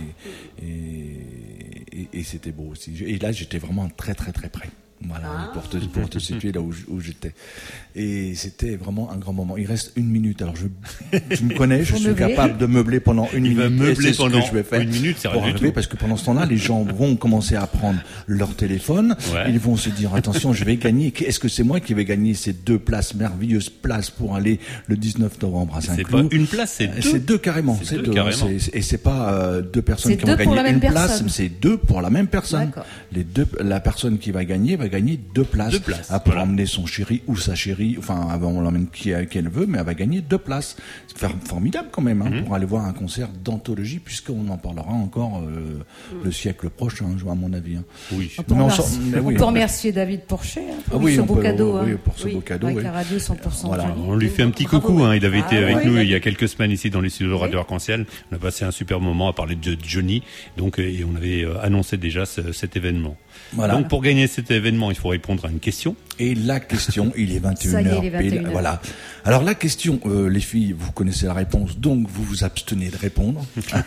et, et, et c'était beau aussi. Et là, j'étais vraiment très très très près. Voilà, Ah. pour te, pour te situer là où, j- où j'étais. Et c'était vraiment un grand moment. Il reste une minute. Alors, je, tu me connais, je Faut suis meubler. capable de meubler pendant une Il minute. va et meubler c'est ce pendant que je vais faire une minute, c'est rien pour du arriver, tout. parce que pendant ce temps-là, les gens vont commencer à prendre leur téléphone. Ouais. Ils vont se dire, attention, je vais gagner. Est-ce que c'est moi qui vais gagner ces deux places, merveilleuses places pour aller le dix-neuf novembre à C'est Saint-Cloud? pas une place, c'est Euh, deux. C'est deux carrément. C'est C'est deux deux. carrément. C'est- c'est- Et c'est pas euh, deux personnes C'est qui deux vont pour gagner la même une place, personne. c'est deux pour la même personne. D'accord. Les deux, la personne qui va gagner va gagner deux places. Deux places, Ah, pour voilà. emmener son chéri ou sa chérie. Enfin, on l'emmène qui qui elle veut, mais elle va gagner deux places. C'est faire- formidable quand même hein, Mhm. pour aller voir un concert d'anthologie, puisqu'on en parlera encore euh, le siècle prochain, à mon avis. hein. Oui. On peut, Mais on remercier, sort- mais on oui, peut on- remercier David Porcher hein, pour Ah oui, ce on beau peut- cadeau. oui, hein. pour ce beau cadeau, Avec oui. la radio cent pour cent Voilà. Johnny. On lui fait un petit Bravo, coucou, hein. ouais. Il avait été Ah, avec ouais. nous il y a quelques semaines ici dans les studios de Radio Arc-en-Ciel. On a passé un super moment à parler de Johnny. Donc, euh, et on avait euh, annoncé déjà ce- cet événement. Voilà. Donc, pour gagner cet événement, il faut répondre à une question. Et la question, il est vingt et une Ça y est, heures il est vingt et une pile. heures. Voilà. Alors la question, euh, les filles, vous connaissez la réponse, donc vous vous abstenez de répondre.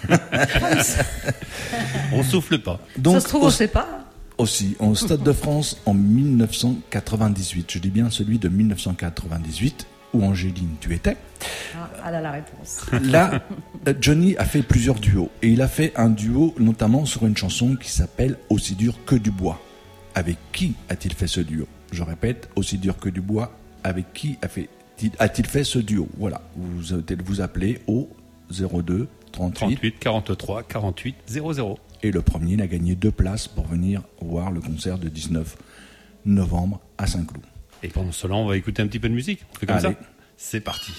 On souffle pas. Donc, Ça se trouve, au- on sait pas. aussi, au Stade de France en mille neuf cent quatre-vingt-dix-huit, je dis bien celui de mille neuf cent quatre-vingt-dix-huit, où Angéline, tu étais. Ah, elle a la réponse. Là, euh, Johnny a fait plusieurs duos. Et il a fait un duo notamment sur une chanson qui s'appelle Aussi dur que du bois. Avec qui a-t-il fait ce duo? Je répète, Aussi dur que du bois. Avec qui a fait, a-t-il fait ce duo? Voilà, vous vous appelez au zéro deux trente-huit. trente-huit quarante-trois quarante-huit zéro zéro. Et le premier, il a gagné deux places pour venir voir le concert de dix-neuf novembre à Saint-Cloud. Et pendant cela, on va écouter un petit peu de musique. On fait comme Allez. ça? C'est parti.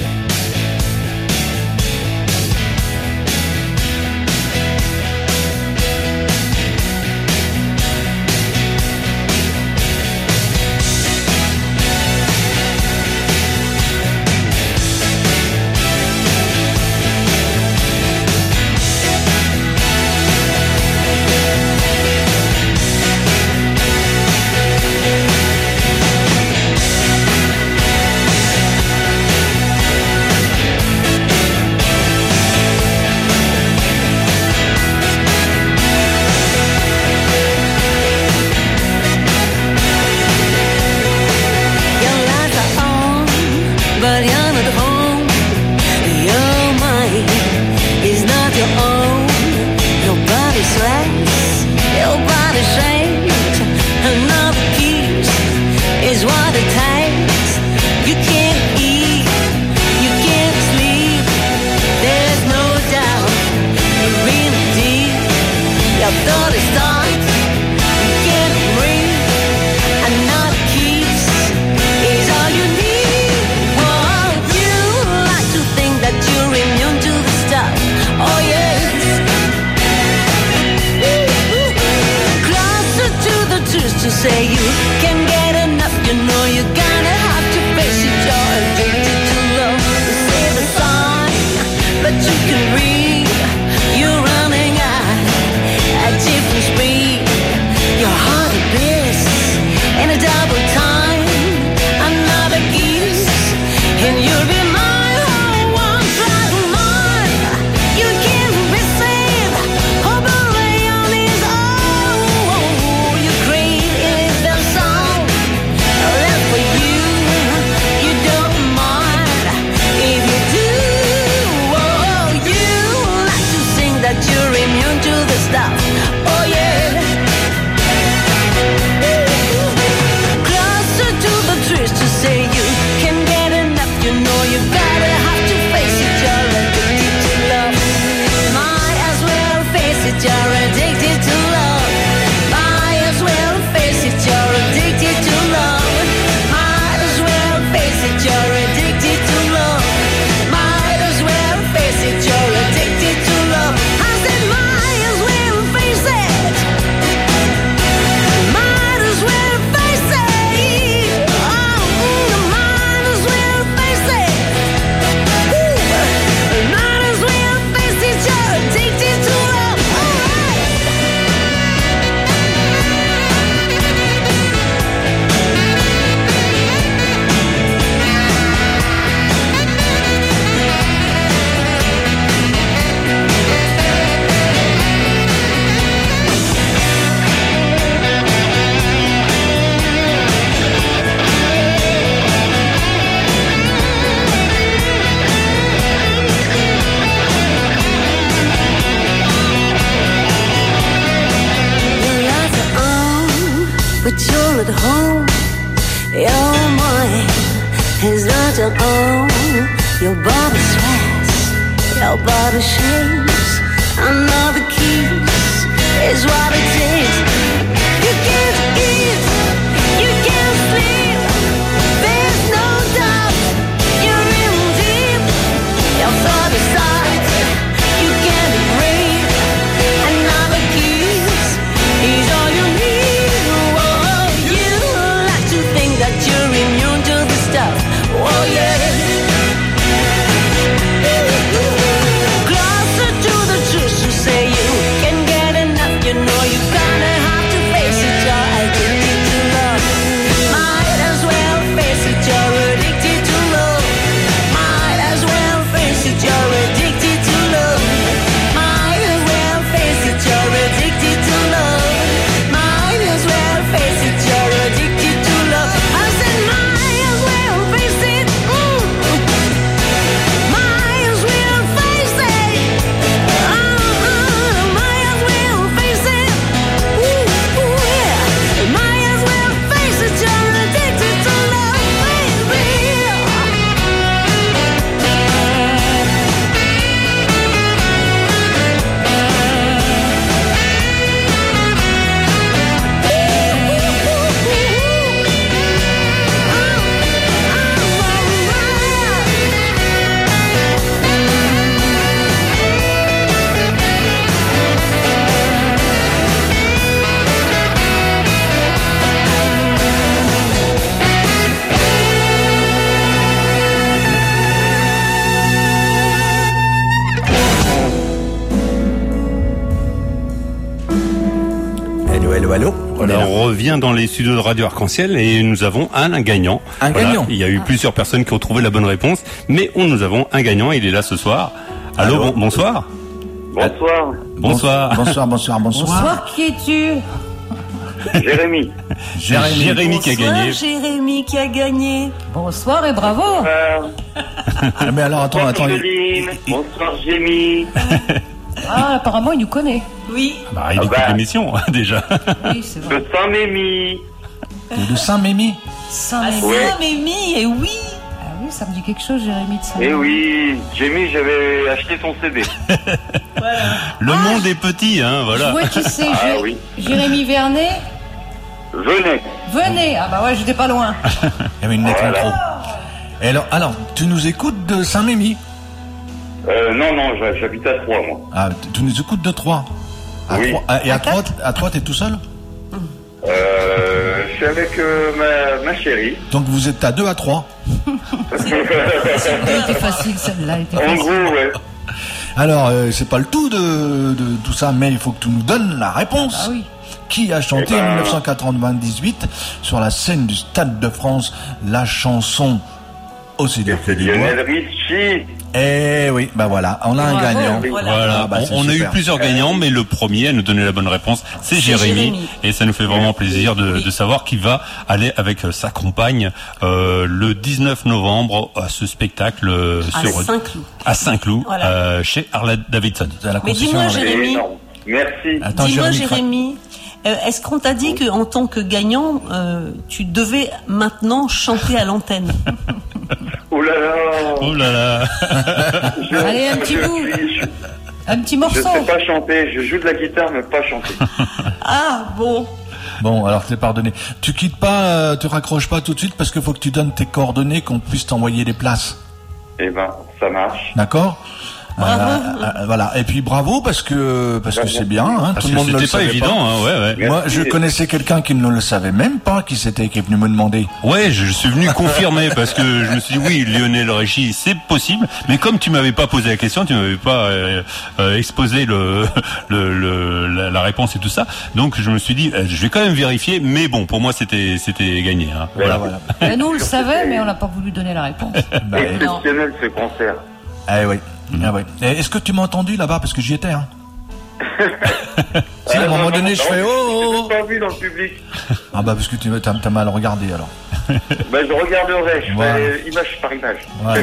Aussi your own. Your body sweats, your body shakes. Another kiss is what it takes. You can't eat, you can't sleep. There's no doubt you're in deep. Your thought is thought, you can't breathe. Another kiss is all you need. Whoa, you like to think that you're immune to the stuff. Oh yes. Closer to the truth to say you can't get enough. You know you're gonna have to face it. You're addicted to love. You say the sign, but you can read. You're running out at different speed. Your heart a beats in a double time. Another kiss, and you'll be mine. Oh, one track mind. You can't receive. Oh, but on his own. You create the song left for you. You don't mind if you do. Oh, you like to sing that you're immune to the stuff. Oh yeah. Closer to the truth to say you can get enough. You know you gotta have to face it. You're addicted to love. Might as well face it. You're addicted to love. Might as well face it. You're addicted to love. Might as well face it. You're addicted to love. Might as well face it. You're addicted to love. I said might as well face it. Might as well face it. Oh, might as well face it. Ooh, might as well face it. You're addicted to love. Your lights are on, but you're at home. Your mind is not your own. Your body sweats, your body shakes. Another kiss is what it takes. You can't eat, you can't sleep. There's no doubt you're in deep. Your thought is tight, you can't breathe. Another kiss is all you need. Oh, you like to think that you're immune to the stuff. Oh yeah. Closer to the truth to say you can get enough. You know you're gonna have to face it. You're addicted to love. Might as well face it. You're addicted to love. Might as well face it. You're addicted to love. Might as well face it. You're addicted to love. Might as well face it. You're addicted to love. I said might as well face it. Mm. Might as well face it. Uh-uh. Might as well face it. Ooh, ooh, yeah. Might as well face it. You're addicted to love, baby. Allô, allô, allô. On, est là. On revient dans les studios de Radio Arc-en-Ciel et nous avons un gagnant. Un Voilà. gagnant. Il y a eu plusieurs personnes qui ont trouvé la bonne réponse, mais on, nous avons un gagnant. Il est là ce soir. Allô, Allô. bon- bonsoir. Bonsoir, Bonsoir. Bonsoir, bonsoir, bonsoir. Bonsoir, qui es-tu? Jérémy. Jérémy, Jérémy qui a Bonsoir, gagné. Jérémy qui a gagné. Bonsoir et bravo. Bonsoir, Ah, mais alors, attends, attends. Bonsoir Céline. Bonsoir Jérémy. Ah, apparemment, il nous connaît. Oui. Bah, il Ah écoute bah. l'émission, déjà. Oui, c'est vrai. De Saint-Mémy. De Saint-Mémy. Saint-Mémy. Ouais. Saint-Mémy, et oui. Ah oui, ça me dit quelque chose, Jérémy de Saint-Mémy. Eh oui, Jamie, j'avais acheté ton C D. Le monde est petit, hein, Je voilà. vois qui c'est, Ah Jé- oui. Jérémy Vernet. Venez. Venez. Ah bah ouais, j'étais pas loin. Il y avait une lettre en trop. Et alors, alors, tu nous écoutes de Saint-Mémy? Euh, non, non, j'ha- j'habite à Troyes, moi. Ah, tu- tu nous écoutes de Troyes? À Oui. Troyes- ah, et à Troyes, à Troyes, t'es tout seul? Euh, je suis avec euh, ma, ma chérie. Donc vous êtes à deux à trois. Elle était facile, celle-là. Elle était En facile. gros, ouais. Alors, euh, c'est pas le tout de, de tout ça, mais il faut que tu nous donnes la réponse. Ah oui. Qui a chanté Eh ben- en dix-neuf cent quatre-vingt-dix-huit sur la scène du Stade de France la chanson Aussi dur que des doigts? Lionel Richie. Eh oui, bah voilà, on a un Bravo. gagnant. Voilà. Voilà, Ah bah, c'est on, on a eu super. plusieurs gagnants, mais le premier à nous donner la bonne réponse, c'est C'est Jérémy. Jérémy. Et ça nous fait vraiment plaisir de, Oui. de savoir qu'il va aller avec euh, sa compagne euh, le dix-neuf novembre à ce spectacle euh, À sur Saint-Cloud. à Saint-Cloud, Voilà. euh, chez Harley Davidson. C'est la Mais concession dis-moi, dans la- C'est Jérémy. énorme. Merci. Attends, Dis-moi, Jérémy, Jérémy, euh, est-ce qu'on t'a dit qu'en tant que gagnant, euh, tu devais maintenant chanter à l'antenne? Oh là là. Oh là là. Je- Allez, un petit je bout. suis- je- Un petit Je morceau. sais pas chanter, je joue de la guitare mais pas chanter. Ah, bon. Bon, alors t'es pardonné. Tu quittes pas, euh, tu raccroches pas tout de suite parce qu'il faut que tu donnes tes coordonnées qu'on puisse t'envoyer les places. Eh ben, ça marche. D'accord? Bravo. Euh, euh, voilà. Et puis bravo parce que parce que c'est bien. Hein, Parce tout que le monde ne le c'était pas savait évident, hein, ouais, ouais. Merci. Moi, je connaissais quelqu'un qui ne le savait même pas, qui s'était qui est venu me demander. Ouais, je suis venu confirmer parce que je me suis dit oui, Lionel Richie, c'est possible, mais comme tu m'avais pas posé la question, tu m'avais pas euh, euh, exposé le, le, le la, la réponse et tout ça, donc je me suis dit euh, je vais quand même vérifier, mais bon, pour moi c'était c'était gagné. Hein. Voilà, voilà. Ben, nous, on le savait, mais on n'a pas voulu donner la réponse. Bah, Exceptionnel ce concert. ah oui. Ah oui. Et est-ce que tu m'as entendu là-bas parce que j'y étais hein? Si à un moment donné je fais oh, oh, Je oh. t'ai pas vu dans le public. Ah bah parce que tu t'as, t'as mal regardé alors. Ben, je regarderai, je Voilà. ferai image par image. Ouais.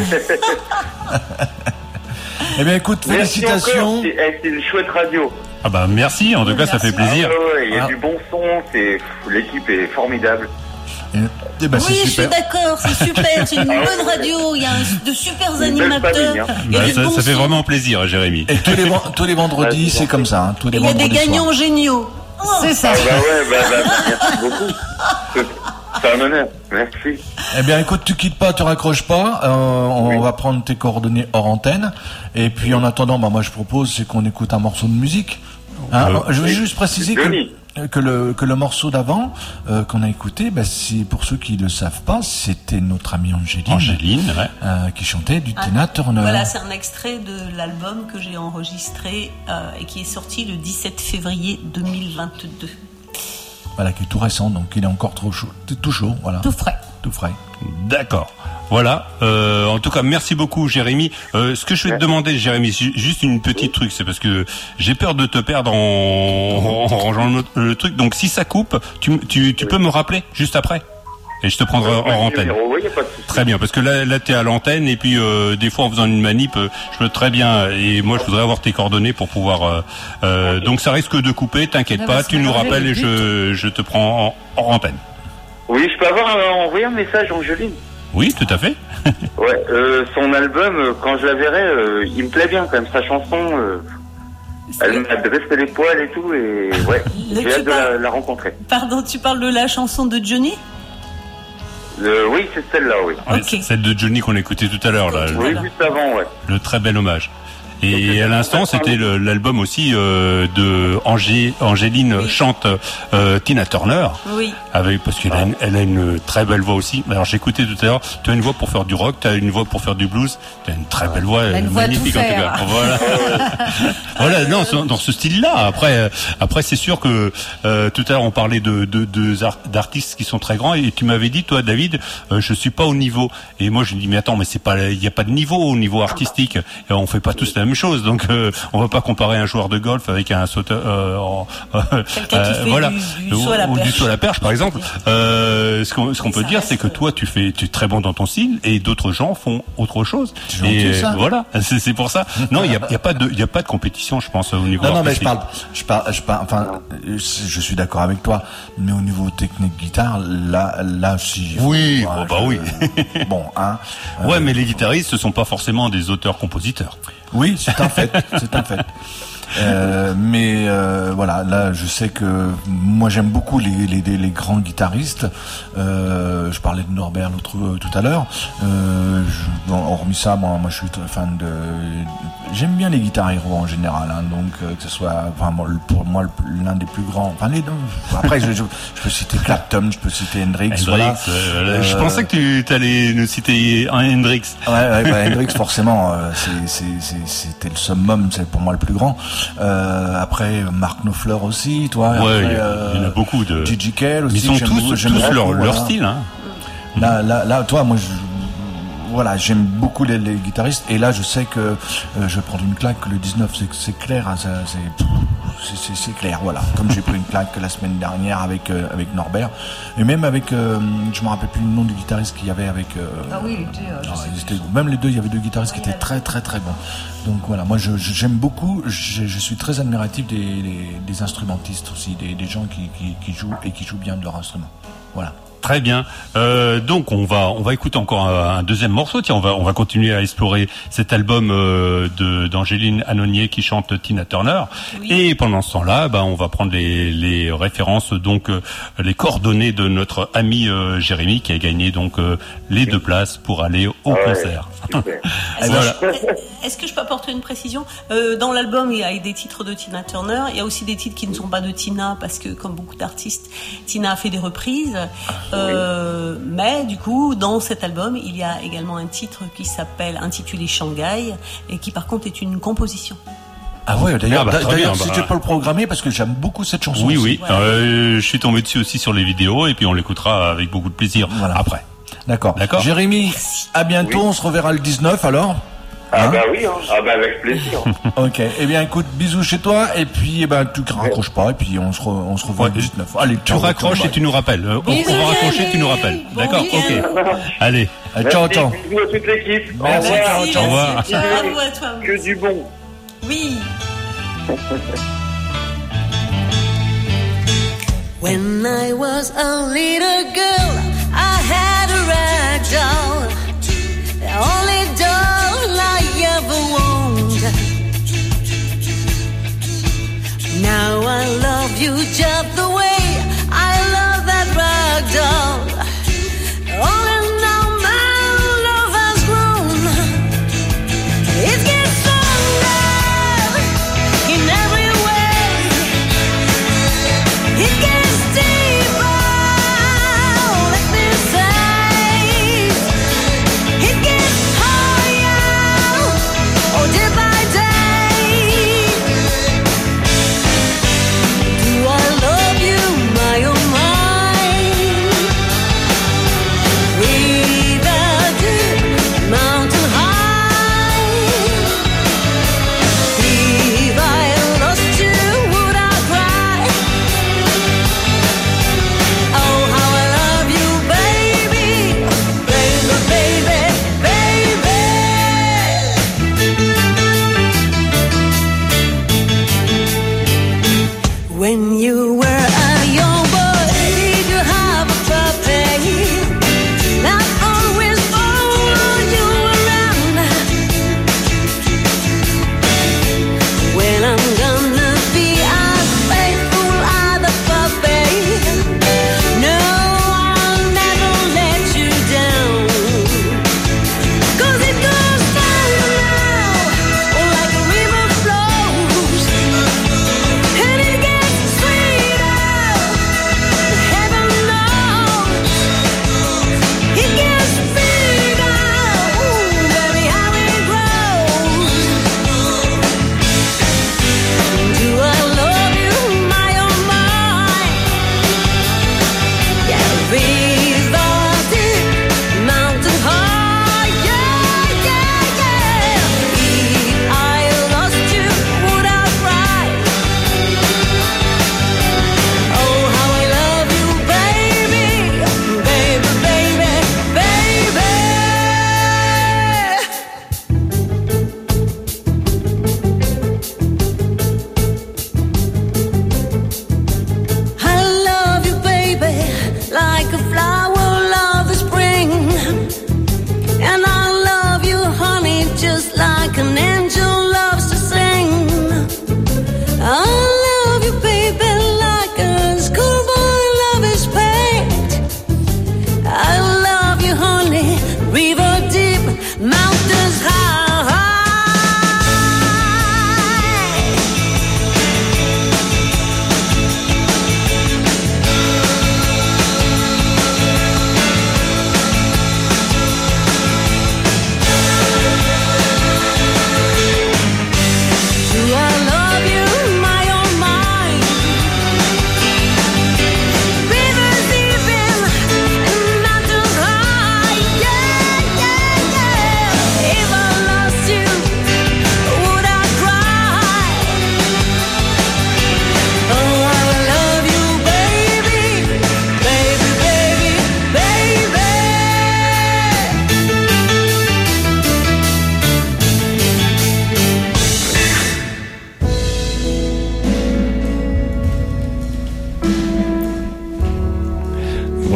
Eh bien écoute, Merci félicitations. encore, c'est eh, c'est une chouette radio. Ah bah merci, en tout cas ça fait plaisir. Ah ouais, il y a Ah. du bon son, c'est l'équipe est formidable. Et, eh ben, Oui, c'est je suis super. d'accord, c'est super, c'est une bonne radio, il y a un- de super Une belle animateurs, famille, hein. il y a Bah, du ça, bon ça fait son, vraiment plaisir, Jérémy. Et tous les, ven- tous les vendredis, Ouais, c'est comme ça. Hein, tous les et il y a des vendredis soirs. gagnants géniaux. Oh, C'est ça. Ah bah ouais, bah, bah, merci beaucoup. C'est- C'est un honneur, merci. Eh bien, écoute, tu quittes pas, tu raccroches pas. Euh, on va prendre tes coordonnées hors antenne. Et puis, en attendant, bah, moi, je propose, c'est qu'on écoute un morceau de musique. Hein, Euh, je veux juste préciser que, Johnny. que le que le morceau d'avant euh, qu'on a écouté, bah, c'est pour ceux qui le savent pas, c'était notre amie Angéline, Angéline, ouais. euh, qui chantait du Ah, Tina Turner. Voilà, c'est un extrait de l'album que j'ai enregistré euh, et qui est sorti le dix-sept février deux mille vingt-deux. Voilà, qui est tout récent, donc il est encore trop chaud, tout chaud, voilà, Tout frais. tout frais. D'accord. Voilà. Euh, en tout cas, merci beaucoup, Jérémy. Euh, ce que je vais te demander, Jérémy, c'est juste une petite truc, c'est parce que j'ai peur de te perdre en, en rangeant le, le truc. Donc, si ça coupe, tu, tu, tu peux me rappeler juste après, et je te prendrai Ouais, hors antenne. oui, y a pas de souci. Très bien, parce que là, là, t'es à l'antenne, et puis euh, des fois en faisant une manip, euh, je peux très bien. Et moi, je voudrais avoir tes coordonnées pour pouvoir. Euh, euh, donc, ça risque de couper. T'inquiète Ça pas, va se tu nous mélanger rappelles les et je, je te prends en, hors antenne. Oui, je peux avoir euh, envoyé un message à Angéline. Oui, tout à fait. Ouais, euh, son album, euh, quand je la verrai, euh, il me plaît bien quand même, sa chanson. Euh, elle m'a dressé les poils et tout, et ouais, Le- j'ai tu hâte de parles- la, la rencontrer. Pardon, tu parles de la chanson de Johnny? Euh, oui, c'est celle-là, oui. Ouais, Ok. Celle de Johnny qu'on écoutait tout à l'heure, là. Oui, Voilà. juste avant, ouais. Le très bel hommage. Et à l'instant, c'était le- l'album aussi euh, de Angé, Angéline Oui. chante euh, Tina Turner. Oui. Avec, parce qu'elle a, une- elle a une très belle voix aussi. Alors j'écoutais tout à l'heure, tu as une voix pour faire du rock, tu as une voix pour faire du blues, tu as une très belle voix, Elle a une euh, voix à magnifique tout en tout faire. cas. Voilà, voilà non, dans- dans ce style-là. Après, euh, après c'est sûr que euh, tout à l'heure on parlait de de- de- art- d'artistes qui sont très grands et tu m'avais dit, toi David, euh, je suis pas au niveau. Et moi je dis mais attends, mais c'est pas, il y a pas de niveau au niveau artistique. Et on fait pas tous la même même chose. Donc, euh, on va pas comparer un joueur de golf avec un sauteur. Euh, euh, Quelqu'un qui euh, fait voilà, du, du saut à la ou, ou perche. du saut à la perche, par exemple. Euh, ce qu'on, ce qu'on peut dire, c'est que toi, tu fais, tu es très bon dans ton style, et d'autres gens font autre chose. C'est gentil, Et ça. voilà, c'est, c'est pour ça. Non, il y a, il y a pas de, il y a pas de compétition, je pense, au niveau. Non, non, mais je artistique. parle, je parle, je parle, enfin, euh, je suis d'accord avec toi, mais au niveau technique guitare, là, là, si. Oui, Ouais, oh, bah je- oui. Bon, hein. Ouais, mais les guitaristes, ce sont pas forcément des auteurs-compositeurs. Oui, c'est un fait, c'est un fait. Euh, mais euh, voilà, là, je sais que moi j'aime beaucoup les, les, les, les grands guitaristes. Euh, je parlais de Norbert l'autre euh, tout à l'heure. Euh, je, bon, hormis ça, moi, moi, je suis très fan de. J'aime bien les guitares héros en général, hein, donc euh, que ce soit, enfin, moi, le- pour moi, le- l'un des plus grands. Enfin, les deux. Après, je, je, je peux citer Clapton, je peux citer Hendrix. Hendrix, voilà. euh, je Euh, pensais que tu allais nous citer un Hendrix. Ouais, ouais, bah, Hendrix, forcément, euh, c'est, c'est, c'est, c'était le summum, c'est pour moi le plus grand. Euh, après, Mark Knopfler aussi, toi. Ouais, après, il y, a- euh, il y en a beaucoup de. Gigi Kell aussi. Ils sont j'aime tous, beaucoup- j'aime tous beaucoup, leur, leur voilà. style. Hein. Là, là, là, toi, moi, je, voilà, j'aime beaucoup les, les guitaristes. Et là, je sais que euh, je vais prendre une claque le dix-neuf, c'est, c'est clair, hein, ça, c'est, c'est, c'est, c'est clair, voilà. Comme j'ai pris une claque la semaine dernière avec euh, avec Norbert, et même avec, euh, je me rappelle plus le nom du guitariste qu'il y avait avec. Euh, Ah oui, il était, euh, je non, sais ils étaient- même les deux, il y avait deux guitaristes qui étaient très très très bons. Donc voilà, moi je, je- j'aime beaucoup, je, je suis très admiratif des, des, des instrumentistes aussi, des, des gens qui, qui, qui jouent et qui jouent bien de leur instrument. Voilà. Très bien. Euh, donc on va on va écouter encore un, un deuxième morceau. Tiens, on va on va continuer à explorer cet album euh, de d'Angéline Annonier qui chante Tina Turner. Oui. Et pendant ce temps-là, bah, on va prendre les, les références, donc euh, les coordonnées de notre ami euh, Jérémy qui a gagné donc euh, les deux places pour aller au Ah ouais, concert. super. Est-ce, Voilà. que je, est-ce que je peux apporter une précision euh, Dans l'album, il y a des titres de Tina Turner. Il y a aussi des titres qui ne sont pas de Tina parce que, comme beaucoup d'artistes, Tina a fait des reprises. Euh, mais du coup, dans cet album, il y a également un titre qui s'appelle intitulé Shanghai et qui, par contre, est une composition. Ah ouais, d'ailleurs, Ah bah, d'a- très d'ailleurs, bien, si bah. tu peux le programmer parce que j'aime beaucoup cette chanson. Oui, aussi. oui. Euh, je suis tombé dessus aussi sur les vidéos et puis on l'écoutera avec beaucoup de plaisir Voilà. après. D'accord. D'accord. Jérémy, à bientôt, Oui. on se reverra le dix-neuf alors. Ah Hein bah oui, hein. Ah bah avec plaisir. Ok. Eh bien, écoute, bisous chez toi et puis eh ben tu raccroches pas et puis on se re- on se revoit Ouais, le dix-neuf. Allez, Tu ciao, raccroches ciao, et tu nous rappelles. Euh, on, Bisous, on va raccrocher, Jérémy. tu nous rappelles. Bon D'accord. week-end. Ok. Allez. bye. Ciao, Merci, ciao. bisous à toute l'équipe. Merci, Au revoir. Merci, Au revoir. merci. Bravo à toi. Que du bon. Oui. When I was a little girl, I had a rag doll, the only doll I ever owned. Now I love you just the way I love that rag doll. Only now my love has grown. It gets stronger in every way. It gets deeper, let me say. It gets higher, oh day by day. Do I love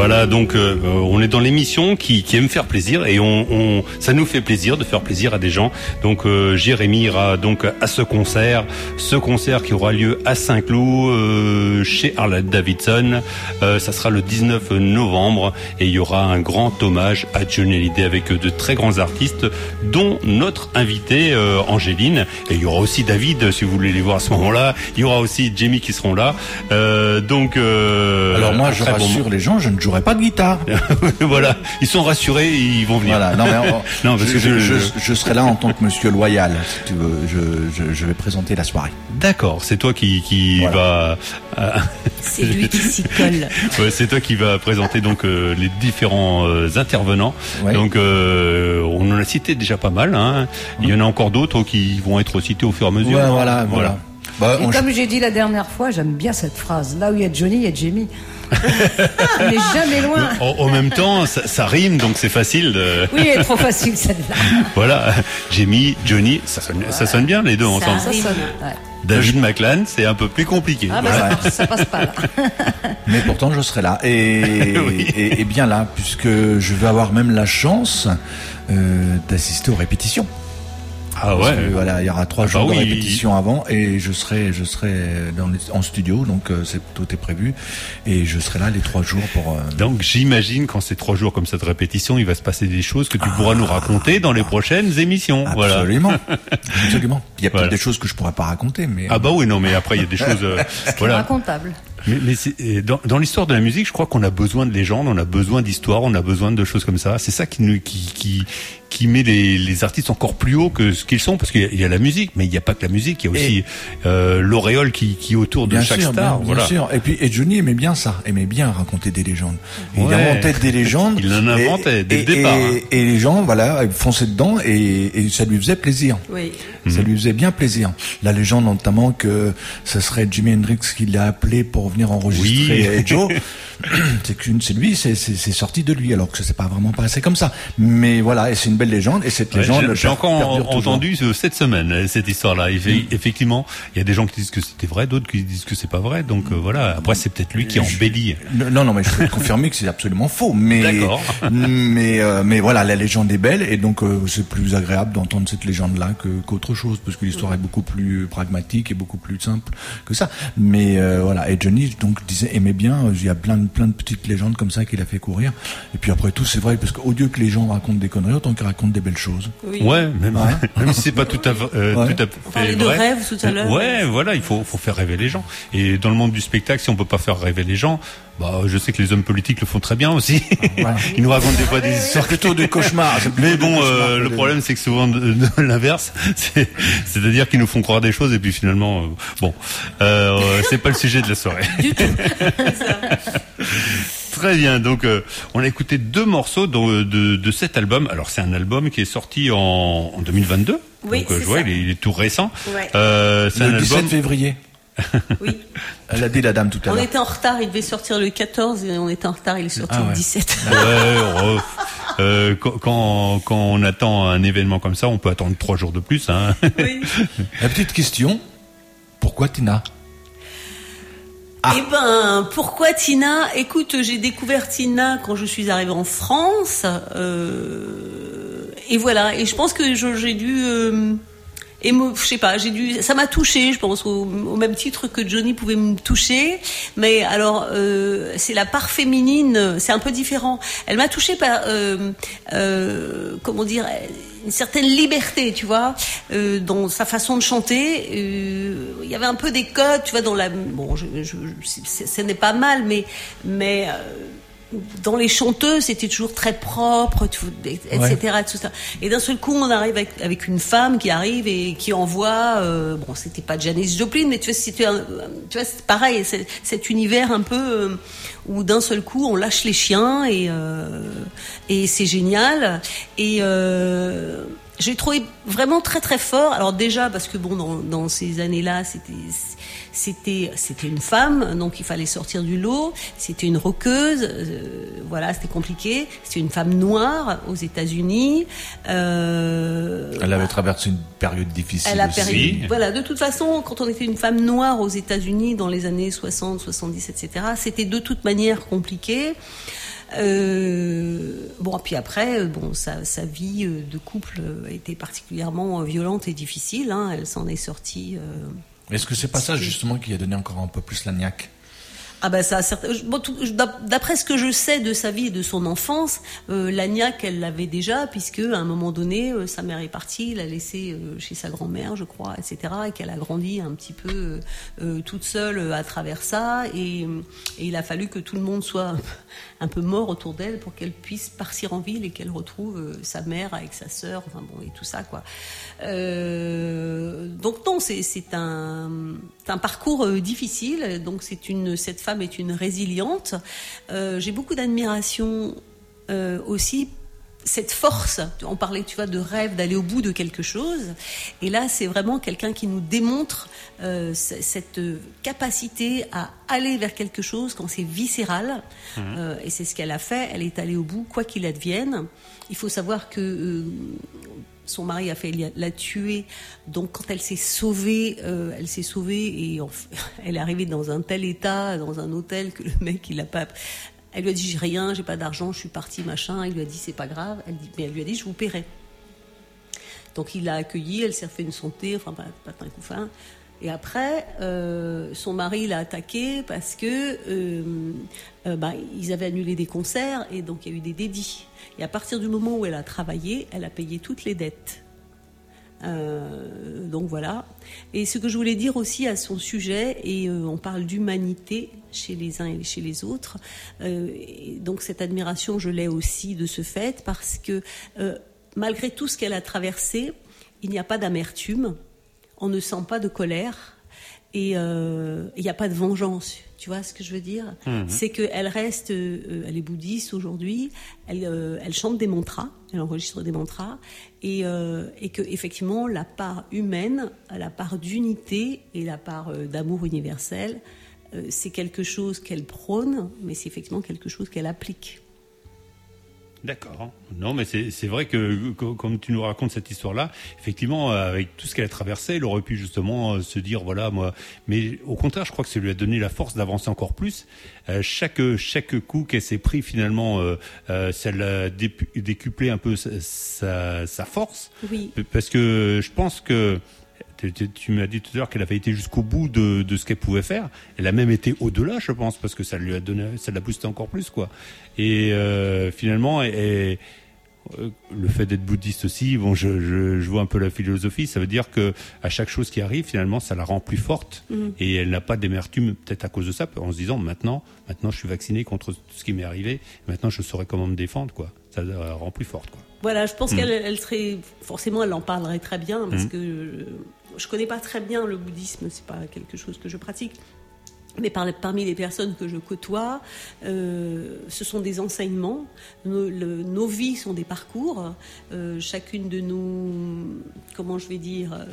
Voilà, donc euh, on est dans l'émission qui, qui aime faire plaisir et on, on, ça nous fait plaisir de faire plaisir à des gens. Donc euh, Jérémy ira donc à ce concert, ce concert qui aura lieu à Saint-Cloud euh, chez Harley Davidson. Euh, ça sera le dix-neuf novembre et il y aura un grand hommage à Johnny Hallyday avec de très grands artistes, dont notre invitée euh, Angéline. Et il y aura aussi David, si vous voulez les voir à ce moment-là. Il y aura aussi Jamie qui seront là. Euh, donc euh, alors moi je rassure bon... les gens, je ne jouerai pas de guitare. Voilà, ils sont rassurés, ils vont venir. Voilà, non mais on, non parce je, que je, je, je serai là en tant que monsieur loyal, si tu veux. Je, je, je vais présenter la soirée. D'accord, c'est toi qui qui voilà. va. Euh... C'est lui qui s'y colle. Ouais, c'est toi qui va présenter donc euh, les différents euh, intervenants. Ouais. Donc euh, on en a cité déjà pas mal. Hein. Il y en a encore d'autres qui vont être cités au fur et à mesure. Ouais, hein. Voilà, voilà. Bah, et comme j'ai dit la dernière fois, j'aime bien cette phrase. Là où il y a Johnny, il y a Jamie. On n'est jamais loin. En, en même temps, ça, ça rime, donc c'est facile de... Oui, elle est trop facile celle-là. Voilà, Jamie, Johnny, ça sonne, ouais. ça sonne bien les deux ça ensemble. Ça sonne, ouais. David McLan, c'est un peu plus compliqué. Ah bah voilà. ça, ça passe pas là. Mais pourtant, je serai là. Et, oui. et, et bien là, puisque je vais avoir même la chance euh, d'assister aux répétitions. Ah ouais. Que, voilà, il y aura trois ah jours bah oui, de répétition oui. avant et je serai, je serai dans les, en studio, donc euh, c'est, tout est prévu et je serai là les trois jours pour. Euh... Donc j'imagine qu'en ces trois jours comme ça de répétition, il va se passer des choses que tu ah, pourras nous raconter dans les prochaines émissions. Absolument, voilà. Absolument. Il y a peut-être voilà. des choses que je pourrais pas raconter, mais. Ah bah oui, non, mais après il y a des choses. Euh, voilà. Racontable. Mais, mais c'est, dans, dans l'histoire de la musique, je crois qu'on a besoin de légendes, on a besoin d'histoires, on a besoin de choses comme ça. C'est ça qui nous, qui, qui, qui met les, les artistes encore plus haut que ce qu'ils sont, parce qu'il y a, il y a la musique, mais il n'y a pas que la musique, il y a aussi et euh, l'auréole qui, qui est autour de bien chaque sûr, star. Bien, voilà. bien sûr. Et puis, et Johnny aimait bien ça, aimait bien raconter des légendes. Ouais. Il inventait des légendes. Il en inventait et, dès et, le départ. Et, hein. et les gens, voilà, fonçaient dedans et, et ça lui faisait plaisir. Oui. Ça mmh. lui faisait bien plaisir. La légende, notamment, que ce serait Jimi Hendrix qui l'a appelé pour venir enregistrer oui. et Joe. c'est qu'une, c'est lui, c'est, c'est, c'est sorti de lui, alors que ça s'est pas vraiment passé comme ça. Mais voilà, et c'est une belle légende, et cette ouais, légende. J'ai, j'ai encore en, entendu cette semaine cette histoire-là. Mmh. Effectivement, il y a des gens qui disent que c'était vrai, d'autres qui disent que c'est pas vrai. Donc euh, voilà. Après, c'est peut-être lui qui embellit. Non, non, mais je peux te confirmer que c'est absolument faux. Mais, d'accord. mais, euh, mais voilà, la légende est belle, et donc euh, c'est plus agréable d'entendre cette légende-là que, qu'autre chose, parce que l'histoire est beaucoup plus pragmatique et beaucoup plus simple que ça. Mais euh, voilà, et Johnny donc disait aimait bien. Il y a plein de plein de petites légendes comme ça qu'il a fait courir. Et puis après tout, c'est vrai, parce qu'au lieu que les gens racontent des conneries, autant qu'ils racontent des belles choses. Oui. Ouais, même, ouais. même si c'est pas tout à, euh, ouais. tout à fait on parlait de rêve tout à l'heure. Ouais, voilà, il faut, faut faire rêver les gens. Et dans le monde du spectacle, si on peut pas faire rêver les gens, bah, je sais que les hommes politiques le font très bien aussi. Voilà. Ils nous racontent des fois des histoires plutôt de cauchemars. Mais bon, euh, le problème, c'est que souvent de, de l'inverse, c'est, c'est-à-dire qu'ils nous font croire des choses et puis finalement, euh, bon, euh, c'est pas le sujet de la soirée. Du tout. Très bien, donc euh, on a écouté deux morceaux de, de, de cet album. Alors c'est un album qui est sorti en, en deux mille vingt-deux. Oui, donc euh, c'est je vois, ça. il est, il est tout récent. Ouais. Euh, c'est le un dix-sept album... février. Oui. Elle a dit la dame tout à on l'heure. On était en retard, il devait sortir le quatorze et on était en retard, il est sorti ah ouais. le dix-sept. Ouais, euh, euh, quand, quand on attend un événement comme ça, on peut attendre trois jours de plus. Hein. Oui. La petite question, pourquoi Tina ? Ah. Eh ben, pourquoi Tina ? Écoute, j'ai découvert Tina quand je suis arrivée en France, euh, et voilà. Et je pense que je, j'ai dû, euh, émo, je sais pas, j'ai dû, ça m'a touchée, je pense, au, au même titre que Johnny pouvait me toucher. Mais alors, euh, c'est la part féminine, c'est un peu différent. Elle m'a touchée par, euh, euh, comment dire. Une certaine liberté, tu vois, euh, dans sa façon de chanter. Euh, il y avait un peu des codes, tu vois, dans la. Bon, je, je, je, ce n'est pas mal, mais mais euh, dans les chanteuses, c'était toujours très propre, et cetera. Ouais. Tout ça. Et d'un seul coup, on arrive avec, avec une femme qui arrive et qui envoie. Euh, bon, c'était pas Janis Joplin, mais tu vois, c'était un, tu vois, c'est pareil, c'est, cet univers un peu. Euh, où d'un seul coup on lâche les chiens et euh, et c'est génial et euh, j'ai trouvé vraiment très très fort. Alors déjà parce que bon dans, dans ces années-là c'était c'était c'était une femme donc il fallait sortir du lot. C'était une rockeuse, euh, voilà c'était compliqué. C'était une femme noire aux États-Unis. Euh, Elle avait traversé une période difficile elle a aussi. Péri- voilà de toute façon quand on était une femme noire aux États-Unis dans les années soixante, soixante-dix, et cetera. C'était de toute manière compliqué. Euh, bon, puis après, bon, sa, sa vie de couple était particulièrement violente et difficile. Hein. Elle s'en est sortie. Euh, Est-ce que c'est pas ça justement qui a donné encore un peu plus la niaque? Ah ben ça, bon, tout, d'après ce que je sais de sa vie et de son enfance, euh, la niaque, elle l'avait déjà, puisque à un moment donné, euh, sa mère est partie, l'a laissée euh, chez sa grand-mère, je crois, et cetera, et qu'elle a grandi un petit peu euh, euh, toute seule euh, à travers ça, et, et il a fallu que tout le monde soit un peu mort autour d'elle pour qu'elle puisse partir en ville et qu'elle retrouve euh, sa mère avec sa sœur, enfin bon, et tout ça, quoi. Euh, donc non, c'est, c'est un, c'est un parcours euh, difficile. Donc c'est une, cette femme est une résiliente. Euh, j'ai beaucoup d'admiration euh, aussi. Cette force, on parlait, tu vois, de rêve, d'aller au bout de quelque chose. Et là, c'est vraiment quelqu'un qui nous démontre euh, c- cette capacité à aller vers quelque chose quand c'est viscéral. Mmh. Euh, et c'est ce qu'elle a fait. Elle est allée au bout, quoi qu'il advienne. Il faut savoir que euh, son mari a fait la tuer. Donc, quand elle s'est sauvée, euh, elle s'est sauvée et en fait, elle est arrivée dans un tel état, dans un hôtel, que le mec, il a pas... Elle lui a dit, j'ai rien, j'ai pas d'argent, je suis partie, machin. Il lui a dit, c'est pas grave. Elle dit, mais elle lui a dit, je vous paierai. Donc, il l'a accueillie, elle s'est refait une santé, enfin, pas, pas un coup fin. Et après, euh, son mari l'a attaquée parce que euh, euh, bah, ils avaient annulé des concerts et donc il y a eu des dédits. Et à partir du moment où elle a travaillé, elle a payé toutes les dettes. Euh, donc voilà. Et ce que je voulais dire aussi à son sujet, et euh, on parle d'humanité chez les uns et chez les autres, euh, et donc cette admiration, je l'ai aussi de ce fait, parce que euh, malgré tout ce qu'elle a traversé, il n'y a pas d'amertume, on ne sent pas de colère, et euh, il n'y a pas de vengeance. Tu vois ce que je veux dire ? Mmh. C'est qu'elle reste, euh, elle est bouddhiste aujourd'hui, elle, euh, elle chante des mantras, elle enregistre des mantras, et, euh, et que effectivement la part humaine, la part d'unité et la part euh, d'amour universel, euh, c'est quelque chose qu'elle prône, mais c'est effectivement quelque chose qu'elle applique. D'accord. Non, mais c'est, c'est vrai que, que, comme tu nous racontes cette histoire-là, effectivement, avec tout ce qu'elle a traversé, elle aurait pu justement euh, se dire, voilà, moi. Mais au contraire, je crois que ça lui a donné la force d'avancer encore plus. Euh, chaque chaque coup qu'elle s'est pris, finalement, euh, euh, ça l'a dé- décuplé un peu sa, sa, sa force. Oui. Parce que je pense que Tu, tu, tu m'as dit tout à l'heure qu'elle avait été jusqu'au bout de, de ce qu'elle pouvait faire. Elle a même été au-delà, je pense, parce que ça lui a donné, ça l'a boosté encore plus, quoi. Et euh, finalement, et, et, euh, le fait d'être bouddhiste aussi, bon, je, je, je vois un peu la philosophie. Ça veut dire que à chaque chose qui arrive, finalement, ça la rend plus forte. Mmh. Et elle n'a pas d'amertume, peut-être à cause de ça, en se disant maintenant, maintenant, je suis vacciné contre tout ce qui m'est arrivé. Maintenant, je saurai comment me défendre, quoi. Ça la rend plus forte, quoi. Voilà, je pense mmh. qu'elle elle serait forcément, elle en parlerait très bien, parce mmh. que je, je connais pas très bien le bouddhisme, c'est pas quelque chose que je pratique. Mais par, parmi les personnes que je côtoie, euh, ce sont des enseignements. Nos, le, nos vies sont des parcours. Euh, chacune de nous, comment je vais dire, euh,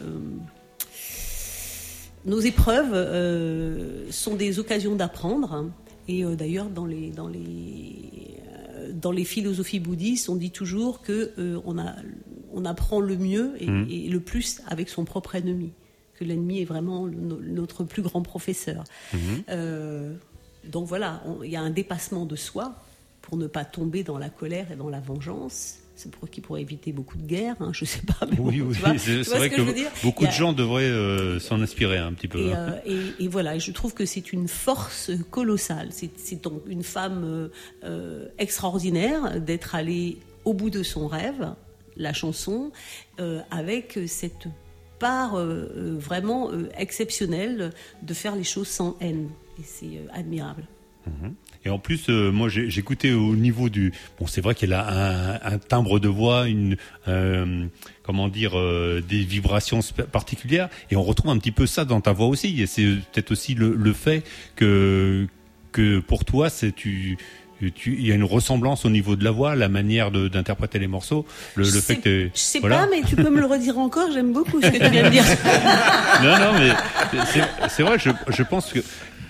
nos épreuves euh, sont des occasions d'apprendre. Et euh, d'ailleurs, dans les, dans les, euh, dans les philosophies bouddhistes, on dit toujours que euh, on a, on apprend le mieux et, mmh. et le plus avec son propre ennemi. Que l'ennemi est vraiment le, notre plus grand professeur. Mmh. Euh, donc voilà, il y a un dépassement de soi pour ne pas tomber dans la colère et dans la vengeance. C'est pour qui pourrait éviter beaucoup de guerres, hein, je sais pas. Mais oui, bon, oui, tu vois, c'est, tu c'est vois vrai ce que, que, que beaucoup a... de gens devraient euh, s'en inspirer un petit peu. Et, hein. euh, et, et voilà, je trouve que c'est une force colossale. C'est, c'est donc une femme euh, extraordinaire d'être allée au bout de son rêve, la chanson, euh, avec cette part euh, vraiment euh, exceptionnelle de faire les choses sans haine. Et c'est euh, admirable. Mmh. Et en plus, euh, moi, j'ai, j'ai écouté au niveau du... Bon, c'est vrai qu'elle a un, un timbre de voix, une, euh, comment dire, euh, des vibrations particulières. Et on retrouve un petit peu ça dans ta voix aussi. Et c'est peut-être aussi le, le fait que, que pour toi, c'est tu... Tu, il y a une ressemblance au niveau de la voix, la manière de, d'interpréter les morceaux, le, le fait que je sais voilà. pas, mais tu peux me le redire encore. J'aime beaucoup ce que tu viens de dire. Non, non, mais c'est, c'est vrai. Je, je pense que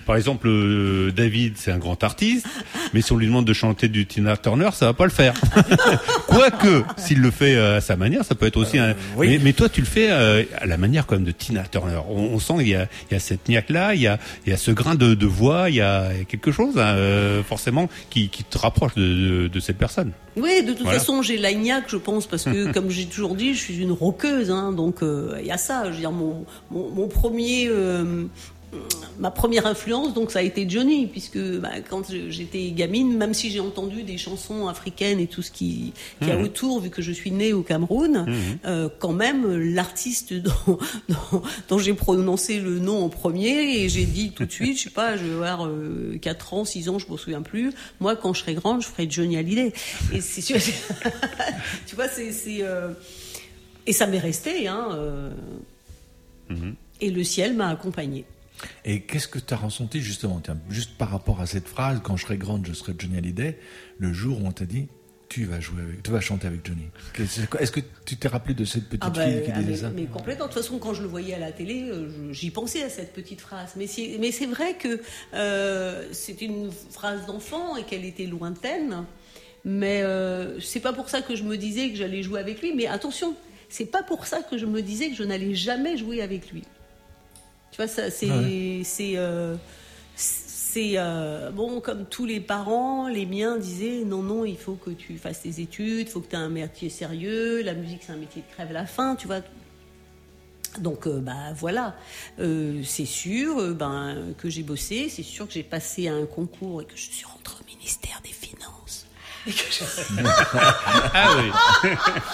Par exemple, euh, David, c'est un grand artiste, mais si on lui demande de chanter du Tina Turner, ça va pas le faire. Quoique, s'il le fait à sa manière, ça peut être aussi euh, un... Oui. Mais, mais toi, tu le fais euh, à la manière quand même de Tina Turner. On, on sent qu'il y a, il y a cette niaque-là, il y a, il y a ce grain de, de voix, il y a quelque chose, hein, euh, forcément, qui, qui te rapproche de, de, de cette personne. Oui, de toute Voilà. façon, j'ai la niaque, je pense, parce que, comme j'ai toujours dit, je suis une rockeuse, hein, donc il euh, y a ça. Je veux dire, mon, mon, mon premier... Euh, ma première influence, donc, ça a été Johnny, puisque bah, quand j'étais gamine, même si j'ai entendu des chansons africaines et tout ce qui, qui mmh. a autour, vu que je suis née au Cameroun, mmh. euh, quand même, l'artiste dont, dont, dont j'ai prononcé le nom en premier, et j'ai dit tout de suite, je sais pas, je vais avoir euh, quatre ans, six ans, je me souviens plus, moi, quand je serai grande, je ferai Johnny Hallyday. Et c'est sûr, tu vois, c'est... c'est euh... et ça m'est resté, hein, euh... mmh. et le ciel m'a accompagnée. Et qu'est-ce que tu as ressenti justement, tiens, juste par rapport à cette phrase, quand je serai grande, je serai Johnny Hallyday, le jour où on t'a dit, tu vas jouer avec, tu vas chanter avec Johnny. Est-ce que tu t'es rappelé de cette petite ah bah, fille qui ah disait mais, ça? Mais complètement. De toute façon, quand je le voyais à la télé, j'y pensais à cette petite phrase. Mais c'est, mais c'est vrai que euh, c'est une phrase d'enfant et qu'elle était lointaine. Mais euh, c'est pas pour ça que je me disais que j'allais jouer avec lui. Mais attention, c'est pas pour ça que je me disais que je n'allais jamais jouer avec lui. Tu vois, ça, c'est, ouais. c'est, euh, c'est euh, bon, comme tous les parents, les miens disaient non, non, il faut que tu fasses tes études, il faut que tu aies un métier sérieux, la musique c'est un métier de crève la faim, tu vois. Donc, euh, bah voilà, euh, c'est sûr euh, ben, que j'ai bossé, c'est sûr que j'ai passé à un concours et que je suis rentrée au ministère des Finances. Et que je... ah oui.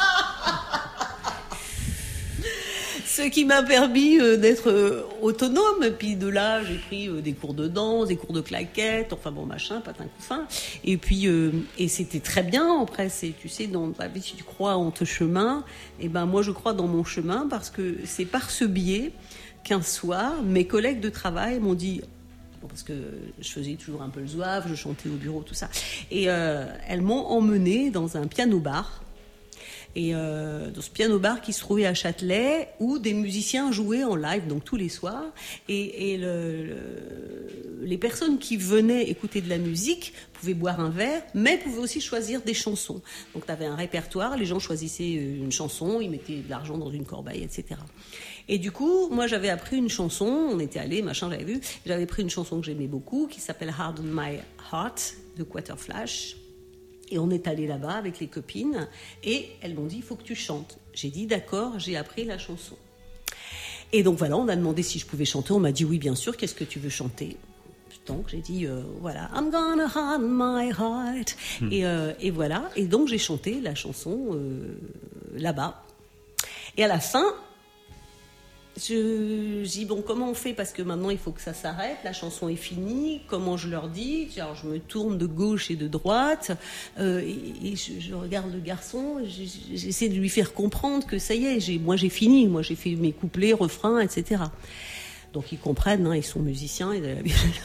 Ce qui m'a permis euh, d'être euh, autonome. Et puis de là, j'ai pris euh, des cours de danse, des cours de claquettes, enfin bon, machin, patin couffin. Et puis, euh, et c'était très bien. Après, c'est, tu sais, dans, bah, si tu crois en ton chemin, et ben moi, je crois dans mon chemin parce que c'est par ce biais qu'un soir, mes collègues de travail m'ont dit... parce que je faisais toujours un peu le zouave, je chantais au bureau, tout ça. Et euh, elles m'ont emmenée dans un piano-bar. Et euh, dans ce piano-bar qui se trouvait à Châtelet, où des musiciens jouaient en live, donc tous les soirs. Et, et le, le, les personnes qui venaient écouter de la musique pouvaient boire un verre, mais pouvaient aussi choisir des chansons. Donc tu avais un répertoire, les gens choisissaient une chanson, ils mettaient de l'argent dans une corbeille, et cetera. Et du coup, moi j'avais appris une chanson, on était allés, machin, j'avais vu, j'avais pris une chanson que j'aimais beaucoup, qui s'appelle Hard on My Heart, de Quaterflash. Et on est allé là-bas avec les copines et elles m'ont dit, il faut que tu chantes. J'ai dit, d'accord, j'ai appris la chanson. Et donc voilà, on a demandé si je pouvais chanter. On m'a dit, oui, bien sûr, qu'est-ce que tu veux chanter? Donc j'ai dit, euh, voilà, I'm gonna harden my heart. Hmm. Et, euh, et voilà, et donc j'ai chanté la chanson euh, là-bas. Et à la fin... Je, je dis bon, comment on fait, parce que maintenant il faut que ça s'arrête, la chanson est finie, comment je leur dis? Alors je me tourne de gauche et de droite euh, et, et je, je regarde le garçon, j'essaie de lui faire comprendre que ça y est, j'ai, moi j'ai fini, moi j'ai fait mes couplets, refrains, et cetera. Donc ils comprennent, hein, ils sont musiciens. Ils...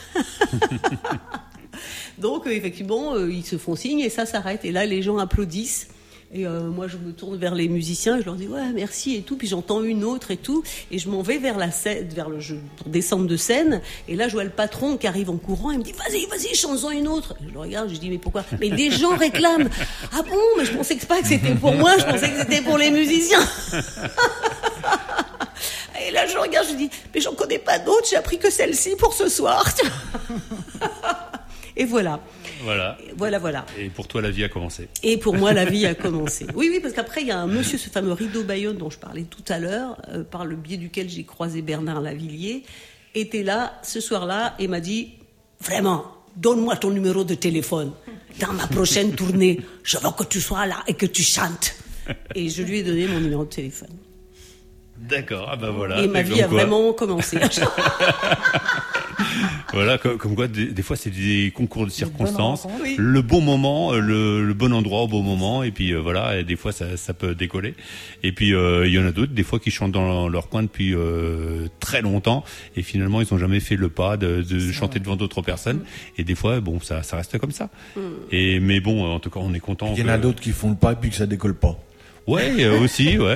Donc euh, effectivement euh, ils se font signe et ça s'arrête, et là les gens applaudissent. Et euh, moi, je me tourne vers les musiciens et je leur dis ouais, merci et tout. Puis j'entends une autre et tout, et je m'en vais vers la scène, vers le jeu pour descendre de scène. Et là, je vois le patron qui arrive en courant. Il me dit vas-y, vas-y, chante-en une autre. Et je le regarde, je dis mais pourquoi? Mais des gens réclament. Ah bon? Mais je pensais que pas que c'était pour moi. Je pensais que c'était pour les musiciens. Et là, je regarde, je dis mais j'en connais pas d'autres. J'ai appris que celle-ci pour ce soir. Et voilà. Voilà. Voilà, voilà. Et pour toi, la vie a commencé. Et pour moi, la vie a commencé. Oui, oui, parce qu'après, il y a un monsieur, ce fameux Rideau Bayonne dont je parlais tout à l'heure, euh, par le biais duquel j'ai croisé Bernard Lavillier, était là, ce soir-là, et m'a dit, vraiment, donne-moi ton numéro de téléphone. Dans ma prochaine tournée, je veux que tu sois là et que tu chantes. Et je lui ai donné mon numéro de téléphone. D'accord, ah ben voilà. Et ma vie a quoi. Vraiment commencé. Voilà, comme, comme quoi, des, des fois, c'est des concours de circonstances. Bon oui. Le bon moment, le, le bon endroit au bon moment, et puis euh, voilà, et des fois, ça, ça peut décoller. Et puis, euh, il y en a d'autres, des fois, qui chantent dans leur coin depuis euh, très longtemps, et finalement, ils n'ont jamais fait le pas de, de chanter vrai. devant d'autres personnes. Mm. Et des fois, bon, ça, ça reste comme ça. Mm. Et mais bon, en tout cas, on est content. Il y en a d'autres qui font le pas et puis que ça décolle pas. Ouais, euh, aussi, ouais.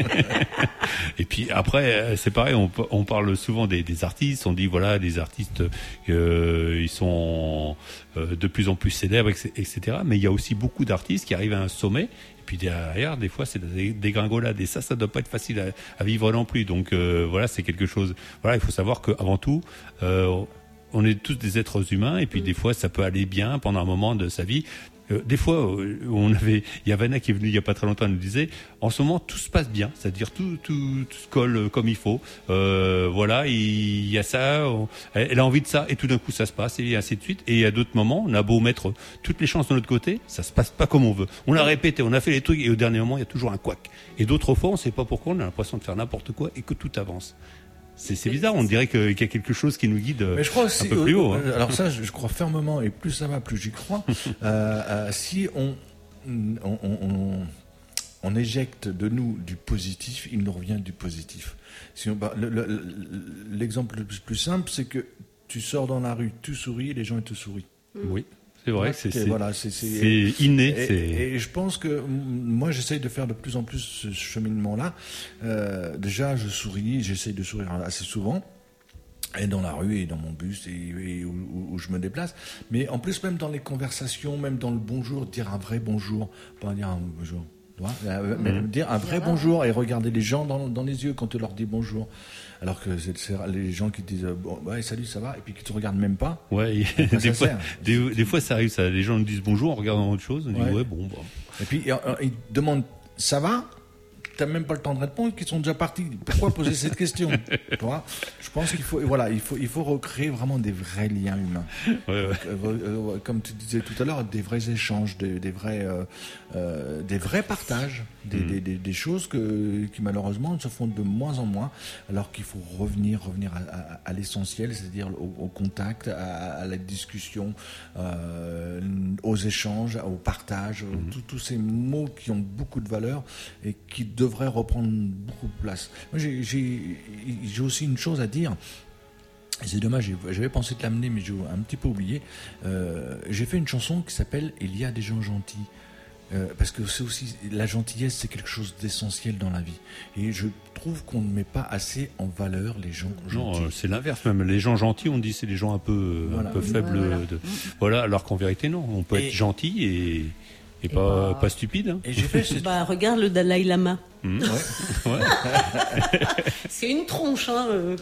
Et puis après, euh, c'est pareil, on, on parle souvent des, des artistes, on dit voilà, les artistes, euh, ils sont euh, de plus en plus célèbres, et cetera. Mais il y a aussi beaucoup d'artistes qui arrivent à un sommet, et puis derrière, des fois, c'est des dégringolades, et ça, ça doit pas être facile à, à vivre non plus. Donc euh, voilà, c'est quelque chose. Voilà, il faut savoir qu'avant tout, euh, on est tous des êtres humains, et puis des fois, ça peut aller bien pendant un moment de sa vie. Euh, des fois, euh, on avait, il y a Vanna qui est venue il y a pas très longtemps, elle nous disait, en ce moment tout se passe bien, c'est-à-dire tout, tout, tout se colle comme il faut. Euh, voilà, il y a ça, on, elle a envie de ça, et tout d'un coup ça se passe, et ainsi de suite. Et à d'autres moments, on a beau mettre toutes les chances de notre côté, ça se passe pas comme on veut. On l'a répété, on a fait les trucs, et au dernier moment, il y a toujours un couac. Et d'autres fois, on sait pas pourquoi, on a l'impression de faire n'importe quoi et que tout avance. C'est, c'est bizarre, on dirait que, qu'il y a quelque chose qui nous guide Mais je crois aussi, un peu plus haut. Hein. Alors ça, je crois fermement, et plus ça va, plus j'y crois. euh, euh, si on, on, on, on éjecte de nous du positif, il nous revient du positif. Si on, bah, le, le, l'exemple le plus simple, c'est que tu sors dans la rue, tu souris, les gens ils te sourient. Oui. C'est vrai, c'est, c'est, voilà, c'est, c'est, c'est inné. Et, c'est... et je pense que moi, j'essaye de faire de plus en plus ce cheminement-là. Euh, déjà, je souris, j'essaye de sourire assez souvent, et dans la rue, et dans mon bus, et, et où, où je me déplace. Mais en plus, même dans les conversations, même dans le bonjour, dire un vrai bonjour, pas dire un bonjour. Mais mmh. dire un vrai bonjour et regarder les gens dans, dans les yeux quand tu leur dis bonjour. Alors que c'est, c'est les gens qui te disent bon, ouais, salut, ça va, et puis qui te regardent même pas. Ouais, enfin, des, fois, des, des fois ça arrive, ça. Les gens nous disent bonjour en regardant autre chose. On dit ouais, ouais bon. Bah. Et puis ils te demandent ça va. T'as même pas le temps de répondre, qu'ils sont déjà partis. Pourquoi poser cette question? Tu vois, je pense qu'il faut, voilà, il faut, il faut recréer vraiment des vrais liens humains. Ouais, ouais. Euh, euh, comme tu disais tout à l'heure, des vrais échanges, des, des vrais, euh, euh, des vrais partages, des, mmh. des, des, des choses que, qui malheureusement se font de moins en moins, alors qu'il faut revenir, revenir à, à, à l'essentiel, c'est-à-dire au, au contact, à, à la discussion, euh, aux échanges, au partage, mmh. tous ces mots qui ont beaucoup de valeur et qui devrait reprendre beaucoup de place. Moi, j'ai, j'ai, j'ai aussi une chose à dire. C'est dommage, j'avais pensé te l'amener, mais j'ai un petit peu oublié. Euh, j'ai fait une chanson qui s'appelle « Il y a des gens gentils ». Euh, parce que c'est aussi la gentillesse, c'est quelque chose d'essentiel dans la vie. Et je trouve qu'on ne met pas assez en valeur les gens gentils. Non, c'est l'inverse même. Les gens gentils, on dit c'est les gens un peu, voilà. un peu faibles. Voilà. De... voilà, alors qu'en vérité, non. On peut et... être gentil et... Et, et pas, bah, pas stupide. Hein. Et j'ai fait cette... bah, regarde le Dalai Lama. Mmh. Ouais. Ouais. C'est une tronche, hein. Euh.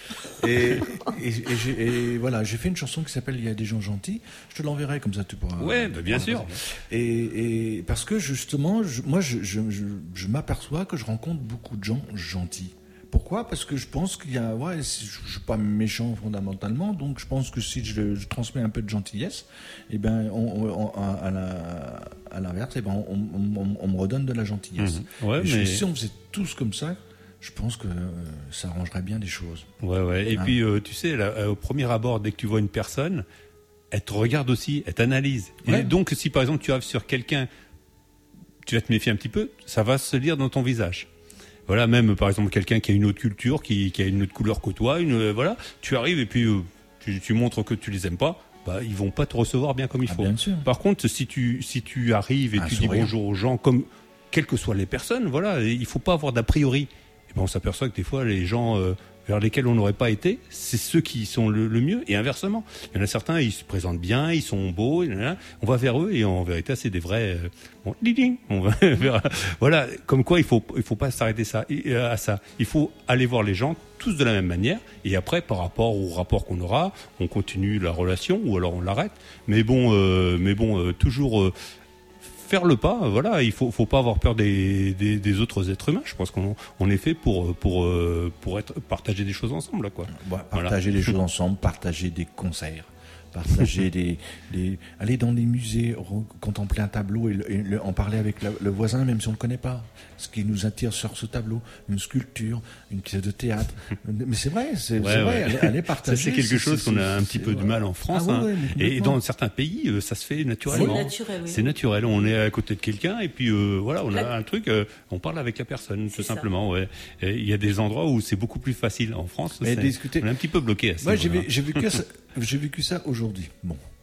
Et, et, et, j'ai, et voilà, j'ai fait une chanson qui s'appelle « Il y a des gens gentils ». Je te l'enverrai, comme ça tu pourras... Ouais, bah bien sûr. Et, et parce que justement, je, moi, je, je, je, je m'aperçois que je rencontre beaucoup de gens gentils. Pourquoi ? Parce que je pense qu'il y a... Ouais, je ne suis pas méchant fondamentalement, donc je pense que si je, je transmets un peu de gentillesse, eh ben, on, on, à, la, à l'inverse, eh ben, on, on, on me redonne de la gentillesse. Mmh. Ouais, et mais... Si on faisait tous comme ça, je pense que euh, ça arrangerait bien des choses. Ouais, ouais. Et hein. puis, euh, tu sais, là, au premier abord, dès que tu vois une personne, elle te regarde aussi, elle t'analyse. Ouais. Et donc, si par exemple tu arrives sur quelqu'un, tu vas te méfier un petit peu, ça va se lire dans ton visage. Voilà, même par exemple quelqu'un qui a une autre culture, qui, qui a une autre couleur que toi, une, euh, voilà, tu arrives et puis euh, tu, tu montres que tu les aimes pas, bah ils vont pas te recevoir bien comme il ah, faut. Bien sûr. Par contre, si tu si tu arrives et un tu sourire. dis bonjour aux gens, comme quelles que soient les personnes, voilà, il faut pas avoir d'a priori. Et ben on s'aperçoit que des fois les gens euh, vers lesquels on n'aurait pas été, c'est ceux qui sont le, le mieux, et inversement. Il y en a certains, ils se présentent bien, ils sont beaux, on va vers eux, et en vérité, c'est des vrais... Euh, bon, ding, on va vers, voilà, comme quoi il faut, il faut pas s'arrêter ça, à ça. Il faut aller voir les gens tous de la même manière, et après, par rapport au rapport qu'on aura, on continue la relation, ou alors on l'arrête. Mais bon, euh, mais bon euh, toujours... Euh, faire le pas, voilà, il faut, faut pas avoir peur des, des, des autres êtres humains. Je pense qu'on on est fait pour, pour, pour être, partager des choses ensemble, quoi. Ouais, partager voilà. des choses ensemble, partager des conseils, partager des, des, aller dans les musées, contempler un tableau et, le, et le, en parler avec la, le voisin, même si on ne le connaît pas. Ce qui nous attire sur ce tableau, une sculpture, une pièce de théâtre. Mais c'est vrai, c'est, ouais, c'est ouais. vrai, aller, aller partager. Ça, c'est quelque c'est, chose c'est, qu'on a un petit c'est, peu du mal en France. Ah, ouais, hein. ouais, et dans certains pays, ça se fait naturellement. C'est naturel, oui. C'est naturel. On est à côté de quelqu'un et puis euh, voilà, on la... a un truc, euh, on parle avec la personne, c'est tout ça. simplement. Ouais. Et il y a des endroits où c'est beaucoup plus facile. En France, mais c'est, discuter... on est un petit peu bloqué à ce Moi, j'ai, moment-là. j'ai vécu ça, j'ai vécu ça aujourd'hui. Bon.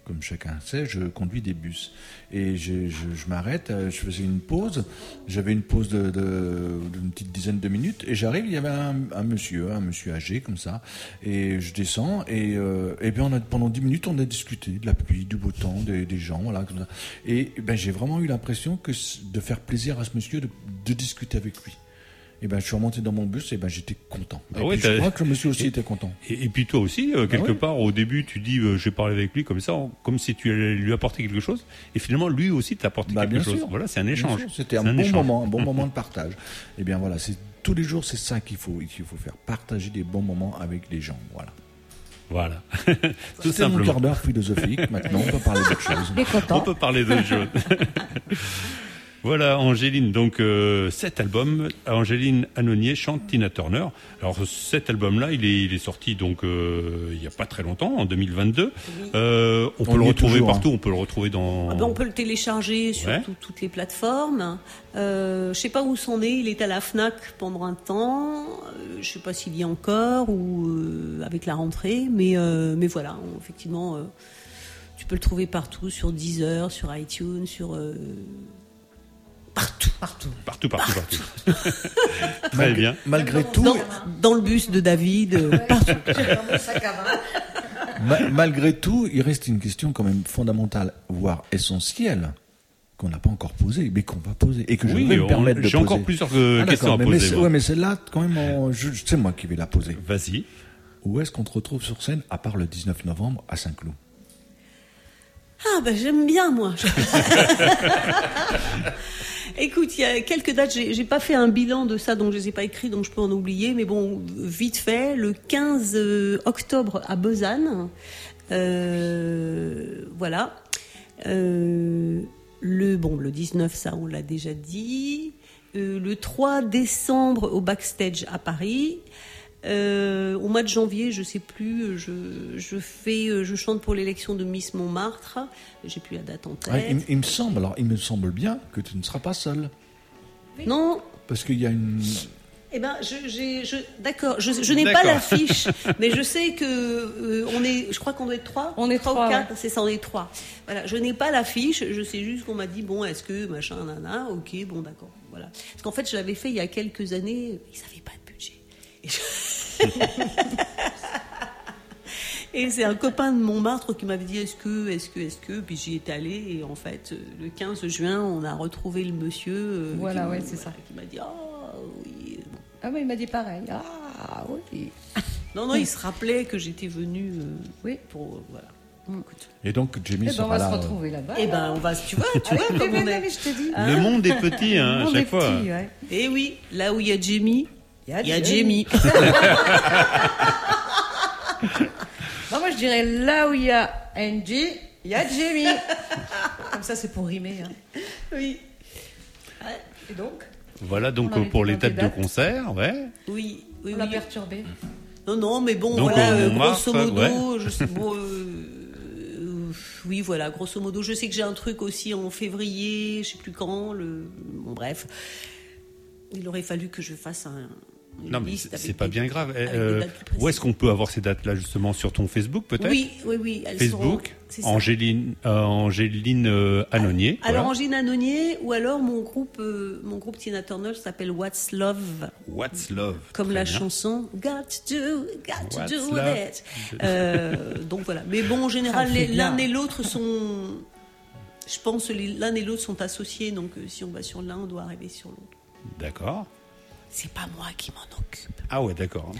comme chacun sait, je conduis des bus. Et je, je, je m'arrête, je faisais une pause, j'avais une pause de, de, d'une petite dizaine de minutes, et j'arrive, il y avait un, un monsieur, un monsieur âgé comme ça, et je descends, et, euh, et bien on a, pendant dix minutes, on a discuté de la pluie, du beau temps, des, des gens, voilà, comme ça. Et ben, j'ai vraiment eu l'impression que de faire plaisir à ce monsieur, de, de discuter avec lui. Et ben, je suis remonté dans mon bus et ben, j'étais content. Et Ah ouais, puis, je crois que le monsieur aussi et, était content. Et, et puis toi aussi, euh, quelque Ah ouais. part, au début, tu dis, euh, j'ai parlé avec lui comme ça, en- comme si tu allais lui apporter quelque chose. Et finalement, lui aussi t'a apporté Bah, quelque bien chose. sûr. Voilà, c'est un Bien échange. sûr, C'était C'est un, bon échange. moment, un bon moment de partage. Et bien voilà, c'est tous les jours, c'est ça qu'il faut, qu'il faut faire, partager des bons moments avec les gens. Voilà. Voilà. Tout C'était mon simplement. quart d'heure philosophique. Maintenant, on peut parler d'autre chose. On peut parler d'autre chose. Voilà, Angéline, donc euh, cet album, Angéline Annonier chante Tina Turner. Alors cet album-là, il est, il est sorti donc euh, il y a pas très longtemps, en deux mille vingt-deux. Oui. Euh, on, On peut le y est retrouver toujours, partout, on peut le retrouver dans... Ah ben, on peut le télécharger sur Ouais. tout- toutes les plateformes. Euh, je sais pas où c'en est. Il est à la Fnac pendant un temps. Euh, je sais pas s'il y est encore ou euh, avec la rentrée, mais euh, mais voilà, on- effectivement, euh, tu peux le trouver partout, sur Deezer, sur iTunes, sur euh, partout, partout, Partout, partout, partout. Très bien. Malgré tout, dans, dans le bus de David, euh, partout. ma- malgré tout, il reste une question quand même fondamentale, voire essentielle, qu'on n'a pas encore posée, mais qu'on va poser et que je Oui, vais me on- permettre de j'ai poser. encore plusieurs, euh, d'accord, questions à mais, poser, Mais, c'est- moi. ouais, mais celle-là, quand même, on- je- je- c'est moi qui vais la poser. Vas-y. Où est-ce qu'on te retrouve sur scène, à part le dix-neuf novembre à Saint-Cloud? Ah ben j'aime bien moi. Écoute, il y a quelques dates, j'ai, j'ai pas fait un bilan de ça, donc je les ai pas écrits, donc je peux en oublier. Mais bon, vite fait, le quinze octobre à Besançon, euh, voilà. Euh, le bon, le dix-neuf, ça on l'a déjà dit. Euh, le trois décembre au Backstage à Paris. Euh, au mois de janvier, je sais plus, je, je fais, je chante pour l'élection de Miss Montmartre. J'ai plus la date en tête. Ouais, il, il me semble, alors il me semble bien que tu ne seras pas seul, Non, parce qu'il y a une. eh ben, je, j'ai, je, d'accord, je, je n'ai pas D'accord. l'affiche, mais je sais que euh, on est, je crois qu'on doit être trois. On est trois trois, ou quatre, ouais. c'est ça, on est trois. Voilà, je n'ai pas l'affiche, je sais juste qu'on m'a dit bon, est-ce que machin, nana, ok, bon, d'accord, voilà. Parce qu'en fait, je l'avais fait il y a quelques années, ils n'avaient pas de budget. Et, je- Et c'est un copain de Montmartre qui m'avait dit est-ce que, est-ce que, est-ce que, puis j'y étais allée et en fait, euh, le quinze juin, on a retrouvé le monsieur. euh, Voilà, qui, ouais, c'est ça. Qui m'a dit ah oui. Bon. Ah oui, il m'a dit pareil. Ah oui. Non, non, il se rappelait que j'étais venue euh, oui. pour. euh, voilà. Écoute. Et donc Jamie Eh ben, sera on va là. se euh, retrouver là-bas. Eh ben, on va, tu vois, tu vois Avec comme les on bébés, est. mais je te dis. Le monde est petit, hein, Le à monde chaque est fois. petit, ouais. Eh oui, là où il y a Jamie, Il y a il y a Jamie. Jamie. Non, moi je dirais là où il y a Angie, il y a Jamie. Comme ça, c'est pour rimer. Hein. Oui. Et donc Voilà donc On avait pour les fait dates dans de tes concert, ouais. Oui, oui, On l'a oui. perturbé. Non, non, mais bon, Donc, voilà, au euh, Montmartre, grosso modo, ouais. je sais, bon, euh, euh, oui, voilà, grosso modo, je sais que j'ai un truc aussi en février, je sais plus quand, le, bon, bref. Il aurait fallu que je fasse un, une Non mais liste c'est avec c'est pas des- bien grave. avec des Euh, dates plus précises. où est-ce qu'on peut avoir ces dates-là justement sur ton Facebook peut-être? Oui, oui, oui, elles Facebook, seront- c'est ça. Angéline, euh, Angéline euh, Annonier. Alors voilà. Angine Annonier, ou alors mon groupe, euh, mon groupe Tina Turner s'appelle What's Love. What's Love. Comme Très la bien. chanson Got to do, got to What's do love? it. Euh, donc voilà. Mais bon, en général, Ça fait les- l'un bien. et l'autre sont, je pense, les- l'un et l'autre sont associés. Donc euh, si on va sur l'un, on doit arriver sur l'autre. D'accord. C'est pas moi qui m'en occupe. Ah ouais, d'accord.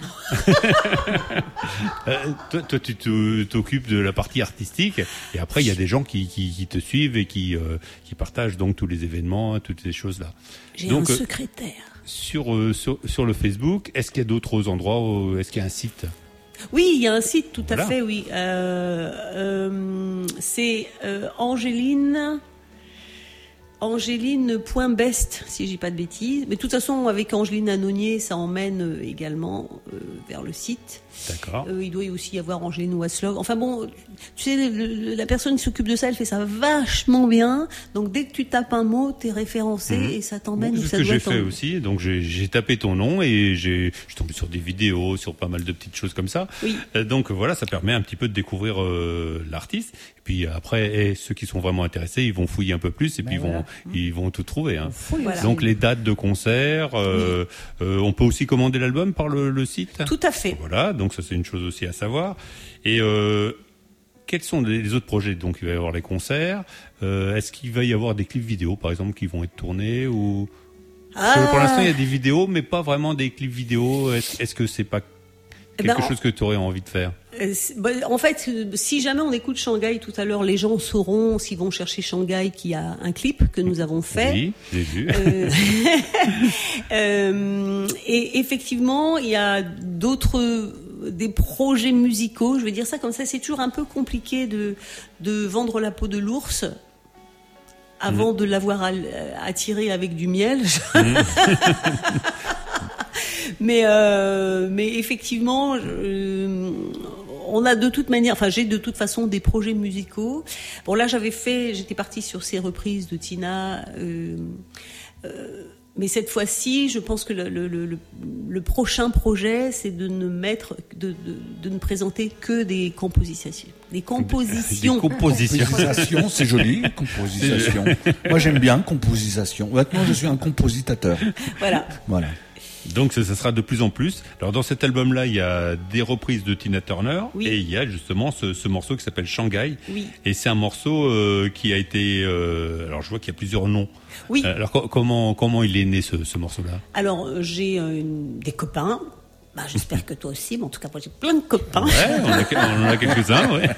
Euh, toi, toi, tu te- t'occupes de la partie artistique, et après il y a des gens qui, qui, qui te suivent et qui, euh, qui partagent donc tous les événements, toutes ces choses-là. J'ai Donc, un euh, secrétaire. sur, euh, sur sur le Facebook, est-ce qu'il y a d'autres endroits, où- est-ce qu'il y a un site? Oui, il y a un site, tout Voilà. à fait, oui. Euh, euh, c'est euh, Angéline. Angéline.best, si j'ai pas de bêtises. Mais de toute façon, avec Angéline Anonier, ça emmène euh, également euh, vers le site. D'accord. Euh, il doit aussi y avoir Angéline Waslog. Enfin bon, tu sais, le- le- la personne qui s'occupe de ça, elle fait ça vachement bien. Donc dès que tu tapes un mot, t'es référencé Mhm. et ça t'emmène Bon, où c'est ça ce que doit j'ai fait t'emmener. aussi. Donc j'ai, j'ai tapé ton nom et j'ai, je suis tombé sur des vidéos, sur pas mal de petites choses comme ça. Oui. Euh, donc voilà, ça permet un petit peu de découvrir euh, l'artiste. Et puis après, eh, ceux qui sont vraiment intéressés, ils vont fouiller un peu plus et puis ils vont, voilà. ils vont tout trouver. Hein. Voilà. Donc les dates de concert. Euh, euh, on peut aussi commander l'album par le, le site. Tout à fait. Voilà. Donc ça c'est une chose aussi à savoir. Et euh, quels sont les les autres projets? Donc il va y avoir les concerts. Euh, est-ce qu'il va y avoir des clips vidéo, par exemple, qui vont être tournés ou Parce que pour Ah. l'instant il y a des vidéos, mais pas vraiment des clips vidéo. Est-ce, est-ce que c'est pas Eh quelque ben, chose que tu aurais envie de faire? Euh, c'est- bah, en fait, euh, si jamais on écoute Shanghai tout à l'heure, les gens sauront s'ils vont chercher Shanghai, qui a un clip que nous avons fait. Oui, j'ai vu. Euh, euh, et effectivement, il y a d'autres des projets musicaux. Je vais dire ça comme ça. C'est toujours un peu compliqué de de vendre la peau de l'ours avant Mhm. de l'avoir al- attiré avec du miel. mais euh, mais effectivement, je- on a de toute manière, enfin j'ai de toute façon des projets musicaux. Bon là j'avais fait, j'étais partie sur ces reprises de Tina. Euh, euh, mais cette fois-ci, je pense que le, le, le, le- le prochain projet, c'est de ne mettre, de, de, de ne présenter que des compositions, des compositions. Des compositions. Composition, c'est joli, composition. Moi, j'aime bien composition. Maintenant, je suis un compositateur. Voilà. Voilà. Donc ça, ça sera de plus en plus. Alors dans cet album-là, il y a des reprises de Tina Turner Oui. et il y a justement ce, ce morceau qui s'appelle Shanghai. Oui. Et c'est un morceau euh, qui a été. Euh, alors je vois qu'il y a plusieurs noms. Oui. Euh, alors co- comment comment il est né ce, ce morceau-là? Alors euh, j'ai euh, une- des copains. Bah, j'espère que toi aussi, mais en tout cas moi j'ai plein de copains. Ouais, on, a, on en a quelques-uns. Ouais.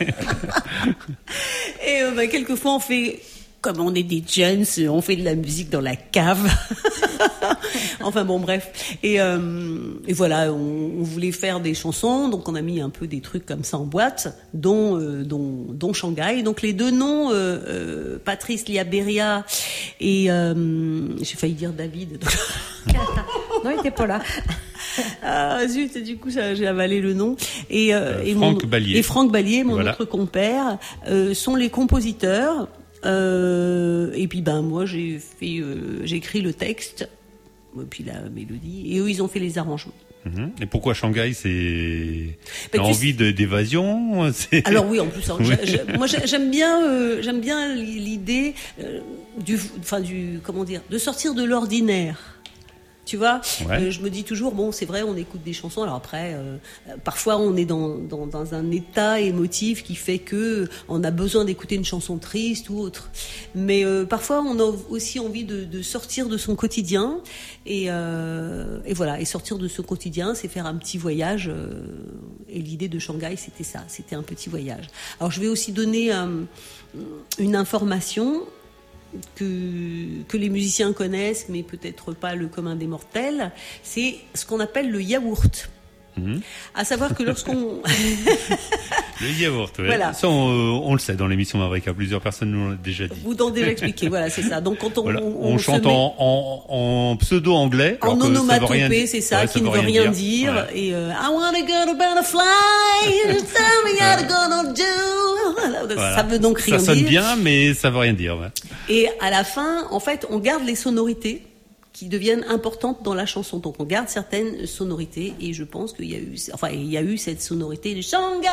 Et euh, bah, quelquefois on fait, comme on est des jeunes, on fait de la musique dans la cave. Enfin bon, bref. Et, euh, et voilà, on, on voulait faire des chansons, donc on a mis un peu des trucs comme ça en boîte, dont euh, dont, dont Shanghai. Donc les deux noms, euh, euh, Patrice Liaberia et euh, j'ai failli dire David. donc- Non, il était pas là. Ah zut, et du coup ça, j'ai avalé le nom. Et, euh, Euh, et Franck mon, Ballier. Et Franck Ballier, mon Voilà. autre compère, euh, sont les compositeurs. Euh, et puis ben moi j'ai fait, euh, j'ai écrit le texte, et puis la mélodie, et eux ils ont fait les arrangements. Mhm. Et pourquoi Shanghai? C'est Ben, t'as tu envie de, d'évasion? C'est... Alors oui, en plus, hein, Oui. j'ai- j'ai- moi j'ai- j'aime bien, euh, j'aime bien l'idée euh, du, enfin du, comment dire, de sortir de l'ordinaire. Tu vois, Ouais. euh, je me dis toujours, bon, c'est vrai, on écoute des chansons. Alors après, euh, euh, parfois, on est dans, dans, dans un état émotif qui fait que on a besoin d'écouter une chanson triste ou autre. Mais euh, parfois, on a aussi envie de, de sortir de son quotidien. Et, euh, et voilà, et sortir de ce quotidien, c'est faire un petit voyage. euh, et l'idée de Shanghai, c'était ça, c'était un petit voyage. Alors, je vais aussi donner euh, une information que, que les musiciens connaissent, mais peut-être pas le commun des mortels, c'est ce qu'on appelle le yaourt. Mhm. À savoir que lorsqu'on... Le yaourt, ouais. Voilà. Ça, on, euh, on le sait dans l'émission Maverick, plusieurs personnes nous l'ont déjà dit. Vous l'ont déjà expliqué, voilà, c'est ça. Donc quand on, Voilà. on, On on se chante met en, en, en pseudo-anglais. en alors que ça veut rien onomatopée, dire. c'est ça, Ouais, qui ne veut rien dire. Ouais. Et euh, I wanna go to butterfly, tell me how to gonna do. Voilà, Voilà. Ça veut donc rien Ça sonne dire. bien, mais ça veut rien dire. Ouais. Et à la fin, en fait, on garde les sonorités qui deviennent importantes dans la chanson. Donc on garde certaines sonorités et je pense qu'il y a eu, enfin il y a eu cette sonorité de Shanghai,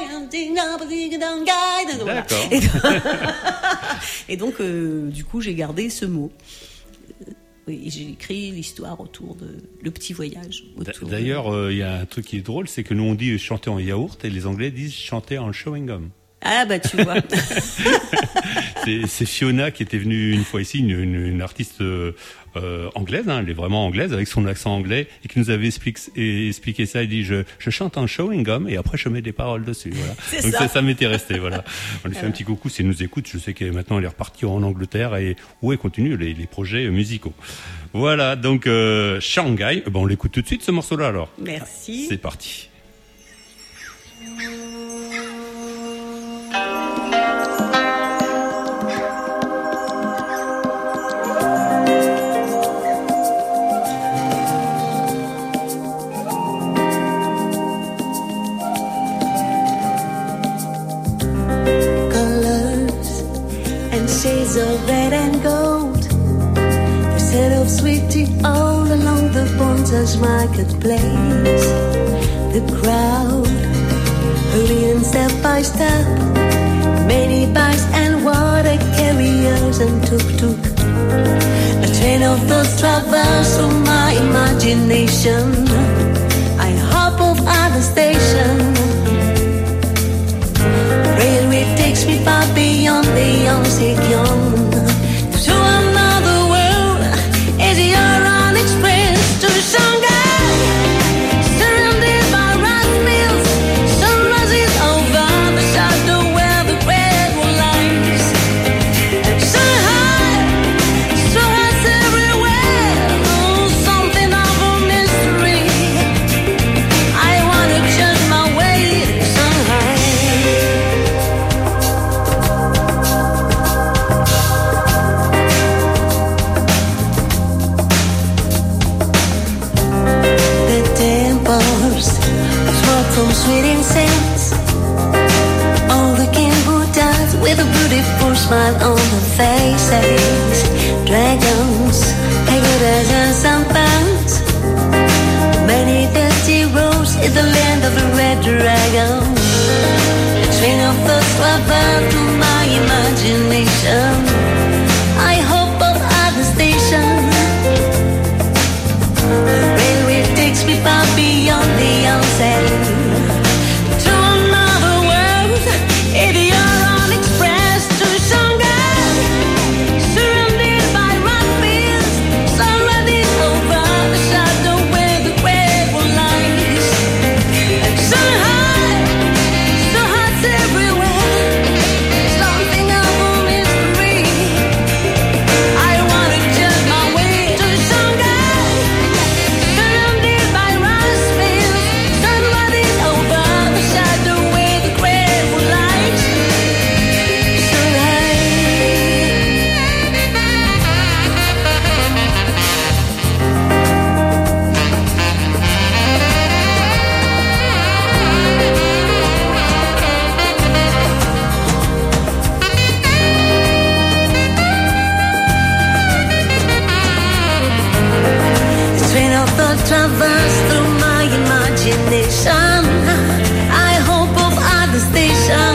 voilà. D'accord. Et, et donc euh, du coup j'ai gardé ce mot. Euh, Oui, et j'ai écrit l'histoire autour de le petit voyage. autour de- D'ailleurs, euh, il y a un truc qui est drôle, c'est que nous on dit chanter en yaourt et les Anglais disent chanter en chewing gum. Ah bah tu vois. C'est, c'est Fiona qui était venue une fois ici, une, une, une artiste euh, euh, anglaise, hein, elle est vraiment anglaise avec son accent anglais, et qui nous avait expliqué, expliqué ça. Elle dit je, je chante en chewing gum et après je mets des paroles dessus. Voilà. C'est Donc ça. ça, ça m'était resté. Voilà. On lui fait un petit coucou si elle nous écoute. Je sais que maintenant elle est repartie en Angleterre et où elle continue les, les projets musicaux. Voilà. Donc euh, Shanghai. Bon, on l'écoute tout de suite ce morceau-là alors. Merci. C'est parti. trees of red and gold. The scent of sweet tea all along the Bontage marketplace. The crowd hurrying step by step. Many bikes and water carriers and tuk-tuk. A train of thoughts travels through my imagination. I hop off at the station. Railway takes me far beyond the Yonsikion. To another world is the Oran Express to Shanghai. Surrounded by rice mills, sunrise is over the shadow where the red one lies. Shanghai, stars everywhere, oh, something of a mystery. I wanna change my way to Shanghai. The temples smoke from sweet incense. All the king Buddhas with a beautiful smile on their faces. Dragons, pagodas and sampans. Many dusty roads in the land of the red dragon. A train of thoughts travel through my imagination. I hope of at the station. Railway takes me far beyond the onset. To another world, in the Oran Express to Shanghai. Surrounded by rock fields, sunrise is over the shadow where the great one lies. Shanghai, so hot everywhere, something of a mystery. I wanna change my way to Shanghai. Surrounded by rice fields, sunrise is over the shadow where the great one lies. Shanghai. The train of thought travels through my imagination. I hope of at the station.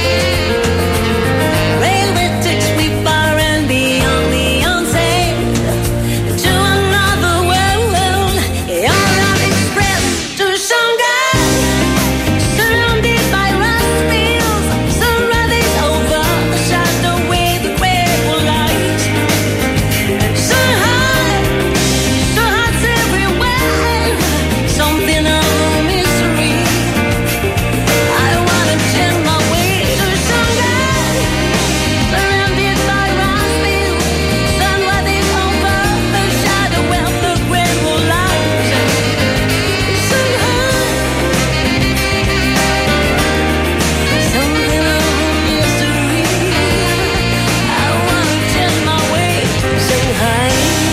Railway takes me far and beyond the unseen. To another world, Oran Express to Shanghai. Surrounded by rice fields, sunrise is over the shadow where the great one lies. Shanghai, so hot everywhere, something of a mystery. I wanna change my way to Shanghai. Surrounded by rice fields, sunrise is over the shadow where the great one lies. Shanghai, something of a mystery. I wanna change my way to Shanghai.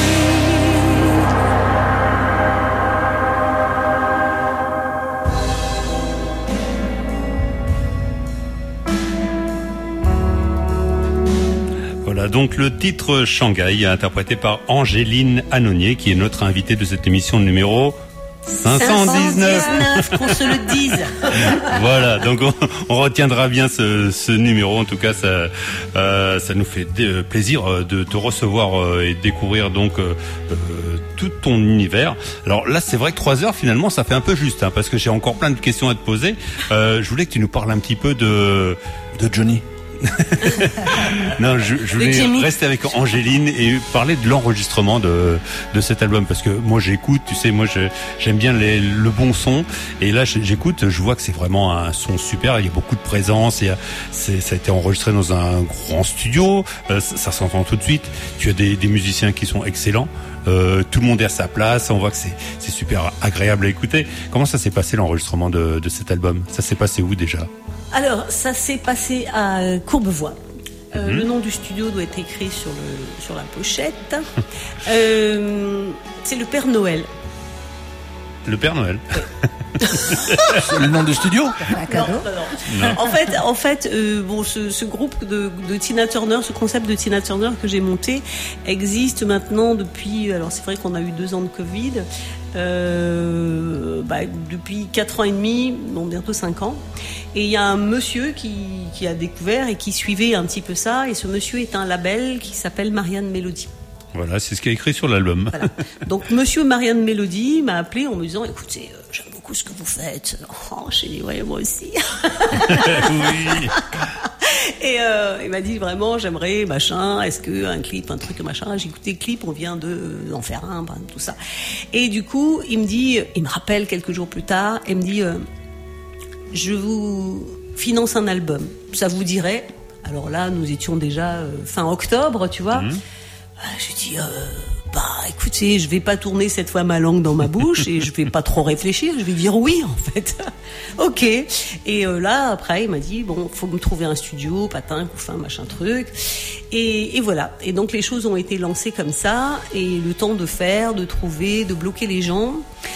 Voilà, donc le titre Shanghai, interprété par Angéline Annonier, qui est notre invitée de cette émission numéro cinq cent dix-neuf. cinq cent dix-neuf, qu'on se le dise. Voilà, donc on, on retiendra bien ce, ce numéro. En tout cas, ça, euh, ça nous fait de- plaisir de te recevoir euh, et de découvrir donc euh, euh, tout ton univers. Alors là, c'est vrai que trois heures, finalement, ça fait un peu juste, hein, parce que j'ai encore plein de questions à te poser. Euh, je voulais que tu nous parles un petit peu de de Johnny. Non, je, je voulais Jimmy. rester avec Angéline et parler de l'enregistrement de, de cet album, parce que moi j'écoute, tu sais, moi je, j'aime bien les, le bon son, et là j'écoute, je vois que c'est vraiment un son super, il y a beaucoup de présence, il y a, c'est, ça a été enregistré dans un grand studio, euh, ça, ça s'entend tout de suite, tu as des, des musiciens qui sont excellents, euh, tout le monde est à sa place, on voit que c'est, c'est super agréable à écouter. Comment ça s'est passé l'enregistrement de, de cet album? Ça s'est passé où déjà? Alors, ça s'est passé à Courbevoie. Euh, Mhm. Le nom du studio doit être écrit sur, le, sur la pochette. euh, c'est le Père Noël. Le Père Noël. C'est le nom du studio. Un cadeau. Non, non, non. En fait, en fait, euh, bon, ce, ce groupe de, de Tina Turner, ce concept de Tina Turner que j'ai monté, existe maintenant depuis. Alors c'est vrai qu'on a eu deux ans de Covid, euh, bah, depuis quatre ans et demi, bon bientôt cinq ans. Et il y a un monsieur qui, qui a découvert et qui suivait un petit peu ça. Et ce monsieur est un label qui s'appelle Marianne Melody. Voilà, c'est ce qui est écrit sur l'album. Voilà. Donc, monsieur Marianne Melody m'a appelé en me disant, écoutez, euh, j'aime beaucoup ce que vous faites. Oh, j'ai dit, ouais, moi aussi. Oui. Et euh, il m'a dit, vraiment, j'aimerais, machin, est-ce que un clip, un truc, machin. J'ai écouté le clip, on vient de, d'en faire un, ben, tout ça. Et du coup, il me dit, il me rappelle quelques jours plus tard, il me dit, euh, je vous finance un album. Ça vous dirait? Alors là, nous étions déjà euh, fin octobre, tu vois. Mmh. J'ai dit, euh, bah écoutez, je vais pas tourner cette fois ma langue dans ma bouche et je vais pas trop réfléchir, je vais dire oui en fait. Ok. Et euh, là après il m'a dit bon, faut me trouver un studio, patin, couffin, machin truc. Et, et voilà. Et donc les choses ont été lancées comme ça et le temps de faire, de trouver, de bloquer les gens,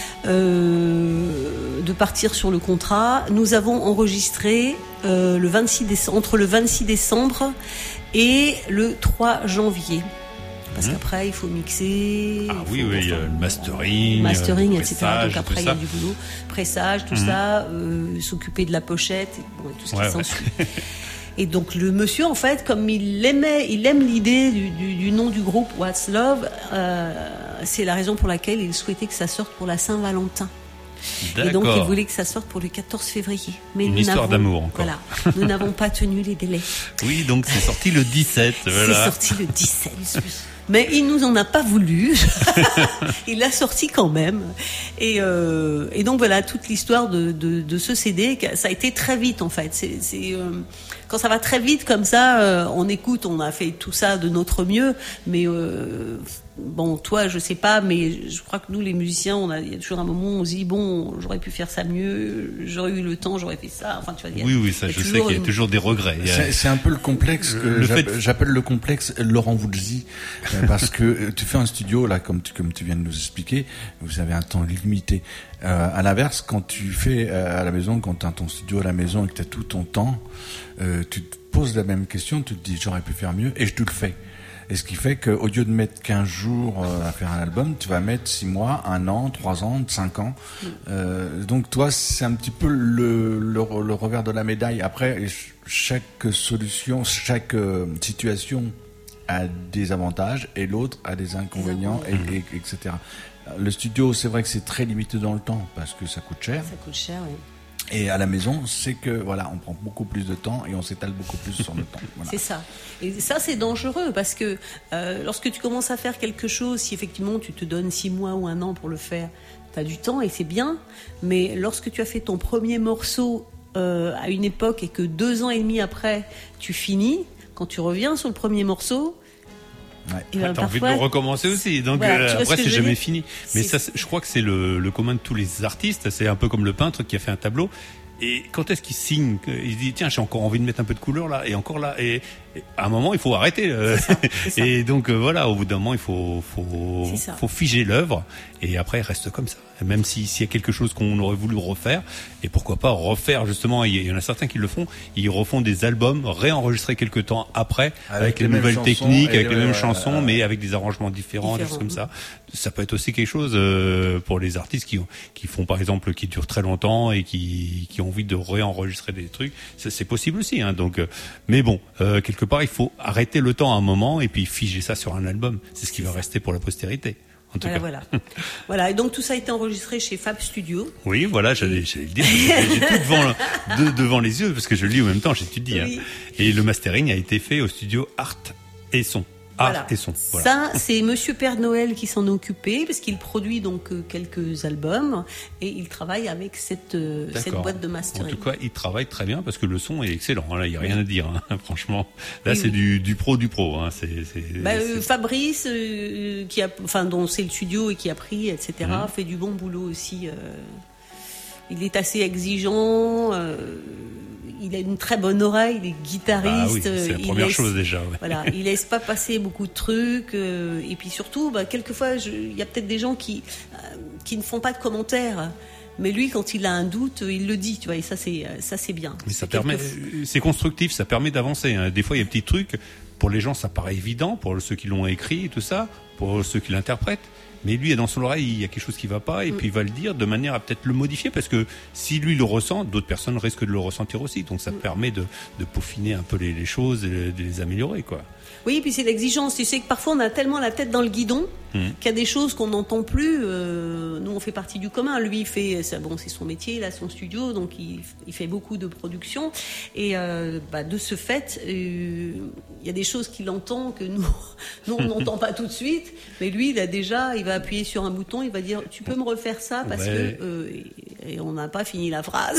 euh, de partir sur le contrat. Nous avons enregistré euh, le vingt-six décembre, entre le vingt-six décembre et le trois janvier. Parce qu'après, il faut mixer. Ah oui, oui, euh, le mastering. Mastering, euh, et cetera. Donc après, il y a du boulot. Pressage, tout mmh. ça. Euh, s'occuper de la pochette, et, bon, et tout ce ouais, qui ouais. s'ensuit. Et donc, le monsieur, en fait, comme il aimait, il aime l'idée du, du, du nom du groupe What's Love, euh, c'est la raison pour laquelle il souhaitait que ça sorte pour la Saint-Valentin. D'accord. Et donc, il voulait que ça sorte pour le quatorze février. Mais Une nous histoire n'avons, d'amour, encore. Voilà. Nous n'avons pas tenu les délais. Oui, donc c'est sorti le dix-sept. Voilà. C'est sorti le dix-sept. Mais il nous en a pas voulu. Il l'a sorti quand même. Et, euh, et donc voilà, toute l'histoire de, de, de ce C D, ça a été très vite en fait. C'est, c'est, euh, quand ça va très vite comme ça, euh, on écoute, on a fait tout ça de notre mieux. Mais euh, bon, toi, je sais pas, mais je crois que nous, les musiciens, on a, il y a toujours un moment où on se dit bon, j'aurais pu faire ça mieux, j'aurais eu le temps, j'aurais fait ça. Enfin, tu vois. Oui, oui, ça, je sais qu'il y a toujours des regrets. C'est, c'est un peu le complexe que le j'appelle, fait... j'appelle le complexe Laurent Voulzy. Parce que tu fais un studio là, comme tu, comme tu viens de nous expliquer, vous avez un temps limité. Euh, à l'inverse, quand tu fais euh, à la maison, quand tu as ton studio à la maison et que tu as tout ton temps, euh, tu te poses la même question, tu te dis j'aurais pu faire mieux et je te le fais. Et ce qui fait qu'au lieu de mettre quinze jours euh, à faire un album, tu vas mettre six mois, un an, trois ans, cinq ans. Euh, donc toi, c'est un petit peu le, le, le revers de la médaille. Après, chaque solution, chaque euh, situation a des avantages et l'autre a des inconvénients, et, et, etc. Le studio, c'est vrai que c'est très limité dans le temps parce que ça coûte cher. Ça coûte cher, oui. Et à la maison, c'est que voilà, on prend beaucoup plus de temps et on s'étale beaucoup plus sur le temps. Voilà. C'est ça. Et ça, c'est dangereux parce que euh, lorsque tu commences à faire quelque chose, si effectivement tu te donnes six mois ou un an pour le faire, tu as du temps et c'est bien. Mais lorsque tu as fait ton premier morceau euh, à une époque et que deux ans et demi après, tu finis, quand tu reviens sur le premier morceau, ouais. Et ben, t'as parfois... envie de le recommencer aussi, donc voilà, euh, après c'est jamais dire fini. Mais c'est... ça, je crois que c'est le, le commun de tous les artistes. C'est un peu comme le peintre qui a fait un tableau. Et quand est-ce qu'il signe? Il se dit tiens, j'ai encore envie de mettre un peu de couleur là, et encore là. Et, et à un moment, il faut arrêter. Euh, c'est ça, c'est ça. Et donc euh, voilà, au bout d'un moment, il faut faut faut figer l'œuvre. Et après, il reste comme ça. Et même si s'il y a quelque chose qu'on aurait voulu refaire, et pourquoi pas refaire justement. Il y en a certains qui le font. Ils refont des albums réenregistrés quelques temps après, avec, avec les, les nouvelles techniques, avec les mêmes euh, chansons, euh, mais avec des arrangements différents, des choses comme ça. Ça peut être aussi quelque chose euh, pour les artistes qui qui font par exemple qui durent très longtemps et qui qui ont envie de réenregistrer des trucs. Ça, c'est possible aussi. Hein, donc, euh, mais bon, euh, quelque part, il faut arrêter le temps à un moment et puis figer ça sur un album. C'est ce qui c'est va ça. Rester pour la postérité. En tout voilà, cas. voilà. Voilà. Et donc tout ça a été enregistré chez Fab Studio. Oui, voilà, j'allais, j'allais le dire. J'ai tout devant, de, devant les yeux parce que je lis en même temps, j'étudie. Oui. Hein. Et le mastering a été fait au studio Art et Son. Art voilà. et Son. Voilà. Ça, c'est Monsieur Père Noël qui s'en est occupé parce qu'il produit donc euh, quelques albums et il travaille avec cette euh, cette boîte de mastering. En tout cas, il travaille très bien parce que le son est excellent. Là, il y a rien oui. à dire. Hein, franchement, là, oui, c'est oui. du du pro du pro. Hein. C'est, c'est, bah, c'est... Euh, Fabrice, euh, qui a, enfin, dont c'est le studio et qui a pris, et cetera, mmh. fait du bon boulot aussi. Euh, il est assez exigeant. Euh, Il a une très bonne oreille, il est guitariste. Ah oui, c'est la première laisse, chose déjà. Ouais. Voilà, il laisse pas passer beaucoup de trucs. Euh, et puis surtout, bah, quelquefois, il y a peut-être des gens qui euh, qui ne font pas de commentaires. Mais lui, quand il a un doute, il le dit, tu vois, et ça, c'est, ça, c'est bien. Mais ça C'est permet, quelque- c'est constructif, ça permet d'avancer. Hein. Des fois, il y a des petits trucs. Pour les gens, ça paraît évident. Pour ceux qui l'ont écrit et tout ça, pour ceux qui l'interprètent. Mais lui, dans son oreille, il y a quelque chose qui va pas, et Mm. puis il va le dire de manière à peut-être le modifier, parce que si lui le ressent, d'autres personnes risquent de le ressentir aussi. Donc ça permet de, de peaufiner un peu les, les choses, et de les améliorer, quoi. Oui, puis c'est l'exigence. Tu sais que parfois on a tellement la tête dans le guidon Mm. qu'il y a des choses qu'on n'entend plus. Euh, nous, on fait partie du commun. Lui, il fait, ça, bon, c'est son métier, il a son studio, donc il, il fait beaucoup de production. Et euh, bah, de ce fait, euh, il y a des choses qu'il entend que nous, nous on n'entend pas tout de suite. Mais lui, il a déjà, il va appuyer sur un bouton, il va dire, tu peux me refaire ça parce Ouais. que euh, et, et on n'a pas fini la phrase.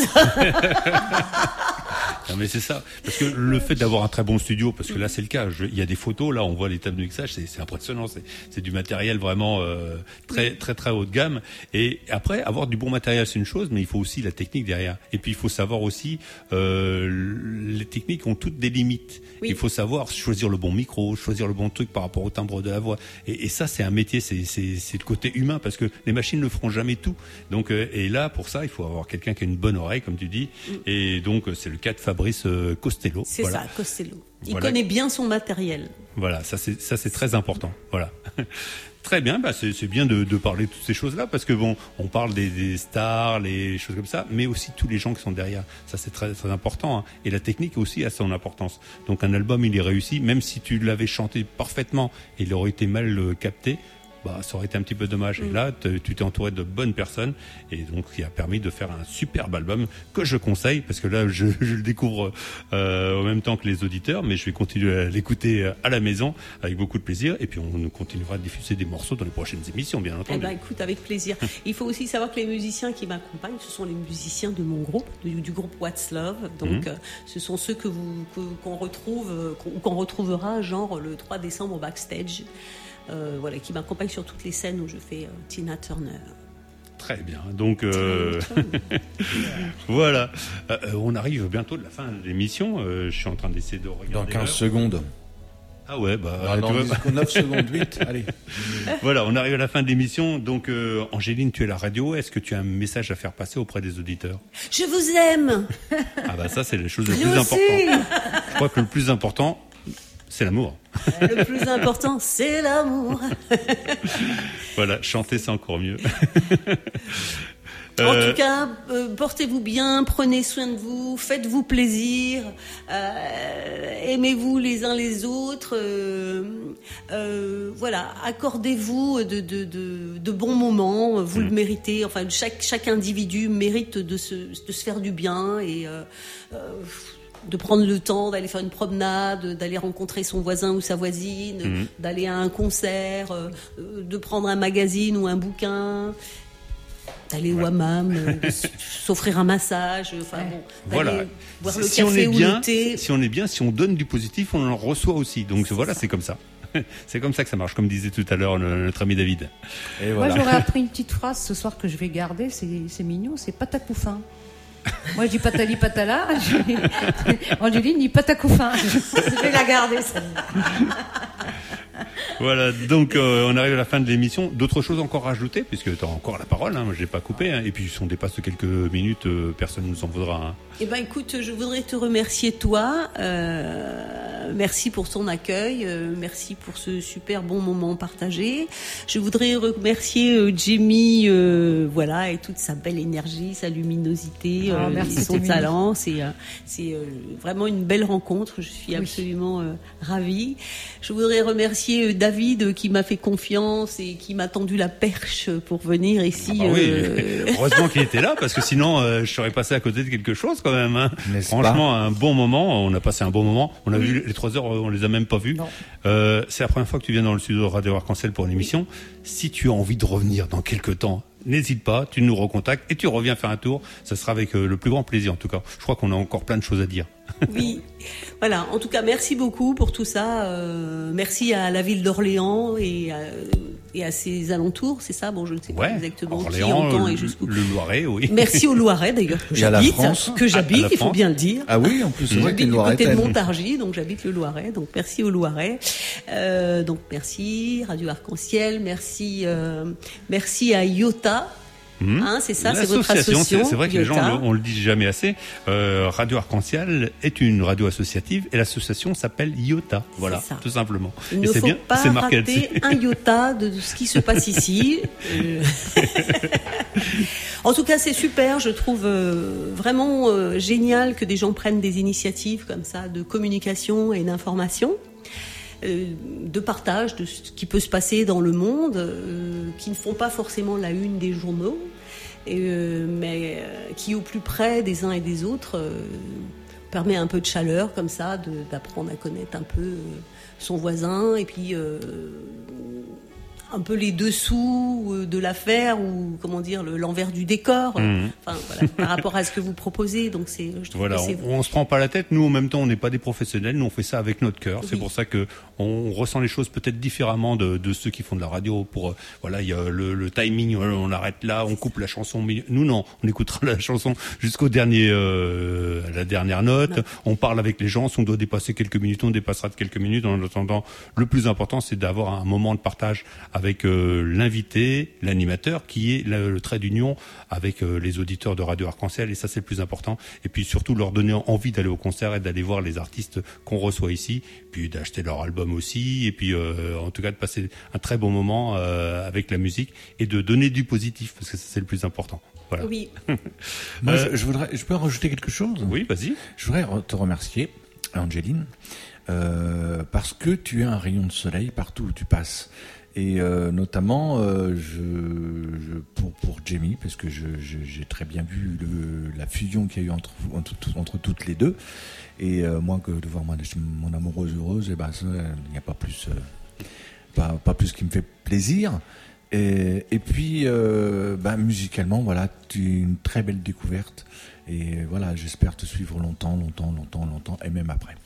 Non, mais c'est ça, parce que le fait d'avoir un très bon studio, parce que là c'est le cas, je- il y a des photos, là on voit les tables de mixage, c'est, c'est impressionnant, c'est, c'est du matériel vraiment euh, très très très haut de gamme. Et après, avoir du bon matériel c'est une chose, mais il faut aussi la technique derrière. Et puis il faut savoir aussi, euh, les techniques ont toutes des limites. Oui. Il faut savoir choisir le bon micro, choisir le bon truc par rapport au timbre de la voix. Et, et ça c'est un métier, c'est, c'est, c'est le côté humain, parce que les machines ne feront jamais tout. Donc euh, et là pour ça il faut avoir quelqu'un qui a une bonne oreille, comme tu dis. Et donc euh, c'est le cas de Fabrice euh, Costello. C'est Voilà. ça, Costello. Il Voilà. connaît bien son matériel. Voilà, ça c'est ça c'est très important. Voilà. Très bien, bah c'est, c'est bien de, de parler de toutes ces choses-là, parce que bon, on parle des, des stars, les choses comme ça, mais aussi tous les gens qui sont derrière. Ça c'est très très important. Hein. Et la technique aussi a son importance. Donc un album il est réussi, même si tu l'avais chanté parfaitement et il aurait été mal euh, capté. Bah, ça aurait été un petit peu dommage. Et là, te- tu t'es entouré de bonnes personnes, et donc qui a permis de faire un superbe album que je conseille, parce que là, je, je le découvre euh, en même temps que les auditeurs, mais je vais continuer à l'écouter à la maison avec beaucoup de plaisir, et puis on continuera à diffuser des morceaux dans les prochaines émissions, bien Eh entendu. ben, écoute, avec plaisir. Il faut aussi savoir que les musiciens qui m'accompagnent, ce sont les musiciens de mon groupe, du, du groupe What's Love. Donc, Mhm. euh, ce sont ceux que vous, que- qu'on retrouve, euh, qu'on, qu'on retrouvera, genre le trois décembre au backstage. Euh, voilà, qui m'accompagnent sur toutes les scènes où je fais euh, Tina Turner. Très bien. Donc euh, voilà. Euh, euh, on arrive bientôt de la fin de l'émission. Euh, je suis en train d'essayer de regarder. Dans quinze l'heure. secondes. Ah ouais, bah Ah, dans tu vois, dix- neuf secondes, huit, allez. Voilà, on arrive à la fin de l'émission. Donc, euh, Angéline, tu es à la radio. Est-ce que tu as un message à faire passer auprès des auditeurs? Je vous aime. Ah bah ça, c'est la chose la Nous plus aussi. importante. Je crois que le plus important, c'est l'amour. Le plus important, c'est l'amour. Voilà, chanter, c'est encore mieux. En Euh, tout cas, euh, portez-vous bien, prenez soin de vous, faites-vous plaisir, euh, aimez-vous les uns les autres, euh, euh, voilà, accordez-vous de, de, de, de bons moments, vous le méritez, enfin chaque, chaque individu mérite de se, de se faire du bien et euh, euh, de prendre le temps d'aller faire une promenade, d'aller rencontrer son voisin ou sa voisine, Mhm. d'aller à un concert, euh, de prendre un magazine ou un bouquin, d'aller au hammam, euh, de s- s'offrir un massage, enfin bon, d'aller Voilà. boire le si on café est ou bien, le thé. si on est bien, si on donne du positif, on en reçoit aussi. Donc voilà, c'est comme ça. C'est comme ça que ça marche, comme disait tout à l'heure le- notre ami David. Et Moi, j'aurais appris une petite phrase ce soir que je vais garder, c'est, c'est mignon, c'est patacoufin. Moi, je dis patali patala, Angéline dit patacoufin. Je vais la garder, celle-là. Voilà, donc euh, on arrive à la fin de l'émission. D'autres choses encore à ajouter, puisque tu as encore la parole, hein, moi je l'ai pas coupé, hein, et puis si on dépasse de quelques minutes, euh, personne ne nous en voudra. Hein. Eh ben, écoute, je voudrais te remercier toi. Euh, merci pour ton accueil. Euh, merci pour ce super bon moment partagé. Je voudrais remercier euh, Jamie, euh, voilà, et toute sa belle énergie, sa luminosité, Ah, euh, merci, et son Témini. talent. C'est, euh, c'est euh, vraiment une belle rencontre. Je suis Oui. absolument euh, ravie. Je voudrais remercier euh, David euh, qui m'a fait confiance et qui m'a tendu la perche pour venir ici. Ah bah oui, euh, heureusement qu'il était là, parce que sinon euh, je serais passé à côté de quelque chose quand même. Hein. N'est-ce Franchement, un bon moment. On a passé un bon moment. On a vu les trois heures, on les a même pas vues. Euh, c'est la première fois que tu viens dans le studio de Radio Arc-en-Ciel pour une émission. Si tu as envie de revenir dans quelques temps, n'hésite pas, tu nous recontactes et tu reviens faire un tour. Ça sera avec euh, le plus grand plaisir en tout cas. Je crois qu'on a encore plein de choses à dire. Oui, voilà. En tout cas, merci beaucoup pour tout ça. Euh, merci à la ville d'Orléans et à, et à ses alentours, c'est ça. Bon, je ne sais pas Ouais, exactement qui Orléans, entend le, et jusqu'où. le Loiret, oui. Merci au Loiret d'ailleurs que Et à la j'habite, France. que À j'habite, la il faut France. bien le dire. Ah oui, en plus, c'est vrai J'habite qu'il du doit côté de arrêter. Montargis, donc j'habite le Loiret. Donc merci au Loiret. Euh, donc merci Radio Arc-en-Ciel, merci, euh, merci à Iota Mmh. Hein, c'est ça, c'est votre L'association, association. c'est, c'est vrai que les gens, Iota. on, le- on le dit jamais assez. Euh, Radio Arc-en-Ciel est une radio associative et l'association s'appelle Iota. Voilà, C'est ça. tout simplement. Il et ne c'est faut bien, pas c'est marqué rater là-dessus. un iota de ce qui se passe ici. Euh, En tout cas, c'est super. Je trouve euh, vraiment euh, génial que des gens prennent des initiatives comme ça de communication et d'information, euh, de partage de ce qui peut se passer dans le monde, euh, qui ne font pas forcément la une des journaux, et, euh, mais euh, qui, au plus près des uns et des autres, euh, permet un peu de chaleur comme ça, de, d'apprendre à connaître un peu euh, son voisin, et puis euh, un peu les dessous euh, de l'affaire, ou comment dire, le, l'envers du décor, Mhm. enfin, voilà, par rapport à ce que vous proposez. Donc c'est, je trouve Voilà, que c'est... on, on se prend pas la tête. Nous, en même temps, on n'est pas des professionnels. Nous, on fait ça avec notre cœur. C'est Oui. pour ça que on ressent les choses peut-être différemment de, de ceux qui font de la radio. Pour euh, voilà, il y a le, le timing. euh, On arrête là, on coupe la chanson. Mais nous, non, on écoutera la chanson jusqu'au dernier, euh, à la dernière note. Non. On parle avec les gens. Si on doit dépasser quelques minutes, on dépassera de quelques minutes. En attendant, le plus important, c'est d'avoir un moment de partage avec euh, l'invité, l'animateur, qui est le, le trait d'union avec euh, les auditeurs de Radio Arc-en-Ciel, et ça c'est le plus important. Et puis surtout leur donner envie d'aller au concert et d'aller voir les artistes qu'on reçoit ici, puis d'acheter leur album aussi, et puis euh, en tout cas de passer un très bon moment euh, avec la musique et de donner du positif, parce que ça, c'est le plus important. Voilà. Oui. Moi, Euh, je, je voudrais, je peux rajouter quelque chose? Oui, vas-y. Je voudrais re- te remercier, Angéline, euh, parce que tu es un rayon de soleil partout où tu passes. Et euh, notamment, euh, je, je, pour, pour Jamie, parce que je, je, j'ai très bien vu le, la fusion qu'il y a eu entre, entre, entre toutes les deux. Et euh, moi, que de voir mon, mon amoureuse heureuse, et ben, ça, il n'y a pas plus, euh, pas, pas plus qui me fait plaisir. Et, et puis, euh, ben, musicalement, voilà, tu es une très belle découverte. Et voilà, j'espère te suivre longtemps, longtemps, longtemps, longtemps, et même après.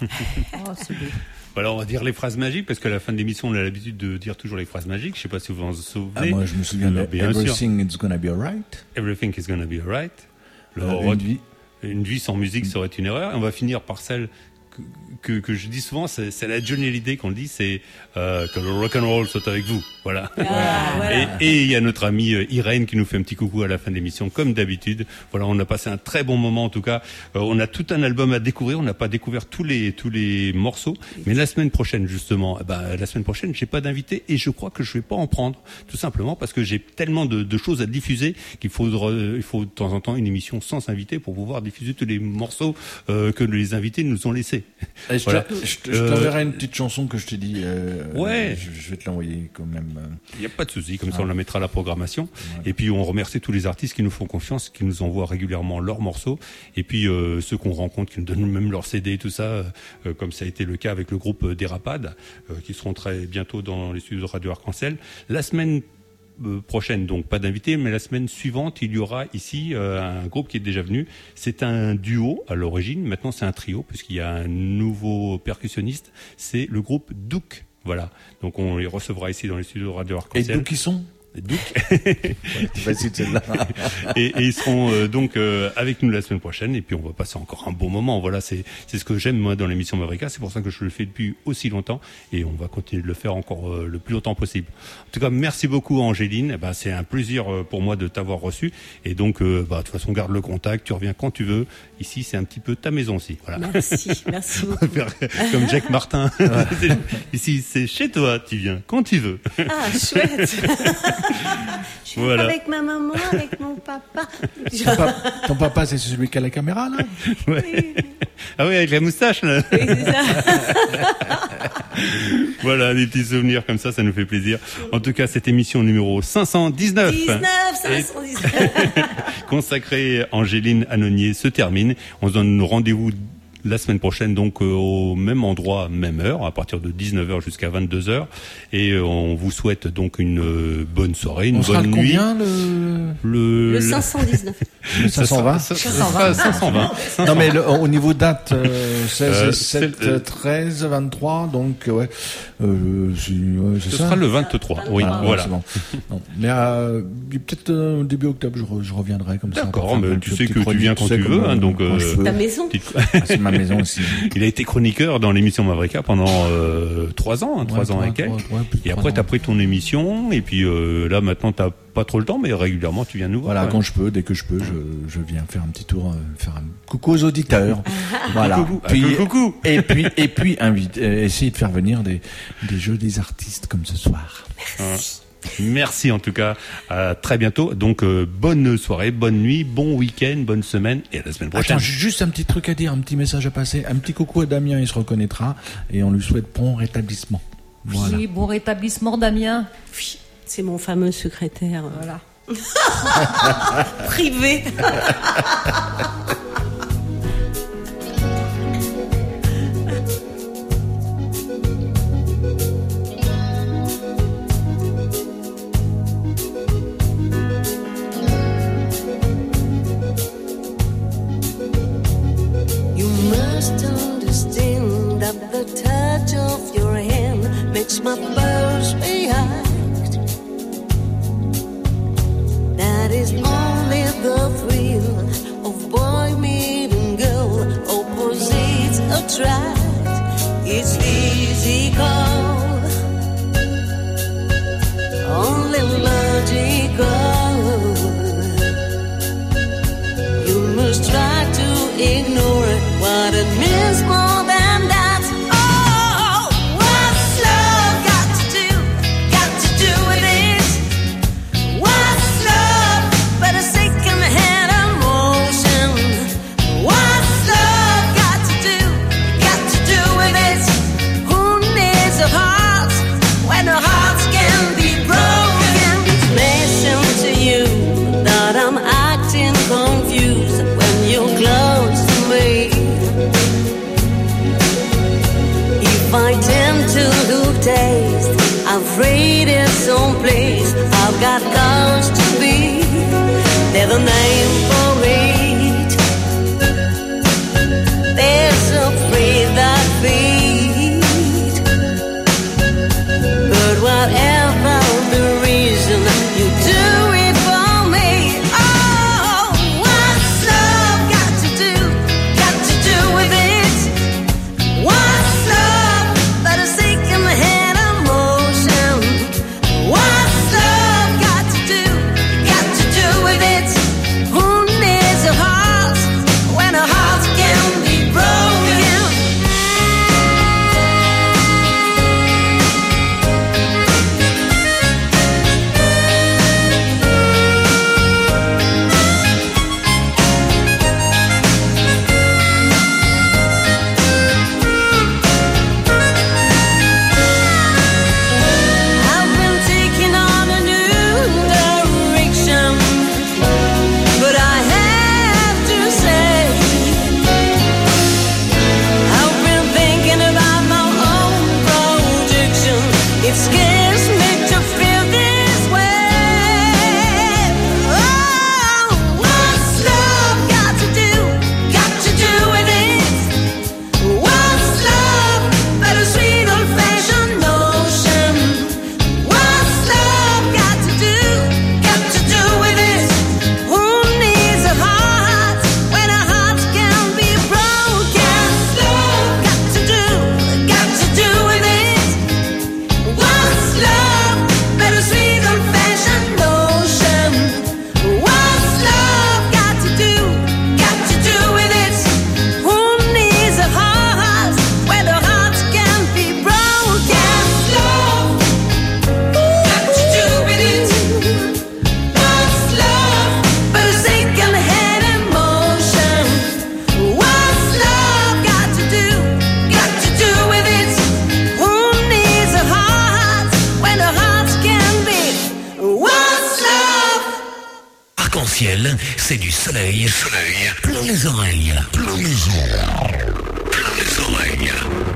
Oh, c'est beau. Voilà, on va dire les phrases magiques, parce qu'à la fin de l'émission, on a l'habitude de dire toujours les phrases magiques. Je sais pas si vous vous en souvenez. Ah, moi, je me souviens de Euh, bien sûr. Everything is gonna be alright. Everything is gonna be alright. Le Euh, rock- une vie. une vie sans musique serait une erreur. Et on va finir par celle que, que, que je dis souvent, c'est, c'est la Johnny Hallyday qu'on le dit, c'est euh, que le rock and roll soit avec vous. Voilà. Ah, voilà. Et et il y a notre amie euh, Irène qui nous fait un petit coucou à la fin de l'émission, comme d'habitude. Voilà, on a passé un très bon moment en tout cas. Euh, on a tout un album à découvrir. On n'a pas découvert tous les tous les morceaux, mais la semaine prochaine justement, eh ben la semaine prochaine, j'ai pas d'invité et je crois que je vais pas en prendre, tout simplement parce que j'ai tellement de, de choses à diffuser qu'il faudra, il faut de temps en temps une émission sans invité pour pouvoir diffuser tous les morceaux euh, que les invités nous ont laissés. Et je, Voilà. te- je, te- je Euh, t'enverrai une petite chanson que je t'ai dit. Euh, Ouais. Je, je vais te l'envoyer quand même. euh. Il n'y a pas de souci, comme ça Ah. on la mettra à la programmation. Et puis on remercie tous les artistes qui nous font confiance, qui nous envoient régulièrement leurs morceaux. Et puis euh, ceux qu'on rencontre, qui nous donnent même leurs C D et tout ça, euh, comme ça a été le cas avec le groupe euh, Dérapade, euh, qui seront très bientôt dans les studios de Radio Arc-en-Ciel. La semaine euh, prochaine, donc pas d'invité, mais la semaine suivante, il y aura ici euh, un groupe qui est déjà venu. C'est un duo à l'origine, maintenant c'est un trio, puisqu'il y a un nouveau percussionniste. C'est le groupe Douk. Voilà, donc on les recevra ici dans les studios de Radio Et Arc-en-Ciel. d'où qui sont? Douk. Vas-y, celle-là. et, et ils seront euh, donc euh, avec nous la semaine prochaine, et puis on va passer encore un bon moment. Voilà, c'est c'est ce que j'aime moi dans l'émission Mavrika, c'est pour ça que je le fais depuis aussi longtemps, et on va continuer de le faire encore euh, le plus longtemps possible. En tout cas, merci beaucoup Angéline. Eh ben, c'est un plaisir euh, pour moi de t'avoir reçu, et donc euh, bah, de toute façon garde le contact, tu reviens quand tu veux. Ici c'est un petit peu ta maison aussi. Voilà. Merci, merci beaucoup. Comme Jacques Martin. Ici c'est chez toi, tu viens quand tu veux. Ah, chouette. Je suis Voilà. avec ma maman, avec mon papa. Ton, pa- ton papa, c'est celui qui a la caméra, là? Ouais. Ah oui, avec la moustache, là. Oui, c'est ça. Voilà, des petits souvenirs comme ça, ça nous fait plaisir. En tout cas, cette émission numéro cinq cent dix-neuf, dix-neuf, cinq cent dix-neuf. consacrée à Angéline Annonier, se termine. On se donne rendez-vous la semaine prochaine, donc euh, au même endroit, même heure, à partir de dix-neuf heures jusqu'à vingt-deux heures. Et euh, on vous souhaite donc une euh, bonne soirée, une On sera bonne le nuit. combien, le... Le, Le cinq cent dix-neuf. Le cinq cent vingt? Ça sera cinq cent vingt. Non, mais le- au niveau date, euh, seize, Euh, sept, c'est- euh, treize, vingt-trois, donc, euh, ouais, euh, c'est, ouais, c'est Ce ça. sera le vingt-trois, oui, Ah, ouais, voilà. c'est bon. Non. Mais euh, peut-être euh, début octobre, je, re- je reviendrai comme ça. D'accord, pour faire mais une tu petite sais que tu chronique, viens quand sais, tu comme, veux, hein, euh, donc, quand euh, je veux. Ta maison. Petite- Ah, c'est ma maison aussi. Il a été chroniqueur dans l'émission Mavrika pendant euh, trois ans, hein, trois Ouais, ans trois- et quelques. trois- ouais, plus de Et trois après, ans. t'as pris ton émission, et puis euh, là, maintenant, t'as pas trop le temps, mais régulièrement, tu viens nous voir. Voilà, ouais. quand je peux, dès que je peux, je, je viens faire un petit tour, euh, faire un coucou aux auditeurs. Voilà. Coucou, Puis, ah, coucou. Et puis, et puis, invite, euh, essayer de faire venir des, des jolis artistes comme ce soir. Merci. Merci en tout cas. À très bientôt. Donc euh, bonne soirée, bonne nuit, bon week-end, bonne semaine et à la semaine prochaine. Attends, juste un petit truc à dire, un petit message à passer, un petit coucou à Damien, il se reconnaîtra, et on lui souhaite bon rétablissement. Voilà. Oui, bon rétablissement, Damien. Oui, c'est mon fameux secrétaire. Voilà. Privé. You must understand that the touch of your hand makes my pulse react. That is only the thrill of boy meeting girl, opposites attract. It's physical, only logical. You must try to ignore what it means more than that. Oh, what's love got to do? Got to do with it? What's love but a second-hand emotion? What's love got to do? Got to do with it? Who needs a heart when the hearts can be broken? It may seem to you that I'm acting confused when you're close to me. If I tend to look taste, I've raided someplace. I've got cause to be. There's a name for it. There's a phrase that feeds. But whatever the reason, you do it for me. Oh, what's love got to do? Got to do with it? What's love but a second-hand emotion? What's love got to do? Got to do with it? Who needs a heart when a heart can be broken? I've been taking on a new direction, but I have to say, I've been thinking about my own projection. It scares me to feel this way. Oh, what's love got to do? Got to do with it? What's love but a sweet old-fashioned notion? What's love got to do? Got to do with it? Who needs a heart when a heart can be broken? Love got to do, got to do with it? What's love but a sweet old-fashioned notion? What's love got to do? Got to do with it? Who needs a heart when the heart can be broken? Love got to do with it? What's love but a second-hand emotion? What's love got to do? Got to do with it? Who needs a heart when the heart can beat? What's love? Arc-en-ciel, c'est du soleil, soleil, plein les oreilles, plein les oreilles, plein les oreilles.